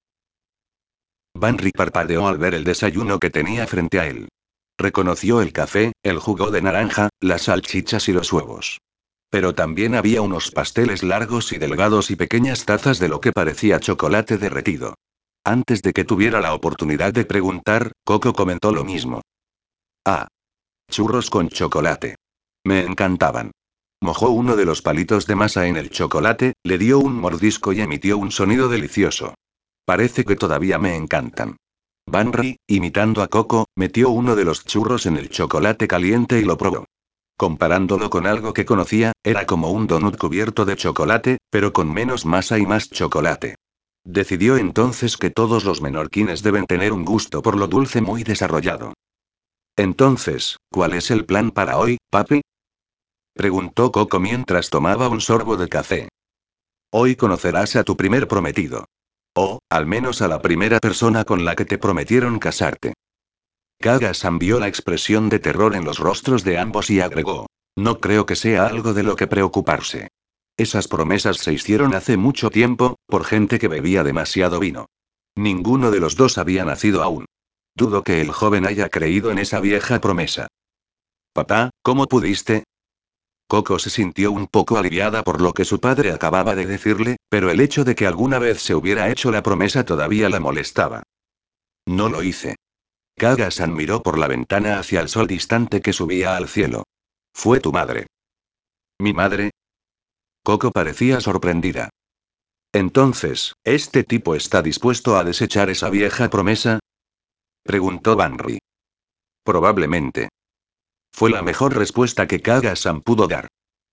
Banri parpadeó al ver el desayuno que tenía frente a él. Reconoció el café, el jugo de naranja, las salchichas y los huevos. Pero también había unos pasteles largos y delgados y pequeñas tazas de lo que parecía chocolate derretido. Antes de que tuviera la oportunidad de preguntar, Coco comentó lo mismo. Ah. Churros con chocolate. Me encantaban. Mojó uno de los palitos de masa en el chocolate, le dio un mordisco y emitió un sonido delicioso. Parece que todavía me encantan. Banri, imitando a Coco, metió uno de los churros en el chocolate caliente y lo probó. Comparándolo con algo que conocía, era como un donut cubierto de chocolate, pero con menos masa y más chocolate. Decidió entonces que todos los menorquines deben tener un gusto por lo dulce muy desarrollado. Entonces, ¿cuál es el plan para hoy, papi? Preguntó Coco mientras tomaba un sorbo de café. Hoy conocerás a tu primer prometido. O, al menos a la primera persona con la que te prometieron casarte. Kaga-san vio la expresión de terror en los rostros de ambos y agregó. No creo que sea algo de lo que preocuparse. Esas promesas se hicieron hace mucho tiempo, por gente que bebía demasiado vino. Ninguno de los dos había nacido aún. Dudo que el joven haya creído en esa vieja promesa. Papá, ¿cómo pudiste? Coco se sintió un poco aliviada por lo que su padre acababa de decirle, pero el hecho de que alguna vez se hubiera hecho la promesa todavía la molestaba. No lo hice. Kaga-san miró por la ventana hacia el sol distante que subía al cielo. Fue tu madre. ¿Mi madre? Coco parecía sorprendida. Entonces, ¿este tipo está dispuesto a desechar esa vieja promesa? Preguntó Banri. Probablemente. Fue la mejor respuesta que Kaga-san pudo dar.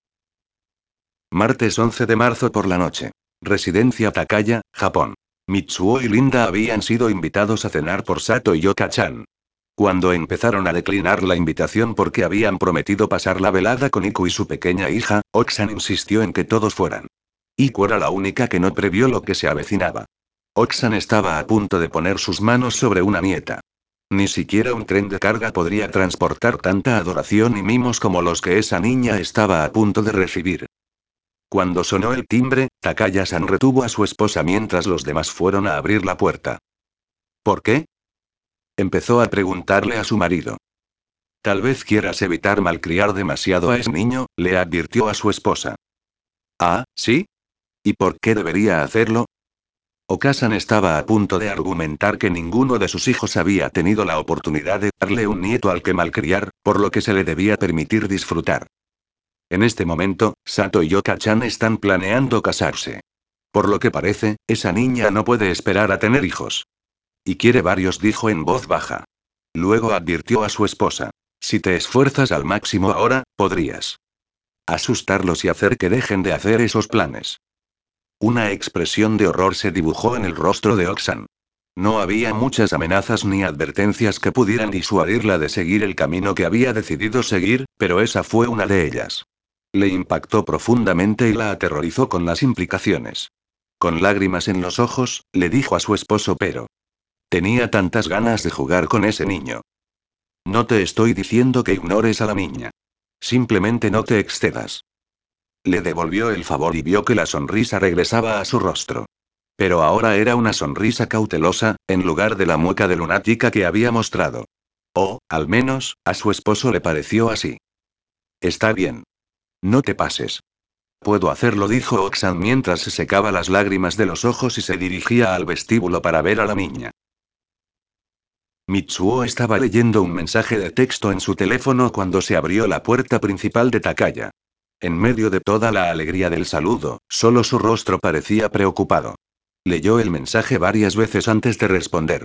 Martes 11 de marzo por la noche. Residencia Takaya, Japón. Mitsuo y Linda habían sido invitados a cenar por Sato y Yoka-chan. Cuando empezaron a declinar la invitación porque habían prometido pasar la velada con Iku y su pequeña hija, Oksan insistió en que todos fueran. Iku era la única que no previó lo que se avecinaba. Oksan estaba a punto de poner sus manos sobre una nieta. Ni siquiera un tren de carga podría transportar tanta adoración y mimos como los que esa niña estaba a punto de recibir. Cuando sonó el timbre, Takaya-san retuvo a su esposa mientras los demás fueron a abrir la puerta. ¿Por qué? Empezó a preguntarle a su marido. Tal vez quieras evitar malcriar demasiado a ese niño, le advirtió a su esposa. Ah, ¿sí? ¿Y por qué debería hacerlo? Okasan estaba a punto de argumentar que ninguno de sus hijos había tenido la oportunidad de darle un nieto al que malcriar, por lo que se le debía permitir disfrutar. En este momento, Sato y Yoka-chan están planeando casarse. Por lo que parece, esa niña no puede esperar a tener hijos. Y quiere varios, dijo en voz baja. Luego advirtió a su esposa. Si te esfuerzas al máximo ahora, podrías asustarlos y hacer que dejen de hacer esos planes. Una expresión de horror se dibujó en el rostro de Oksan. No había muchas amenazas ni advertencias que pudieran disuadirla de seguir el camino que había decidido seguir, pero esa fue una de ellas. Le impactó profundamente y la aterrorizó con las implicaciones. Con lágrimas en los ojos, le dijo a su esposo, pero tenía tantas ganas de jugar con ese niño. No te estoy diciendo que ignores a la niña. Simplemente no te excedas. Le devolvió el favor y vio que la sonrisa regresaba a su rostro. Pero ahora era una sonrisa cautelosa, en lugar de la mueca de lunática que había mostrado. O, al menos, a su esposo le pareció así. Está bien. No te pases. Puedo hacerlo, dijo Oksan mientras se secaba las lágrimas de los ojos y se dirigía al vestíbulo para ver a la niña. Mitsuo estaba leyendo un mensaje de texto en su teléfono cuando se abrió la puerta principal de Takaya. En medio de toda la alegría del saludo, solo su rostro parecía preocupado. Leyó el mensaje varias veces antes de responder.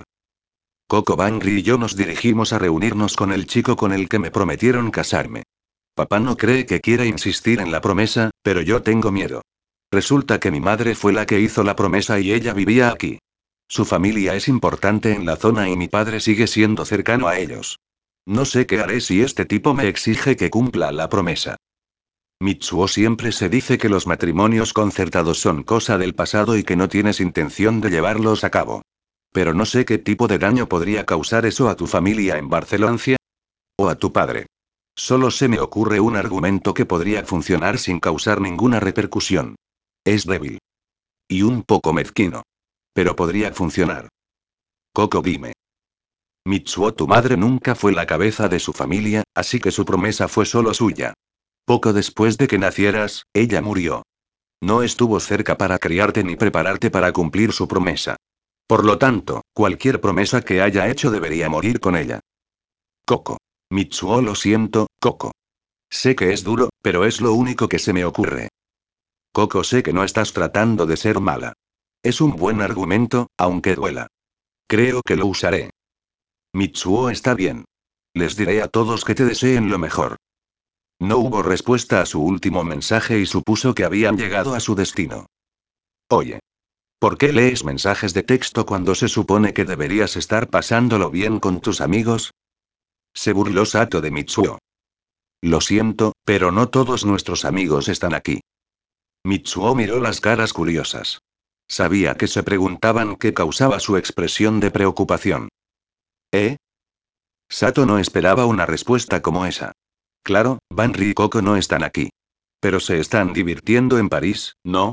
Coco Bangri y yo nos dirigimos a reunirnos con el chico con el que me prometieron casarme. Papá no cree que quiera insistir en la promesa, pero yo tengo miedo. Resulta que mi madre fue la que hizo la promesa y ella vivía aquí. Su familia es importante en la zona y mi padre sigue siendo cercano a ellos. No sé qué haré si este tipo me exige que cumpla la promesa. Mitsuo siempre se dice que los matrimonios concertados son cosa del pasado y que no tienes intención de llevarlos a cabo. Pero no sé qué tipo de daño podría causar eso a tu familia en Barcelona o a tu padre. Solo se me ocurre un argumento que podría funcionar sin causar ninguna repercusión. Es débil. Y un poco mezquino. Pero podría funcionar. Coco, dime. Mitsuo, tu madre nunca fue la cabeza de su familia, así que su promesa fue solo suya. Poco después de que nacieras, ella murió. No estuvo cerca para criarte ni prepararte para cumplir su promesa. Por lo tanto, cualquier promesa que haya hecho debería morir con ella. Coco. Mitsuo, lo siento, Coco. Sé que es duro, pero es lo único que se me ocurre. Coco, sé que no estás tratando de ser mala. Es un buen argumento, aunque duela. Creo que lo usaré. Mitsuo, está bien. Les diré a todos que te deseen lo mejor. No hubo respuesta a su último mensaje y supuso que habían llegado a su destino. Oye. ¿Por qué lees mensajes de texto cuando se supone que deberías estar pasándolo bien con tus amigos? Se burló Sato de Mitsuo. Lo siento, pero no todos nuestros amigos están aquí. Mitsuo miró las caras curiosas. Sabía que se preguntaban qué causaba su expresión de preocupación. ¿Eh? Sato no esperaba una respuesta como esa. Claro, Banri y Coco no están aquí. Pero se están divirtiendo en París, ¿no?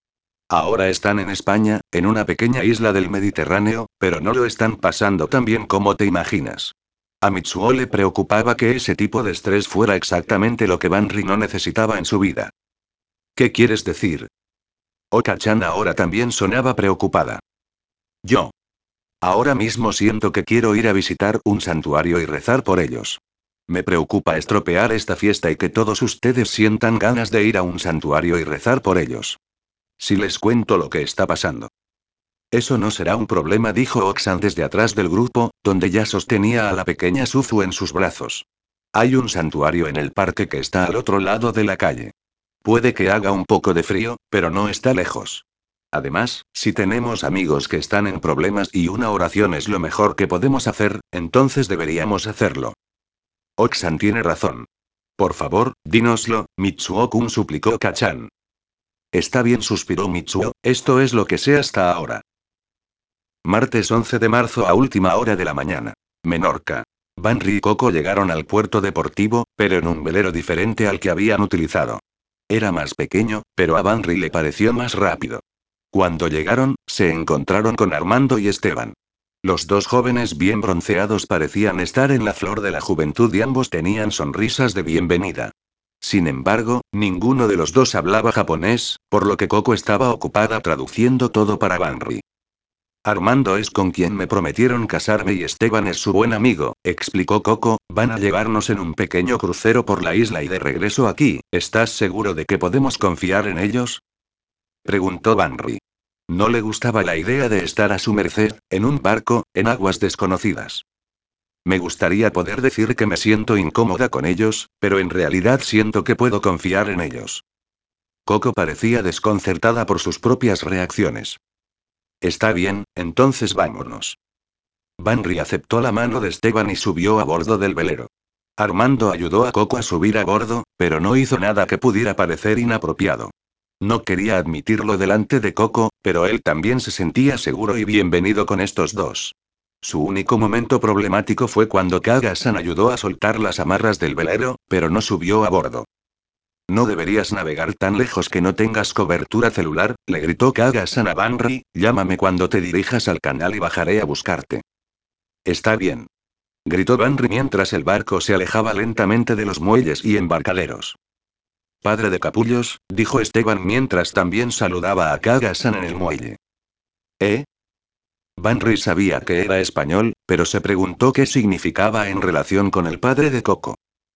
Ahora están en España, en una pequeña isla del Mediterráneo, pero no lo están pasando tan bien como te imaginas. A Mitsuo le preocupaba que ese tipo de estrés fuera exactamente lo que Banri no necesitaba en su vida. ¿Qué quieres decir? Oka-chan ahora también sonaba preocupada. Yo. Ahora mismo siento que quiero ir a visitar un santuario y rezar por ellos. Me preocupa estropear esta fiesta y que todos ustedes sientan ganas de ir a un santuario y rezar por ellos. Si les cuento lo que está pasando. Eso no será un problema, dijo Oxan desde atrás del grupo, donde ya sostenía a la pequeña Suzu en sus brazos. Hay un santuario en el parque que está al otro lado de la calle. Puede que haga un poco de frío, pero no está lejos. Además, si tenemos amigos que están en problemas y una oración es lo mejor que podemos hacer, entonces deberíamos hacerlo. Oxan tiene razón. Por favor, dínoslo, Mitsuo-kun, suplicó Kachan. Está bien, suspiró Mitsuo, esto es lo que sé hasta ahora. Martes 11 de marzo a última hora de la mañana. Menorca. Banri y Coco llegaron al puerto deportivo, pero en un velero diferente al que habían utilizado. Era más pequeño, pero a Banri le pareció más rápido. Cuando llegaron, se encontraron con Armando y Esteban. Los dos jóvenes bien bronceados parecían estar en la flor de la juventud y ambos tenían sonrisas de bienvenida. Sin embargo, ninguno de los dos hablaba japonés, por lo que Coco estaba ocupada traduciendo todo para Banri. Armando es con quien me prometieron casarme y Esteban es su buen amigo, explicó Coco, van a llevarnos en un pequeño crucero por la isla y de regreso aquí, ¿estás seguro de que podemos confiar en ellos? Preguntó Banri. No le gustaba la idea de estar a su merced, en un barco, en aguas desconocidas. Me gustaría poder decir que me siento incómoda con ellos, pero en realidad siento que puedo confiar en ellos. Coco parecía desconcertada por sus propias reacciones. Está bien, entonces vámonos. Banri aceptó la mano de Esteban y subió a bordo del velero. Armando ayudó a Coco a subir a bordo, pero no hizo nada que pudiera parecer inapropiado. No quería admitirlo delante de Coco, pero él también se sentía seguro y bienvenido con estos dos. Su único momento problemático fue cuando Kaga-san ayudó a soltar las amarras del velero, pero no subió a bordo. No deberías navegar tan lejos que no tengas cobertura celular, le gritó Kaga-san a Banri, llámame cuando te dirijas al canal y bajaré a buscarte. Está bien. Gritó Banri mientras el barco se alejaba lentamente de los muelles y embarcaderos. Padre de capullos, dijo Esteban mientras también saludaba a Kaga-san en el muelle. ¿Eh? Banri sabía que era español, pero se preguntó qué significaba en relación con el padre de Coco.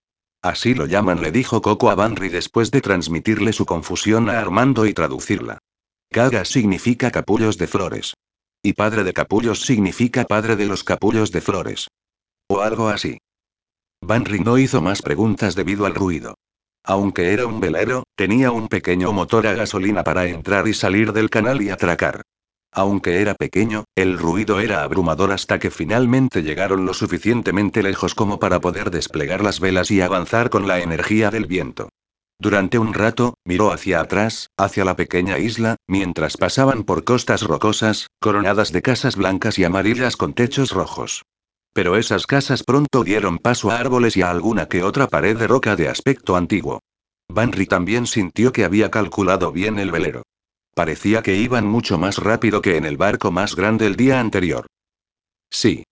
Así lo llaman, le dijo Coco a Banri después de transmitirle su confusión a Armando y traducirla. Kaga significa capullos de flores. Y padre de capullos significa padre de los capullos de flores. O algo así. Banri no hizo más preguntas debido al ruido. Aunque era un velero, tenía un pequeño motor a gasolina para entrar y salir del canal y atracar. Aunque era pequeño, el ruido era abrumador hasta que finalmente llegaron lo suficientemente lejos como para poder desplegar las velas y avanzar con la energía del viento. Durante un rato, miró hacia atrás, hacia la pequeña isla, mientras pasaban por costas rocosas, coronadas de casas blancas y amarillas con techos rojos. Pero esas casas pronto dieron paso a árboles y a alguna que otra pared de roca de aspecto antiguo. Banri también sintió que había calculado bien el velero. Parecía que iban mucho más rápido que en el barco más grande el día anterior. Sí.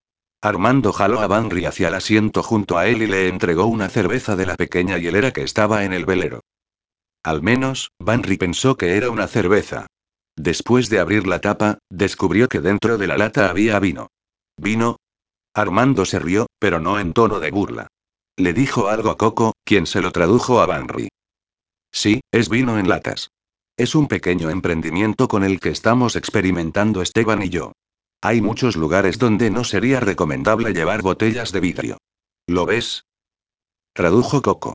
Armando jaló a Banri hacia el asiento junto a él y le entregó una cerveza de la pequeña hielera que estaba en el velero. Al menos, Banri pensó que era una cerveza. Después de abrir la tapa, descubrió que dentro de la lata había vino. ¿Vino? Armando se rió, pero no en tono de burla. Le dijo algo a Coco, quien se lo tradujo a Banri. Sí, es vino en latas. Es un pequeño emprendimiento con el que estamos experimentando Esteban y yo. Hay muchos lugares donde no sería recomendable llevar botellas de vidrio. ¿Lo ves? Tradujo Coco.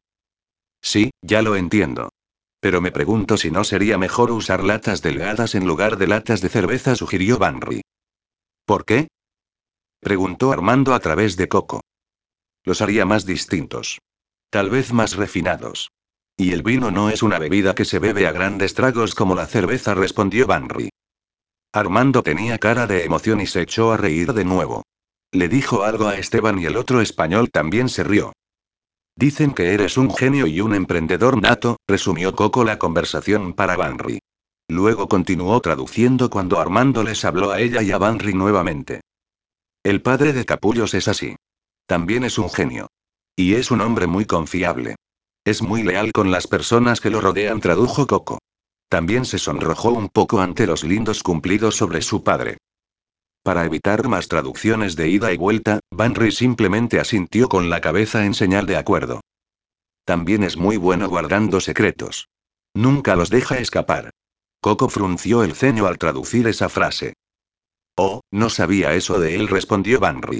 Sí, ya lo entiendo. Pero me pregunto si no sería mejor usar latas delgadas en lugar de latas de cerveza, sugirió Banri. ¿Por qué? Preguntó Armando a través de Coco. Los haría más distintos. Tal vez más refinados. Y el vino no es una bebida que se bebe a grandes tragos como la cerveza, respondió Banri. Armando tenía cara de emoción y se echó a reír de nuevo. Le dijo algo a Esteban y el otro español también se rió. Dicen que eres un genio y un emprendedor nato, resumió Coco la conversación para Banri. Luego continuó traduciendo cuando Armando les habló a ella y a Banri nuevamente. El padre de capullos es así. También es un genio. Y es un hombre muy confiable. Es muy leal con las personas que lo rodean, tradujo Coco. También se sonrojó un poco ante los lindos cumplidos sobre su padre. Para evitar más traducciones de ida y vuelta, Banry simplemente asintió con la cabeza en señal de acuerdo. También es muy bueno guardando secretos. Nunca los deja escapar. Coco frunció el ceño al traducir esa frase. Oh, no sabía eso de él, respondió Banry.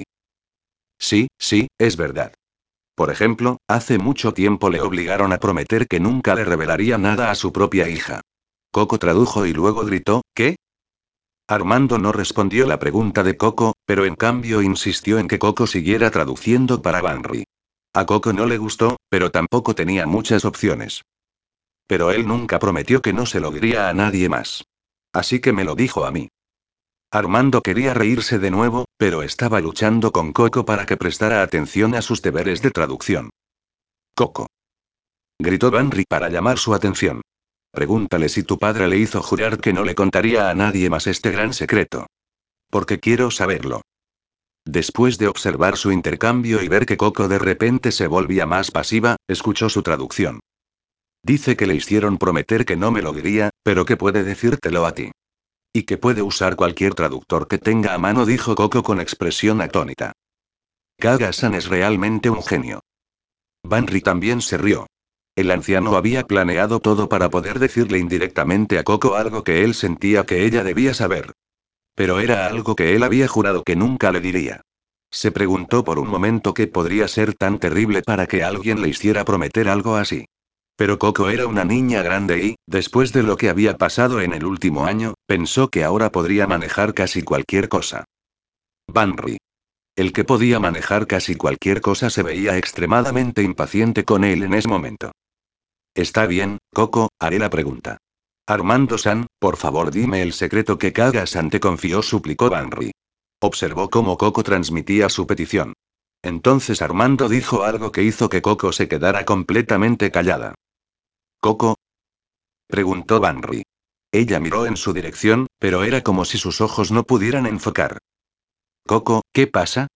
Sí, sí, es verdad. Por ejemplo, hace mucho tiempo le obligaron a prometer que nunca le revelaría nada a su propia hija. Coco tradujo y luego gritó, ¿qué? Armando no respondió la pregunta de Coco, pero en cambio insistió en que Coco siguiera traduciendo para Banry. A Coco no le gustó, pero tampoco tenía muchas opciones. Pero él nunca prometió que no se lo diría a nadie más. Así que me lo dijo a mí. Armando quería reírse de nuevo, pero estaba luchando con Coco para que prestara atención a sus deberes de traducción. Coco. Gritó Banry para llamar su atención. Pregúntale si tu padre le hizo jurar que no le contaría a nadie más este gran secreto. Porque quiero saberlo. Después de observar su intercambio y ver que Coco de repente se volvía más pasiva, escuchó su traducción. Dice que le hicieron prometer que no me lo diría, pero que puede decírtelo a ti. Y que puede usar cualquier traductor que tenga a mano, dijo Coco con expresión atónita. Kaga-san es realmente un genio. Banry también se rió. El anciano había planeado todo para poder decirle indirectamente a Coco algo que él sentía que ella debía saber. Pero era algo que él había jurado que nunca le diría. Se preguntó por un momento qué podría ser tan terrible para que alguien le hiciera prometer algo así. Pero Coco era una niña grande y, después de lo que había pasado en el último año, pensó que ahora podría manejar casi cualquier cosa. Banry. El que podía manejar casi cualquier cosa se veía extremadamente impaciente con él en ese momento. Está bien, Coco, haré la pregunta. Armando-san, por favor dime el secreto que Kaga-san te confió, suplicó Banry. Observó cómo Coco transmitía su petición. Entonces Armando dijo algo que hizo que Coco se quedara completamente callada. ¿Coco? Preguntó Banry. Ella miró en su dirección, pero era como si sus ojos no pudieran enfocar. Coco, ¿qué pasa?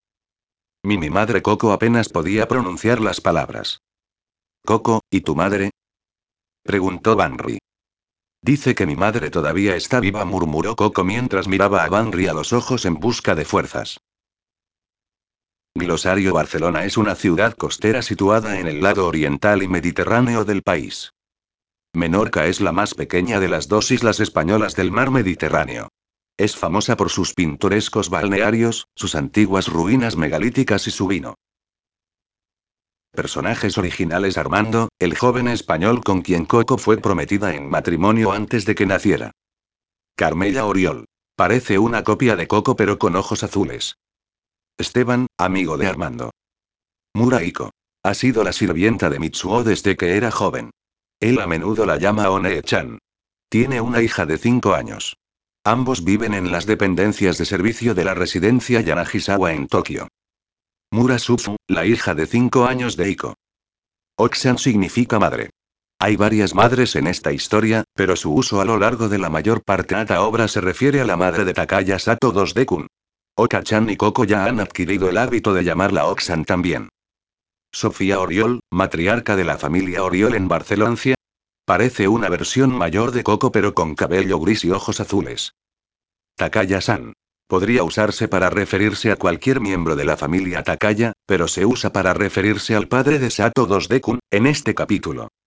Mi madre. Coco apenas podía pronunciar las palabras. Coco, ¿y tu madre? Preguntó Banry. Dice que mi madre todavía está viva, murmuró Coco mientras miraba a Banry a los ojos en busca de fuerzas. Glosario. Barcelona es una ciudad costera situada en el lado oriental y mediterráneo del país. Menorca es la más pequeña de las dos islas españolas del mar Mediterráneo. Es famosa por sus pintorescos balnearios, sus antiguas ruinas megalíticas y su vino. Personajes originales: Armando, el joven español con quien Coco fue prometida en matrimonio antes de que naciera. Carmella Oriol. Parece una copia de Coco pero con ojos azules. Esteban, amigo de Armando. Muraiko. Ha sido la sirvienta de Mitsuo desde que era joven. Él a menudo la llama One-chan. Tiene una hija de 5 años. Ambos viven en las dependencias de servicio de la residencia Yanagisawa en Tokio. Murasufu, la hija de 5 años de Iko. Oksan significa madre. Hay varias madres en esta historia, pero su uso a lo largo de la mayor parte de esta obra se refiere a la madre de Takaya Sato 2D-kun. Oka-chan y Coco ya han adquirido el hábito de llamarla Oksan también. Sofía Oriol, matriarca de la familia Oriol en Barcelona. Parece una versión mayor de Coco pero con cabello gris y ojos azules. Takaya-san. Podría usarse para referirse a cualquier miembro de la familia Takaya, pero se usa para referirse al padre de Sato 2D-kun, en este capítulo.